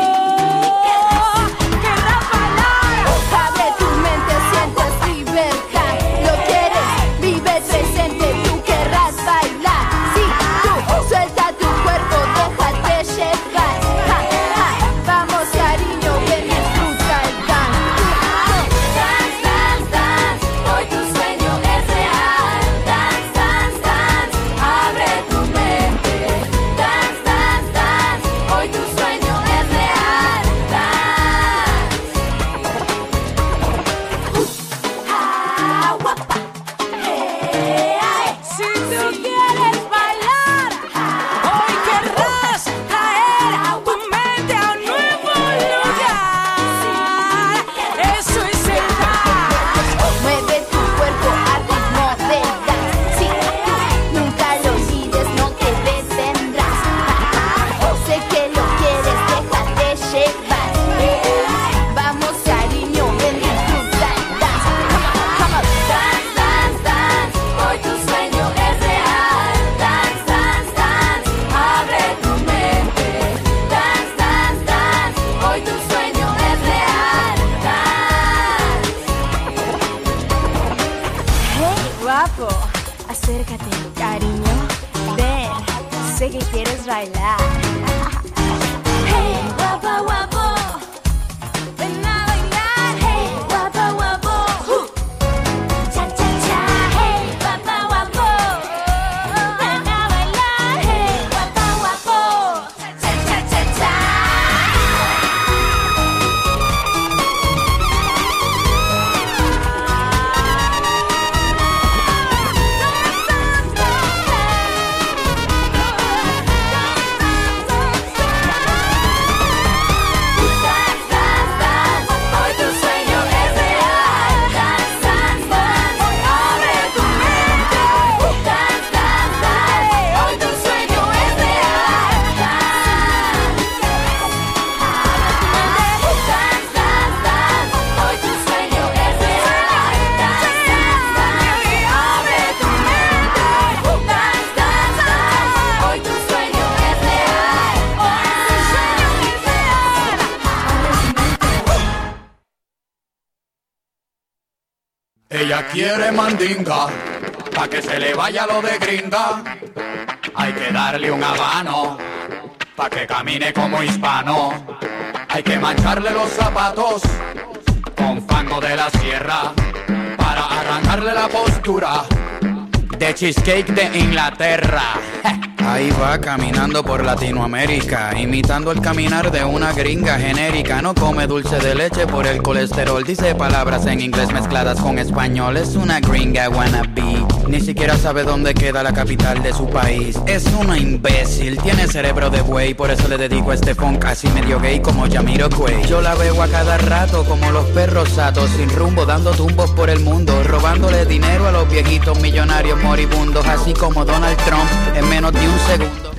Querrás bailar, abre tu mente, sientes libertad. Lo quieres, vive presente, tú querrás bailar. Si tú suelta tu cuerpo, déjate llevar. Ja, ja. Vamos cariño, ven y disfruta el dance. Dance, dance, dance, hoy tu sueño es real. Dance, dance, dance, abre tu mente. Dance, dance, dance, hoy tu sueño es real. Dance. Ah, guapa. Hey, ay. Si tú quieres bailar, hoy querrás traer tu mente a un nuevo lugar. Eso es el dance. Mueve tu cuerpo al ritmo del dance. Si tú nunca lo olvides, no te detendrás. Sé que lo quieres, déjate llevar. Vamos cariño, ven y disfruta el dance. Come on, dance, dance, dance, hoy tu sueño es real. Dance, dance, dance, abre tu mente. Dance, dance, dance, hoy tu sueño es real. Dance. Hey, guapo, acércate, cariño. Ven, sé que quieres bailar. Hey, guapo, guapo, ven a bailar. Hey, guapo, guapo, uh. Cha, cha, cha. Hey, guapo, guapo, ven a bailar. Hey, guapo, guapo, cha, cha, cha, cha. Hoy tu sueño es real. Dance, dance, dance, abre tu mente. Dance, dance, dance, hoy tu sueño es real. Dance, dance, dance, hoy tu sueño es real. Dance, dance, dance, abre tu mente. Dance, dance, dance, hoy tu sueño es real. Hoy tu sueño es real. Ella quiere mandinga, pa' que se le vaya lo de gringa. Hay que darle un habano, pa' que camine como hispano. Hay que mancharle los zapatos con fango de la sierra, para arrancarle la postura de cheesecake de Inglaterra. Ahí va caminando por Latinoamérica, imitando el caminar de una gringa genérica. No come dulce de leche por el colesterol, dice palabras en inglés mezcladas con español. Es una gringa wannabe, ni siquiera sabe dónde queda la capital de su país. Es una imbécil, tiene cerebro de buey, por eso le dedico a este funk así medio gay como Jamiroquai. Yo la veo a cada rato como los perros satos, sin rumbo, dando tumbos por el mundo, robándole dinero a los viejitos millonarios moribundos, así como Donald Trump en menos de un segundo.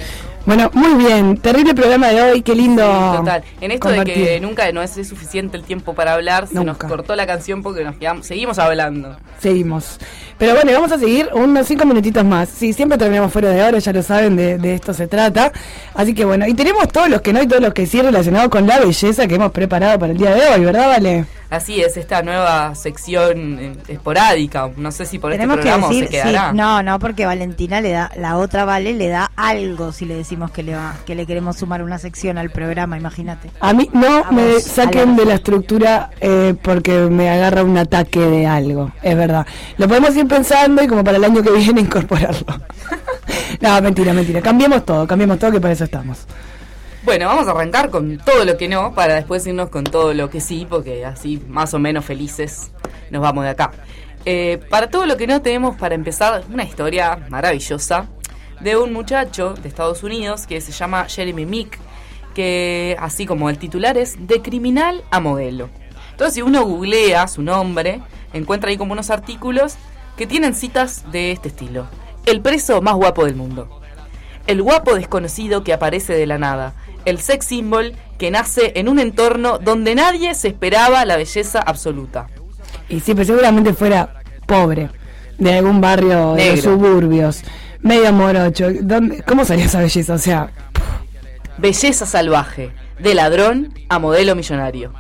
Bueno, muy bien, terrible programa de hoy, qué lindo. Sí, total. En esto compartir. de que nunca no es suficiente el tiempo para hablar, se Nunca. nos cortó la canción porque nos quedamos, seguimos hablando. Seguimos. Pero bueno, y vamos a seguir unos cinco minutitos más. Sí, siempre terminamos fuera de hora, ya lo saben, de, de esto se trata. Así que bueno, y tenemos todos los que no y todos los que sí relacionados con la belleza que hemos preparado para el día de hoy, ¿verdad, Vale? Así es, esta nueva sección eh, esporádica. No sé si por Tenemos este que programa decir, se quedará. sí, no, no, porque Valentina le da, la otra Vale le da algo si le decimos que le va, que le queremos sumar una sección al programa, imagínate. A mí no Vamos, me saquen a la- de la estructura eh, porque me agarra un ataque de algo, es verdad. Lo podemos ir pensando y como para el año que viene incorporarlo. No, mentira, mentira. Cambiemos todo, cambiemos todo, que para eso estamos. Bueno, vamos a arrancar con todo lo que no, para después irnos con todo lo que sí, porque así más o menos felices nos vamos de acá. Eh, para todo lo que no tenemos para empezar una historia maravillosa de un muchacho de Estados Unidos que se llama Jeremy Mick, que así como el titular es de criminal a modelo. Entonces si uno googlea su nombre, encuentra ahí como unos artículos que tienen citas de este estilo. El preso más guapo del mundo. El guapo desconocido que aparece de la nada. El sex symbol que nace en un entorno donde nadie se esperaba la belleza absoluta. Y sí, pero seguramente fuera pobre, de algún barrio de los Negro. suburbios, medio morocho. ¿Dónde, ¿Cómo salía esa belleza? O sea, Belleza salvaje. De ladrón a modelo millonario.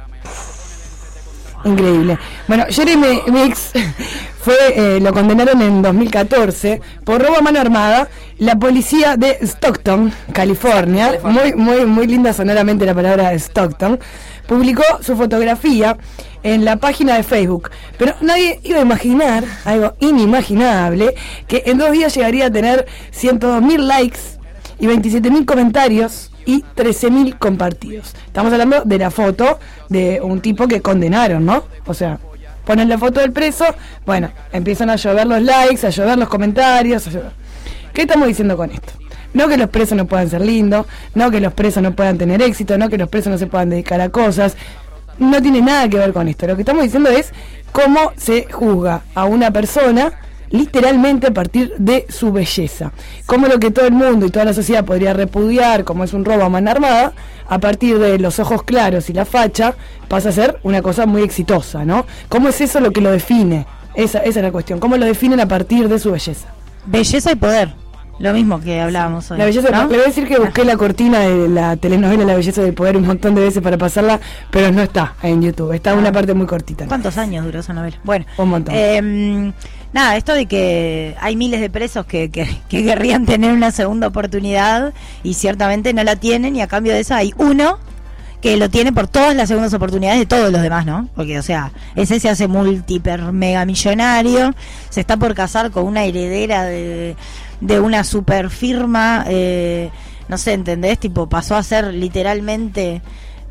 increíble. Bueno, Jeremy Mix fue, eh, lo condenaron en dos mil catorce por robo a mano armada. La policía de Stockton, California, muy, muy, muy linda sonoramente la palabra Stockton, publicó su fotografía en la página de Facebook. Pero nadie iba a imaginar, algo inimaginable, que en dos días llegaría a tener ciento dos mil likes y veintisiete mil comentarios y trece mil compartidos. Estamos hablando de la foto de un tipo que condenaron, ¿no? O sea, ponen la foto del preso, bueno, empiezan a llover los likes, a llover los comentarios, a llover. ¿Qué estamos diciendo con esto? No que los presos no puedan ser lindos, no que los presos no puedan tener éxito, no que los presos no se puedan dedicar a cosas. No tiene nada que ver con esto. Lo que estamos diciendo es cómo se juzga a una persona literalmente a partir de su belleza. Como lo que todo el mundo y toda la sociedad podría repudiar como es un robo a mano armada, a partir de los ojos claros y la facha pasa a ser una cosa muy exitosa, ¿no? ¿Cómo es eso lo que lo define? Esa, esa es la cuestión. ¿Cómo lo definen a partir de su belleza? Belleza y poder, lo mismo que hablábamos hoy. La belleza, ¿no? le voy a decir que busqué la cortina de la telenovela La belleza del poder un montón de veces para pasarla, pero no está en YouTube, está en una parte muy cortita, ¿no? ¿Cuántos años duró esa novela? Bueno, un montón. Eh, nada, esto de que hay miles de presos que, que, que querrían tener una segunda oportunidad y ciertamente no la tienen, y a cambio de eso hay uno que lo tiene por todas las segundas oportunidades de todos los demás, ¿no? Porque, o sea, ese se hace multiper mega millonario, se está por casar con una heredera de, de una super firma, eh, no sé, ¿entendés? Tipo, pasó a ser literalmente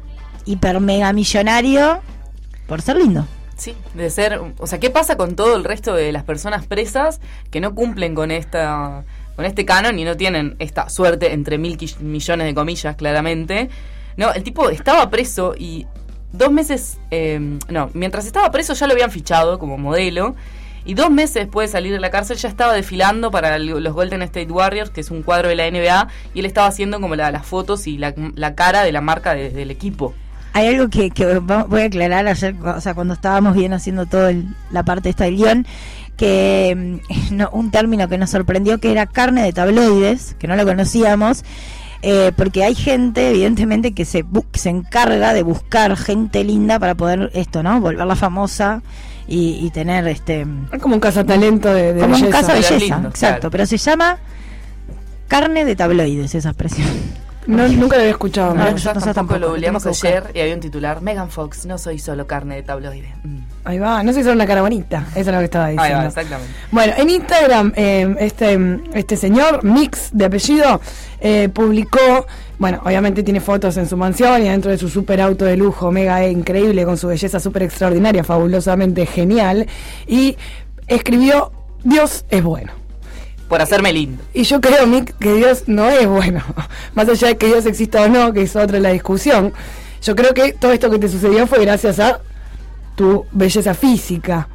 hiper mega millonario por ser lindo. Sí, de ser, o sea, ¿qué pasa con todo el resto de las personas presas que no cumplen con esta, con este canon y no tienen esta suerte entre mil qui- millones de comillas, claramente? No, el tipo estaba preso y dos meses, eh, no, mientras estaba preso ya lo habían fichado como modelo y dos meses después de salir de la cárcel ya estaba desfilando para el- los Golden State Warriors, que es un cuadro de la N B A, y él estaba haciendo como la- las fotos y la, la cara de la marca de- del equipo. Hay algo que, que va- voy a aclarar ayer, o sea, cuando estábamos bien haciendo toda la parte esta del guión, que mm, no, un término que nos sorprendió, que era carne de tabloides, que no lo conocíamos, eh, porque hay gente, evidentemente, que se, bu- que se encarga de buscar gente linda para poder esto, ¿no? Volverla famosa y, y tener este... Es como un cazatalento de, de como belleza. un caso de Pero belleza, lindo, exacto, claro. pero se llama carne de tabloides esa expresión. No, nunca lo había escuchado. No, ¿no? nosotros nosotros tampoco tampoco, lo googleamos tenemos que ayer y había un titular: Megan Fox, no soy solo carne de tabloide. Mm. Ahí va, no sé si era una cara bonita, eso es lo que estaba diciendo. Ahí va, exactamente. Bueno, en Instagram, eh, este, este señor, Mix de apellido, eh, publicó, bueno, obviamente tiene fotos en su mansión y dentro de su super auto de lujo, mega eh, increíble, con su belleza súper extraordinaria, fabulosamente genial, y escribió: Dios es bueno. Por hacerme lindo. Y yo creo, Mick, que Dios no es bueno. Más allá de que Dios exista o no, que es otra la discusión. Yo creo que todo esto que te sucedió fue gracias a tu belleza física.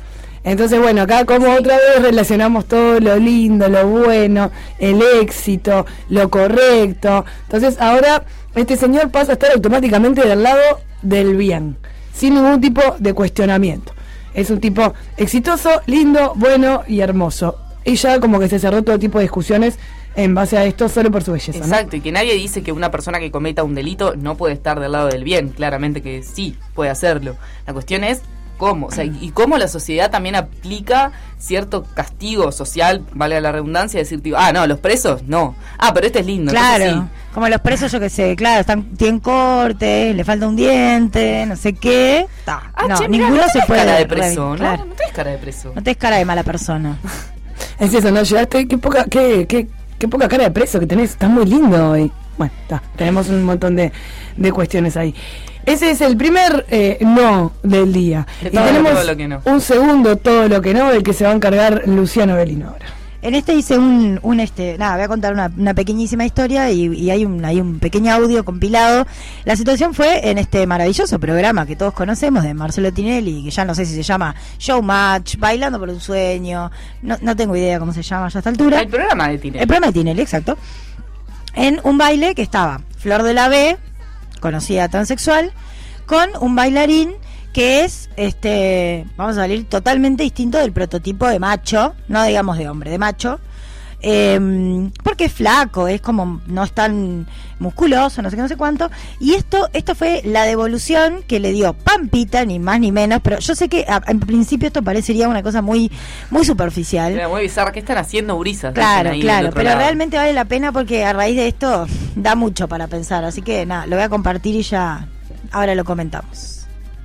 Entonces, bueno, acá como otra vez relacionamos todo lo lindo, lo bueno, el éxito, lo correcto. Entonces, ahora este señor pasa a estar automáticamente del lado del bien, sin ningún tipo de cuestionamiento. Es un tipo exitoso, lindo, bueno y hermoso. Y ya como que se cerró todo tipo de discusiones en base a esto solo por su belleza. Exacto, ¿no? y que nadie dice que una persona que cometa un delito no puede estar del lado del bien. Claramente que sí, puede hacerlo. La cuestión es cómo, o sea, y cómo la sociedad también aplica cierto castigo social, vale la redundancia, decir, tipo, ah, no, los presos, no. Ah, pero este es lindo. Claro, sí. Como los presos, yo que sé, claro, están, tienen cortes, le falta un diente, no sé qué. Ta. Ah, no, che, mira, ninguno no se tenés puede. cara de preso, ¿no? Claro. No tenés cara de preso. No tenés cara de mala persona. Es eso, ¿no? Llegaste, qué poca, qué, qué, qué poca cara de preso que tenés, estás muy lindo hoy. Bueno, está, tenemos un montón de, de cuestiones ahí. Ese es el primer eh, no del día. De Y todo, tenemos todo lo que no. un segundo todo lo que no, del que se va a encargar Luciano Belino ahora. En este hice un, un este, nada, voy a contar una, una pequeñísima historia y, y hay un hay un pequeño audio compilado. La situación fue en este maravilloso programa que todos conocemos de Marcelo Tinelli, que ya no sé si se llama Showmatch, Bailando por un Sueño, no, no tengo idea cómo se llama ya a esta altura. El programa de Tinelli. El programa de Tinelli, exacto. En un baile que estaba Flor de la B, conocida transexual, con un bailarín que es, este, vamos a salir totalmente distinto del prototipo de macho, no digamos de hombre, de macho, eh, porque es flaco, es como, no es tan musculoso, no sé qué, no sé cuánto, y esto, esto fue la devolución que le dio Pampita, ni más ni menos, pero yo sé que a, en principio esto parecería una cosa muy, muy superficial. Era muy bizarra. ¿Qué están haciendo gurisas? Claro, Dicen ahí claro, del otro pero lado. realmente vale la pena porque a raíz de esto da mucho para pensar, así que nada, lo voy a compartir y ya ahora lo comentamos.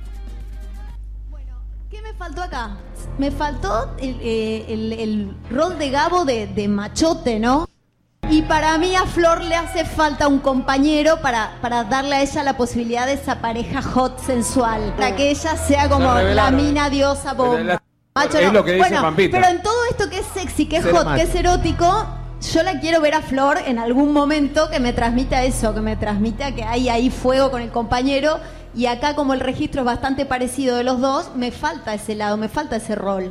¿Qué me faltó acá? Me faltó el, eh, el, el rol de Gabo de, de machote, ¿no? Y para mí a Flor le hace falta un compañero para, para darle a ella la posibilidad de esa pareja hot sensual, para que ella sea como la mina diosa bomba. Macho, es no. lo que dice Bueno, Pampita. pero en todo esto que es sexy, que es Ser hot, macho. que es erótico, yo la quiero ver a Flor en algún momento que me transmita eso, que me transmita que hay ahí fuego con el compañero. Y acá, como el registro es bastante parecido de los dos, me falta ese lado, me falta ese rol.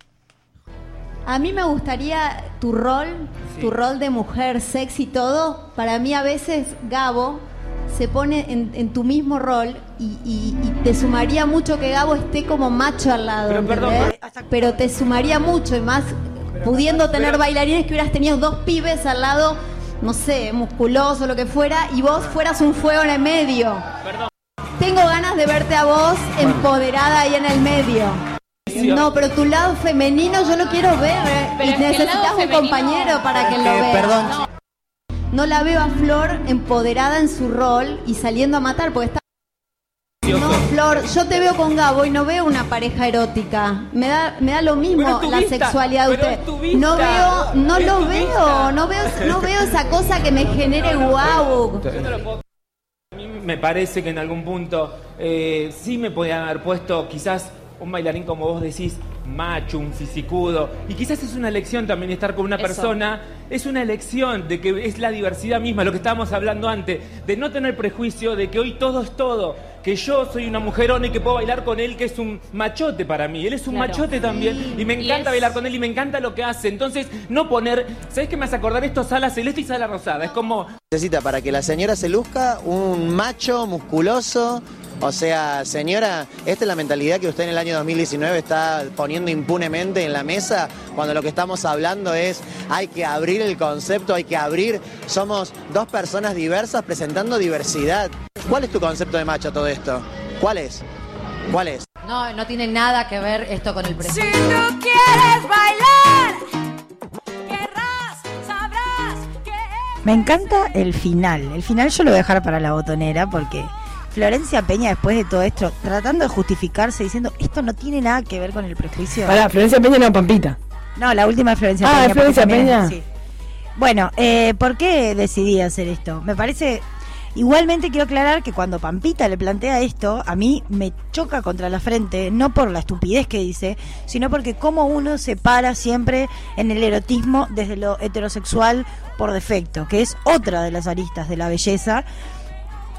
A mí me gustaría tu rol, sí. tu rol de mujer sexy y todo. Para mí a veces Gabo se pone en, en tu mismo rol y, y, y te sumaría mucho que Gabo esté como macho al lado. Pero, perdón, pero... pero te sumaría mucho y más pero, pudiendo tener pero... bailarines que hubieras tenido dos pibes al lado, no sé, musculoso, lo que fuera, y vos fueras un fuego en el medio. Perdón. Tengo ganas de verte a vos empoderada ahí en el medio. No, pero tu lado femenino yo lo quiero ver. Pero y es que necesitas un femenino... compañero para que lo vea. Perdón. No. no la veo a Flor empoderada en su rol y saliendo a matar porque está... No, Flor, yo te veo con Gabo y no veo una pareja erótica. Me da, me da lo mismo la vista, sexualidad de usted. No veo, no lo veo, vista. no veo, no veo esa cosa que me genere guau. A mí me parece que en algún punto eh, sí me podían haber puesto quizás un bailarín, como vos decís, macho, un fisicudo, y quizás es una elección también estar con una Eso. persona, es una elección de que es la diversidad misma, lo que estábamos hablando antes, de no tener prejuicio de que hoy todo es todo, que yo soy una mujerona y que puedo bailar con él, que es un machote para mí, él es un claro. machote también, sí. y me encanta y es... bailar con él y me encanta lo que hace, entonces no poner, ¿sabés qué me hace acordar esto? Sala celeste y sala rosada, es como... Necesita para que la señora se luzca un macho musculoso. O sea, señora, esta es la mentalidad que usted en el año dos mil diecinueve está poniendo impunemente en la mesa, cuando lo que estamos hablando es hay que abrir el concepto, hay que abrir, somos dos personas diversas presentando diversidad. ¿Cuál es tu concepto de macho todo esto? ¿Cuál es? ¿Cuál es? No, no tiene nada que ver esto con el precio. Si tú quieres bailar, querrás, sabrás que es... Me encanta el final. El final yo lo voy a dejar para la botonera porque... Florencia Peña, después de todo esto, tratando de justificarse, diciendo, esto no tiene nada que ver con el prejuicio. Pará, Florencia Peña no, Pampita. No, la última de Florencia ah, Peña. Ah, Florencia Peña. Sí. Bueno, eh, ¿por qué decidí hacer esto? Me parece... Igualmente quiero aclarar que cuando Pampita le plantea esto, a mí me choca contra la frente, no por la estupidez que dice, sino porque como uno se para siempre en el erotismo desde lo heterosexual por defecto, que es otra de las aristas de la belleza.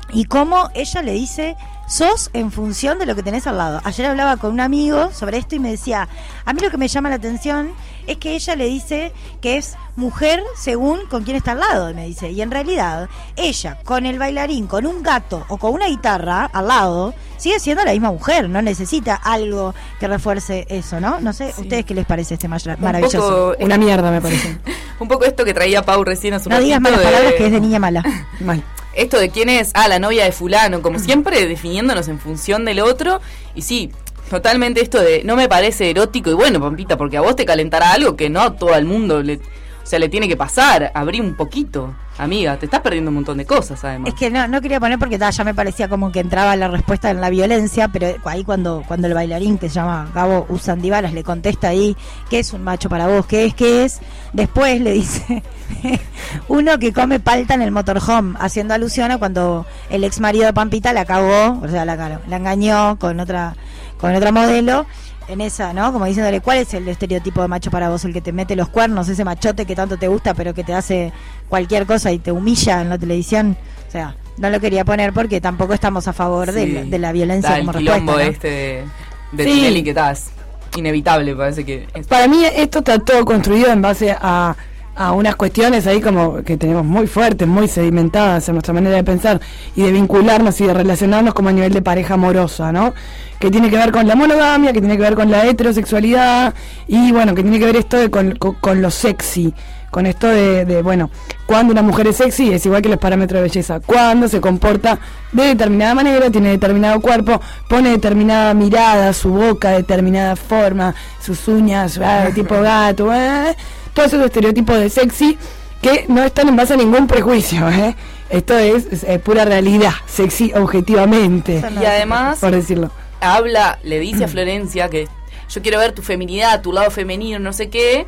y cómo ella le dice, sos en función de lo que tenés al lado. Ayer hablaba con un amigo sobre esto y me decía, a mí lo que me llama la atención es que ella le dice que es mujer según con quién está al lado, me dice, y en realidad ella con el bailarín, con un gato o con una guitarra al lado, sigue siendo la misma mujer, no necesita algo que refuerce eso, ¿no? No sé, Sí. ¿ustedes qué les parece este mar- Un maravilloso? poco- Una mierda, me parece. Un poco esto que traía Pau recién a su No digas malas palabras que es de niña mala. Mal. Esto de quién es, ah, la novia de fulano, como siempre definiéndonos en función del otro. Y sí, totalmente esto de no me parece erótico. Y bueno, Pampita, porque a vos te calentará algo que no a todo el mundo le, o sea, le tiene que pasar. Abrí un poquito, amiga, te estás perdiendo un montón de cosas además. Es que no, no quería poner porque ta, ya me parecía como que entraba la respuesta en la violencia, pero ahí cuando, cuando el bailarín que se llama Gabo Usandivaras le contesta ahí, ¿qué es un macho para vos? ¿Qué es? ¿Qué es? Después le dice uno que come palta en el motorhome, haciendo alusión a cuando el ex marido de Pampita la cagó, o sea, la, la engañó con otra, con otra modelo. En esa, ¿no? Como diciéndole, ¿cuál es el estereotipo de macho para vos? El que te mete los cuernos, ese machote que tanto te gusta, pero que te hace cualquier cosa y te humilla en la televisión. O sea, no lo quería poner porque tampoco estamos a favor de, Sí. la, de la violencia Da, como el quilombo respuesta, ¿no? este de, de Sí. Tinelli que estás inevitable, parece que es. Para mí esto está todo construido en base a, a unas cuestiones ahí como que tenemos muy fuertes, muy sedimentadas en nuestra manera de pensar y de vincularnos y de relacionarnos como a nivel de pareja amorosa, ¿no? Que tiene que ver con la monogamia, que tiene que ver con la heterosexualidad y bueno, que tiene que ver esto de con, con, con lo sexy, con esto de, de, bueno, cuando una mujer es sexy es igual que los parámetros de belleza, cuando se comporta de determinada manera, tiene determinado cuerpo, pone determinada mirada, su boca de determinada forma, sus uñas, ah, tipo gato, eh, todos esos estereotipos de sexy que no están en base a ningún prejuicio, ¿eh? Esto es, es, es pura realidad, sexy objetivamente, Y además por decirlo. habla, le dice a Florencia que yo quiero ver tu feminidad, tu lado femenino, no sé qué,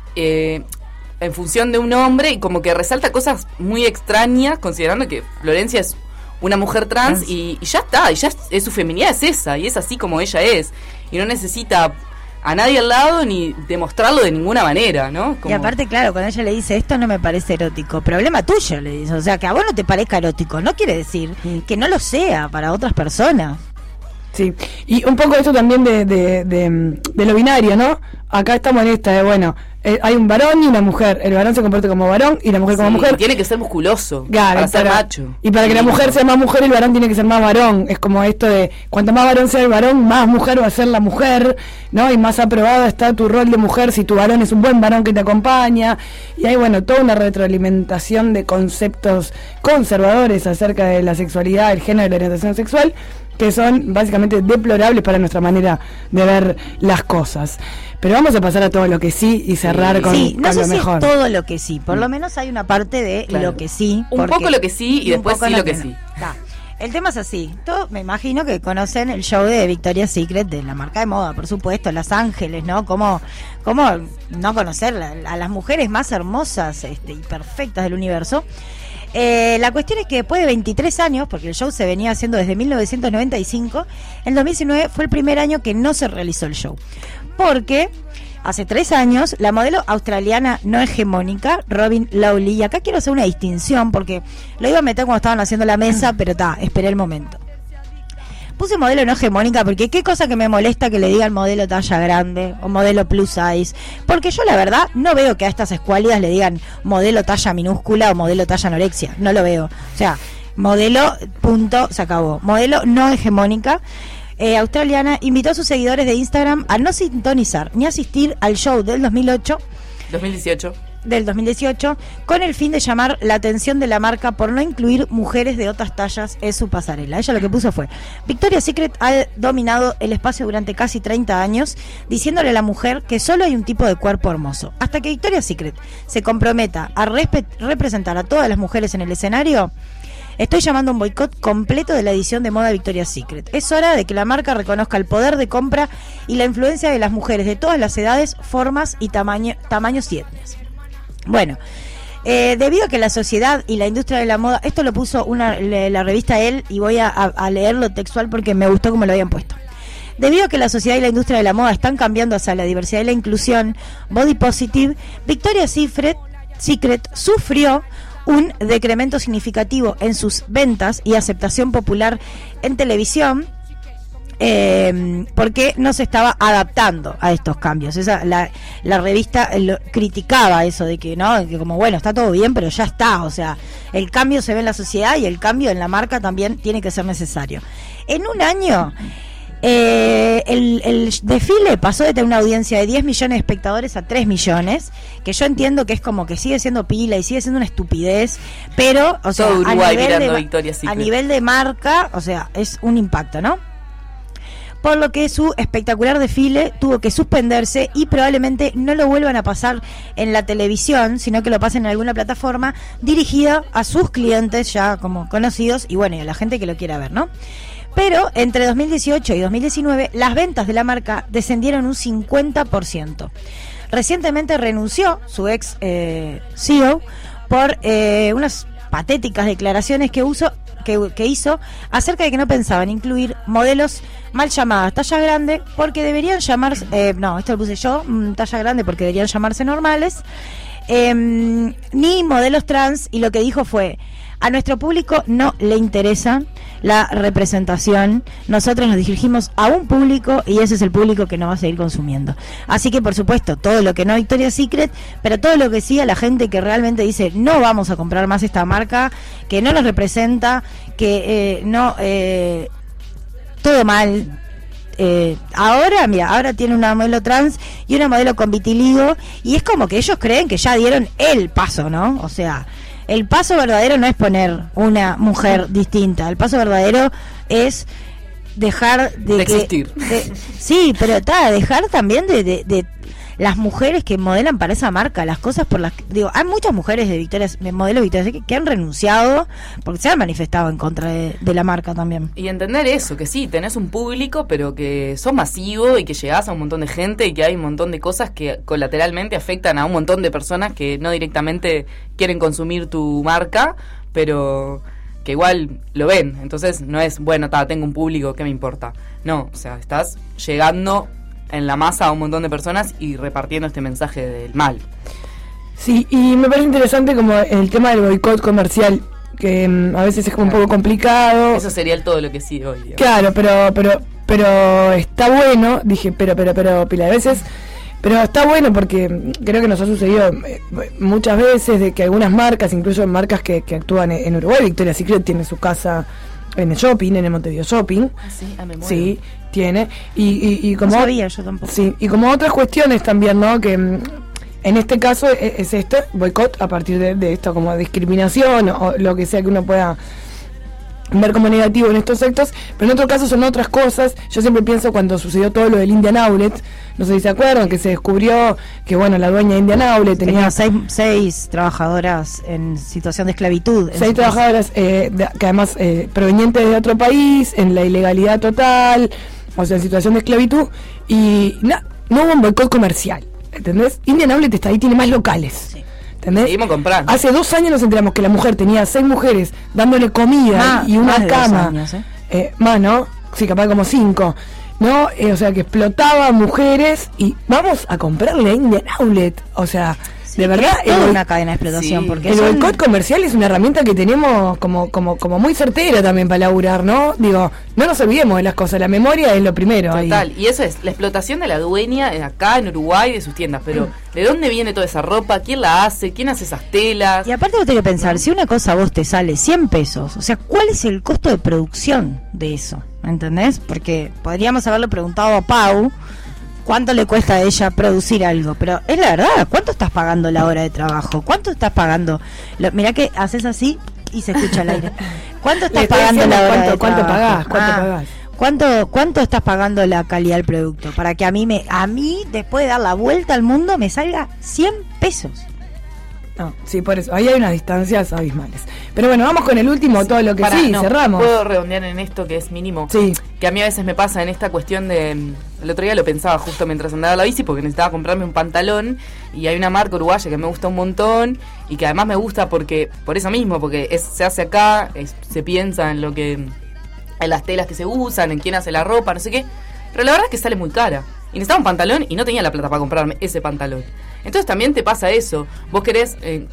eh, en función de un hombre, y como que resalta cosas muy extrañas, considerando que Florencia es una mujer trans y, y ya está, y ya es, es su feminidad es esa, y es así como ella es, y no necesita a nadie al lado ni demostrarlo de ninguna manera, ¿no? Como- Y aparte, claro, cuando ella le dice esto no me parece erótico, problema tuyo, le dice, o sea, que a vos no te parezca erótico, no quiere decir que no lo sea para otras personas. Sí, y un poco esto también de, de, de, de lo binario, ¿no? Acá estamos en esta de, bueno, eh, hay un varón y una mujer, el varón se comporta como varón y la mujer como Sí, mujer. tiene que ser musculoso Claro, para ser para- macho. Y para que la mujer sea más mujer, el varón tiene que ser más varón. Es como esto de, cuanto más varón sea el varón, más mujer va a ser la mujer, ¿no? Y más aprobado está tu rol de mujer si tu varón es un buen varón que te acompaña. Y hay, bueno, toda una retroalimentación de conceptos conservadores acerca de la sexualidad, el género y la orientación sexual, que son básicamente deplorables para nuestra manera de ver las cosas. Pero vamos a pasar a todo lo que sí y cerrar con, Sí, no con sé lo si mejor. es todo lo que sí, por lo menos hay una parte de Claro. lo que sí. Un porque- poco lo que sí y un después poco sí lo que no. sí. Ta. El tema es así. Todos me imagino que conocen el show de Victoria's Secret, de la marca de moda, por supuesto, Los Ángeles, ¿no? ¿Cómo, cómo no conocer la- a las mujeres más hermosas este, y perfectas del universo? Eh, la cuestión es que después de veintitrés años, porque el show se venía haciendo desde mil novecientos noventa y cinco, en dos mil diecinueve fue el primer año que no se realizó el show. Porque hace tres años, la modelo australiana no hegemónica, Robin Lowley, y acá quiero hacer una distinción porque lo iba a meter cuando estaban haciendo la mesa, pero ta, esperé el momento. Puse modelo no hegemónica porque qué cosa que me molesta que le digan modelo talla grande o modelo plus size, porque yo la verdad no veo que a estas escuálidas le digan modelo talla minúscula o modelo talla anorexia, no lo veo. O sea, modelo punto, se acabó. Modelo no hegemónica. Eh, australiana invitó a sus seguidores de Instagram a no sintonizar ni asistir al show del dos mil ocho dos mil dieciocho del dos mil dieciocho con el fin de llamar la atención de la marca por no incluir mujeres de otras tallas en su pasarela. Ella lo que puso fue: Victoria's Secret ha dominado el espacio durante casi treinta años, diciéndole a la mujer que solo hay un tipo de cuerpo hermoso. Hasta que Victoria's Secret se comprometa a respe- representar a todas las mujeres en el escenario, estoy llamando a un boicot completo de la edición de moda Victoria's Secret. Es hora de que la marca reconozca el poder de compra y la influencia de las mujeres de todas las edades, formas y tamaño, tamaños y etnias. Bueno, eh, debido a que la sociedad y la industria de la moda, esto lo puso una, le, la revista Elle, y voy a, a, a leerlo textual porque me gustó como lo habían puesto. Debido a que la sociedad y la industria de la moda están cambiando hacia la diversidad y la inclusión, body positive, Victoria's Secret, Secret sufrió un decremento significativo en sus ventas y aceptación popular en televisión, eh, porque no se estaba adaptando a estos cambios. Esa, la, la revista lo, criticaba eso de que no, que como bueno, está todo bien, pero ya está, o sea, el cambio se ve en la sociedad y el cambio en la marca también tiene que ser necesario. En un año Eh, el, el desfile pasó de tener una audiencia de diez millones de espectadores a tres millones, que yo entiendo que es como que sigue siendo pila y sigue siendo una estupidez, pero o sea, todo Uruguay a, nivel mirando de, Victoria's Secret. a nivel de marca, o sea, es un impacto, ¿no? Por lo que su espectacular desfile tuvo que suspenderse y probablemente no lo vuelvan a pasar en la televisión, sino que lo pasen en alguna plataforma dirigida a sus clientes ya como conocidos y bueno, y a la gente que lo quiera ver, ¿no? Pero entre dos mil dieciocho y dos mil diecinueve las ventas de la marca descendieron un cincuenta por ciento. Recientemente renunció su ex eh, C E O por eh, unas patéticas declaraciones que, uso, que, que hizo acerca de que no pensaban incluir modelos mal llamadas talla grande porque deberían llamarse, eh, no, esto lo puse yo, mm, talla grande porque deberían llamarse normales, eh, ni modelos trans, y lo que dijo fue: a nuestro público no le interesa la representación, nosotros nos dirigimos a un público y ese es el público que nos va a seguir consumiendo. Así que por supuesto, todo lo que no Victoria's Secret, pero todo lo que sí a la gente que realmente dice no vamos a comprar más esta marca, que no nos representa, que eh, no, eh, todo mal. Eh, ahora, mira, ahora tiene una modelo trans y una modelo con vitiligo y es como que ellos creen que ya dieron el paso, ¿no? O sea, el paso verdadero no es poner una mujer distinta, el paso verdadero es dejar de, de que, existir. De, sí, pero está, dejar también de, de, de las mujeres que modelan para esa marca, las cosas por las que, digo, hay muchas mujeres de Victoria's, de modelos Victoria's que, que han renunciado porque se han manifestado en contra de, de la marca también. Y entender eso, que sí, tenés un público, pero que sos masivo y que llegás a un montón de gente y que hay un montón de cosas que colateralmente afectan a un montón de personas que no directamente quieren consumir tu marca, pero que igual lo ven. Entonces no es, bueno, ta, tengo un público, ¿qué me importa? No, o sea, estás llegando en la masa a un montón de personas y repartiendo este mensaje del mal. Sí, y me parece interesante como el tema del boicot comercial, que um, a veces es como un poco complicado. Eso sería el todo lo que sí hoy. Digamos. Claro, pero pero pero está bueno, dije, pero pero pero pila de veces, pero está bueno porque creo que nos ha sucedido eh, muchas veces de que algunas marcas, incluso marcas que, que actúan en Uruguay, Victoria's Secret tiene su casa en el shopping, en el Montevideo Shopping. Ah, sí, a memoria. Sí, tiene. Y, y, y como, no sabía yo tampoco. Sí, y como otras cuestiones también, ¿no? Que en este caso es, es esto, boicot a partir de, de esto, como discriminación o lo que sea que uno pueda ver como negativo en estos actos, pero en otro caso son otras cosas. Yo siempre pienso cuando sucedió todo lo del Indian Outlet, no sé si se acuerdan, que se descubrió que bueno, la dueña de Indian Outlet tenía, tenía seis, seis trabajadoras en situación de esclavitud. Seis trabajadoras eh, de, que además eh, provenientes de otro país, en la ilegalidad total, o sea, en situación de esclavitud, y no, no hubo un boicot comercial, ¿entendés? Indian Outlet está ahí, tiene más locales. Sí. ¿Entendés? Seguimos comprando. Hace dos años nos enteramos que la mujer tenía seis mujeres dándole comida más, y una más cama. Años, ¿eh? Eh, más, ¿no? Sí, capaz como cinco. ¿No? Eh, o sea, que explotaba mujeres y vamos a comprarle a Indian Outlet. O sea, sí, de verdad. Es toda una cadena de explotación. Sí, porque el son... boicot comercial es una herramienta que tenemos como, como, como muy certera también para laburar, ¿no? Digo, no nos olvidemos de las cosas. La memoria es lo primero. Total, ahí. Y eso es la explotación de la dueña acá en Uruguay de sus tiendas. Pero, ¿de dónde viene toda esa ropa? ¿Quién la hace? ¿Quién hace esas telas? Y aparte vos tenés que pensar, si una cosa a vos te sale cien pesos, o sea, ¿cuál es el costo de producción de eso? ¿Entendés? Porque podríamos haberle preguntado a Pau cuánto le cuesta a ella producir algo, pero es la verdad, ¿cuánto estás pagando la hora de trabajo? ¿Cuánto estás pagando? Lo, mirá que haces así y se escucha el aire. ¿Cuánto estás pagando la hora cuánto, de ¿Cuánto trabajo? pagás? ¿Cuánto Ah, pagás? ¿Cuánto, ¿Cuánto estás pagando la calidad del producto? Para que a mí, me a mí después de dar la vuelta al mundo, me salga cien pesos. No, sí, por eso. Ahí hay unas distancias abismales. Pero bueno, vamos con el último, sí, todo lo que para, sí, no, cerramos. Puedo redondear en esto que es mínimo. Sí. Que a mí a veces me pasa en esta cuestión de... El otro día lo pensaba justo mientras andaba la bici porque necesitaba comprarme un pantalón y hay una marca uruguaya que me gusta un montón y que además me gusta porque por eso mismo, porque es, se hace acá, es, se piensa en lo que... en las telas que se usan, en quién hace la ropa, no sé qué. Pero la verdad es que sale muy cara. Y necesitaba un pantalón y no tenía la plata para comprarme ese pantalón. Entonces también te pasa eso. Vos querés... Eh,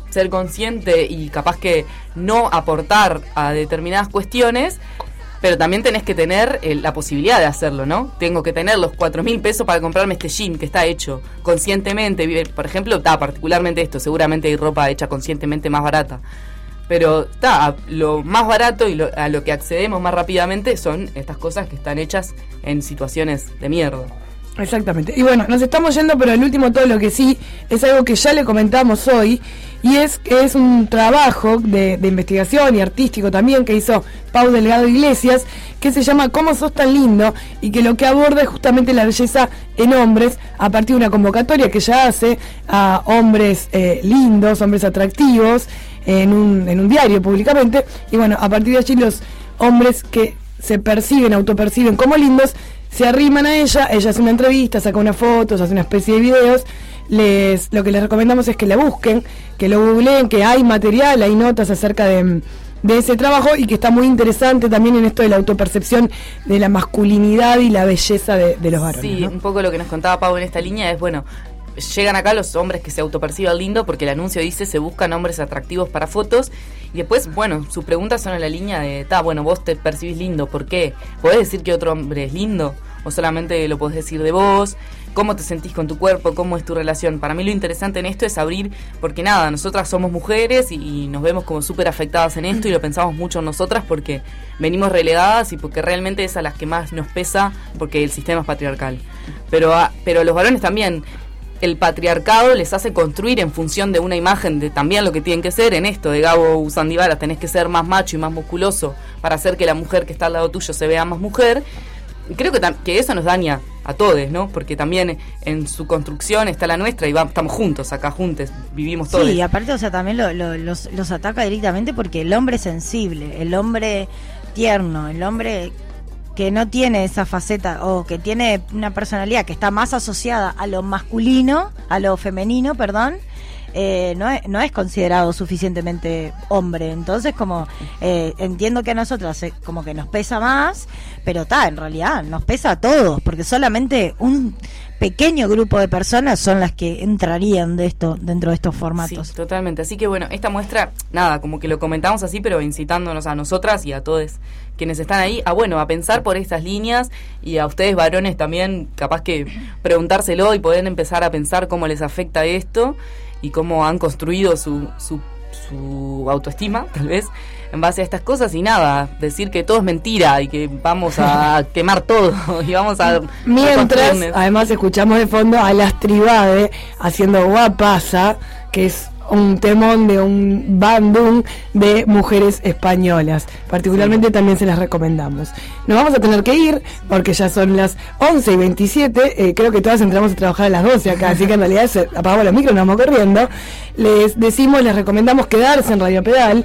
ser consciente y capaz que no aportar a determinadas cuestiones, pero también tenés que tener eh, la posibilidad de hacerlo, ¿no? Tengo que tener los cuatro mil pesos para comprarme este jean que está hecho conscientemente. Por ejemplo, está particularmente esto, seguramente hay ropa hecha conscientemente más barata. Pero está, lo más barato y lo, a lo que accedemos más rápidamente son estas cosas que están hechas en situaciones de mierda. Exactamente. Y bueno, nos estamos yendo, pero el último todo lo que sí es algo que ya le comentamos hoy, y es que es un trabajo de, de investigación y artístico también que hizo Pau Delgado Iglesias, que se llama ¿Cómo sos tan lindo? Y que lo que aborda es justamente la belleza en hombres a partir de una convocatoria que ya hace a hombres eh, lindos, hombres atractivos, en un, en un diario públicamente, y bueno, a partir de allí los hombres que se perciben, autoperciben como lindos, se arriman a ella, ella hace una entrevista, saca unas fotos, hace una especie de videos. Les, lo que les recomendamos es que la busquen, que lo googleen, que hay material, hay notas acerca de, de ese trabajo, y que está muy interesante también en esto de la autopercepción de la masculinidad y la belleza de, de los varones. Sí, ¿no? Un poco lo que nos contaba Pau en esta línea es, bueno, llegan acá los hombres que se autoperciban lindo, porque el anuncio dice se buscan hombres atractivos para fotos, y después, bueno, sus preguntas son en la línea de, ta, bueno, vos te percibís lindo, ¿por qué? ¿Podés decir que otro hombre es lindo? ¿O solamente lo podés decir de vos? ¿Cómo te sentís con tu cuerpo? ¿Cómo es tu relación? Para mí lo interesante en esto es abrir, porque nada, nosotras somos mujeres y, y nos vemos como súper afectadas en esto, y lo pensamos mucho en nosotras porque venimos relegadas y porque realmente es a las que más nos pesa, porque el sistema es patriarcal. Pero, a, pero los varones también, el patriarcado les hace construir en función de una imagen de también lo que tienen que ser. En esto de Gabo Usandibara, tenés que ser más macho y más musculoso para hacer que la mujer que está al lado tuyo se vea más mujer. Y creo que, que eso nos daña a todos, ¿no? Porque también en su construcción está la nuestra y va, estamos juntos acá, juntos, vivimos todos. Sí, y aparte, o sea, también lo, lo, los, los ataca directamente porque el hombre sensible, el hombre tierno, el hombre que no tiene esa faceta, o que tiene una personalidad que está más asociada a lo masculino, a lo femenino, perdón, eh, no, es, no es considerado suficientemente hombre. Entonces, como eh, entiendo que a nosotros eh, como que nos pesa más, pero está, en realidad nos pesa a todos, porque solamente un pequeño grupo de personas son las que entrarían de esto dentro de estos formatos. Sí, totalmente. Así que bueno, esta muestra, nada, como que lo comentamos así, pero incitándonos a nosotras y a todos quienes están ahí, a bueno, a pensar por estas líneas, y a ustedes varones también, capaz que preguntárselo y poder empezar a pensar cómo les afecta esto y cómo han construido su, su, su autoestima, tal vez, en base a estas cosas. Y nada, decir que todo es mentira y que vamos a quemar todo y vamos a... Mientras, además, escuchamos de fondo a Las Tribade haciendo Guapasa, que es un temón de un bandung de mujeres españolas. Particularmente sí. También se las recomendamos. Nos vamos a tener que ir porque ya son las once y veintisiete. Eh, creo que todas entramos a trabajar a las doce acá, así que en realidad se apagamos los micros, nos vamos corriendo. Les decimos, les recomendamos quedarse en Radio Pedal.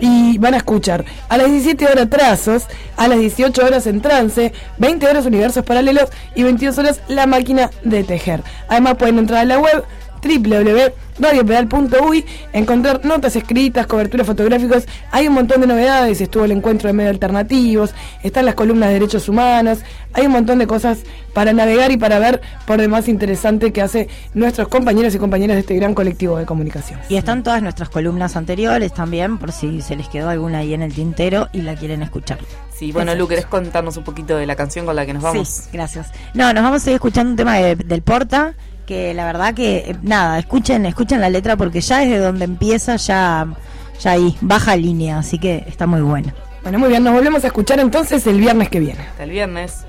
Y van a escuchar a las diecisiete horas Trazos, a las dieciocho horas En Trance, veinte horas Universos Paralelos y veintidós horas La Máquina de Tejer. Además pueden entrar a la web doble u doble u doble u punto radio pedal punto u y encontrar notas escritas, coberturas fotográficas. Hay un montón de novedades. Estuvo el encuentro de medios alternativos, están las columnas de derechos humanos, hay un montón de cosas para navegar y para ver por demás interesante que hace nuestros compañeros y compañeras de este gran colectivo de comunicación. Y están todas nuestras columnas anteriores también, por si se les quedó alguna ahí en el tintero y la quieren escuchar. Sí, bueno, Lu, ¿querés contarnos un poquito de la canción con la que nos vamos? Sí, gracias. No, nos vamos a ir escuchando un tema de, del Porta, que la verdad que, eh, nada, escuchen escuchen la letra porque ya desde donde empieza ya, ya ahí, baja línea, así que está muy buena. Bueno, muy bien, nos volvemos a escuchar entonces el viernes que viene. Hasta el viernes.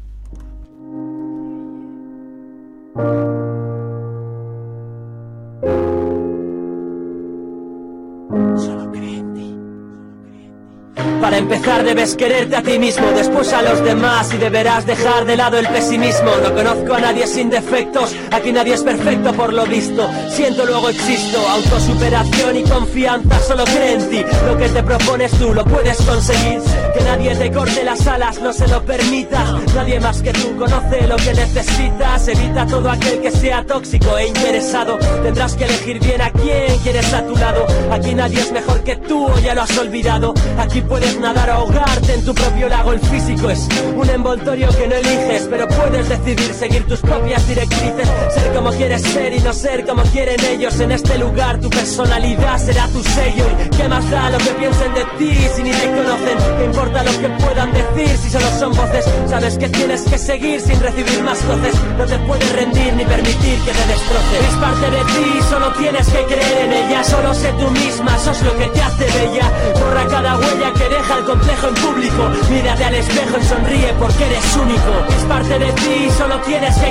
Para empezar debes quererte a ti mismo, después a los demás y deberás dejar de lado el pesimismo. No conozco a nadie sin defectos, aquí nadie es perfecto por lo visto. Siento luego existo, autosuperación y confianza solo cree en ti. Lo que te propones tú lo puedes conseguir. Que nadie te corte las alas, no se lo permitas. Nadie más que tú conoce lo que necesitas. Evita todo aquel que sea tóxico e interesado. Tendrás que elegir bien a quién quieres a tu lado. Aquí nadie es mejor que tú o ya lo has olvidado. Aquí puedes nadar o ahogarte en tu propio lago. El físico es un envoltorio que no eliges, pero puedes decidir seguir tus propias directrices. Ser como quieres ser y no ser como quieren ellos. En este lugar tu personalidad será tu sello. ¿Y qué más da lo que piensen de ti si ni te conocen? ¿Qué importa lo que puedan decir si solo son voces? Sabes que tienes que seguir sin recibir más voces. No te puedes rendir ni permitir que te destrocen. Es parte de ti, solo tienes que creer en ella. Solo sé tú misma, eso es lo que te hace bella. Borra cada huella que deja el complejo en público. Mírate al espejo y sonríe porque eres único. Es parte de ti, solo tienes que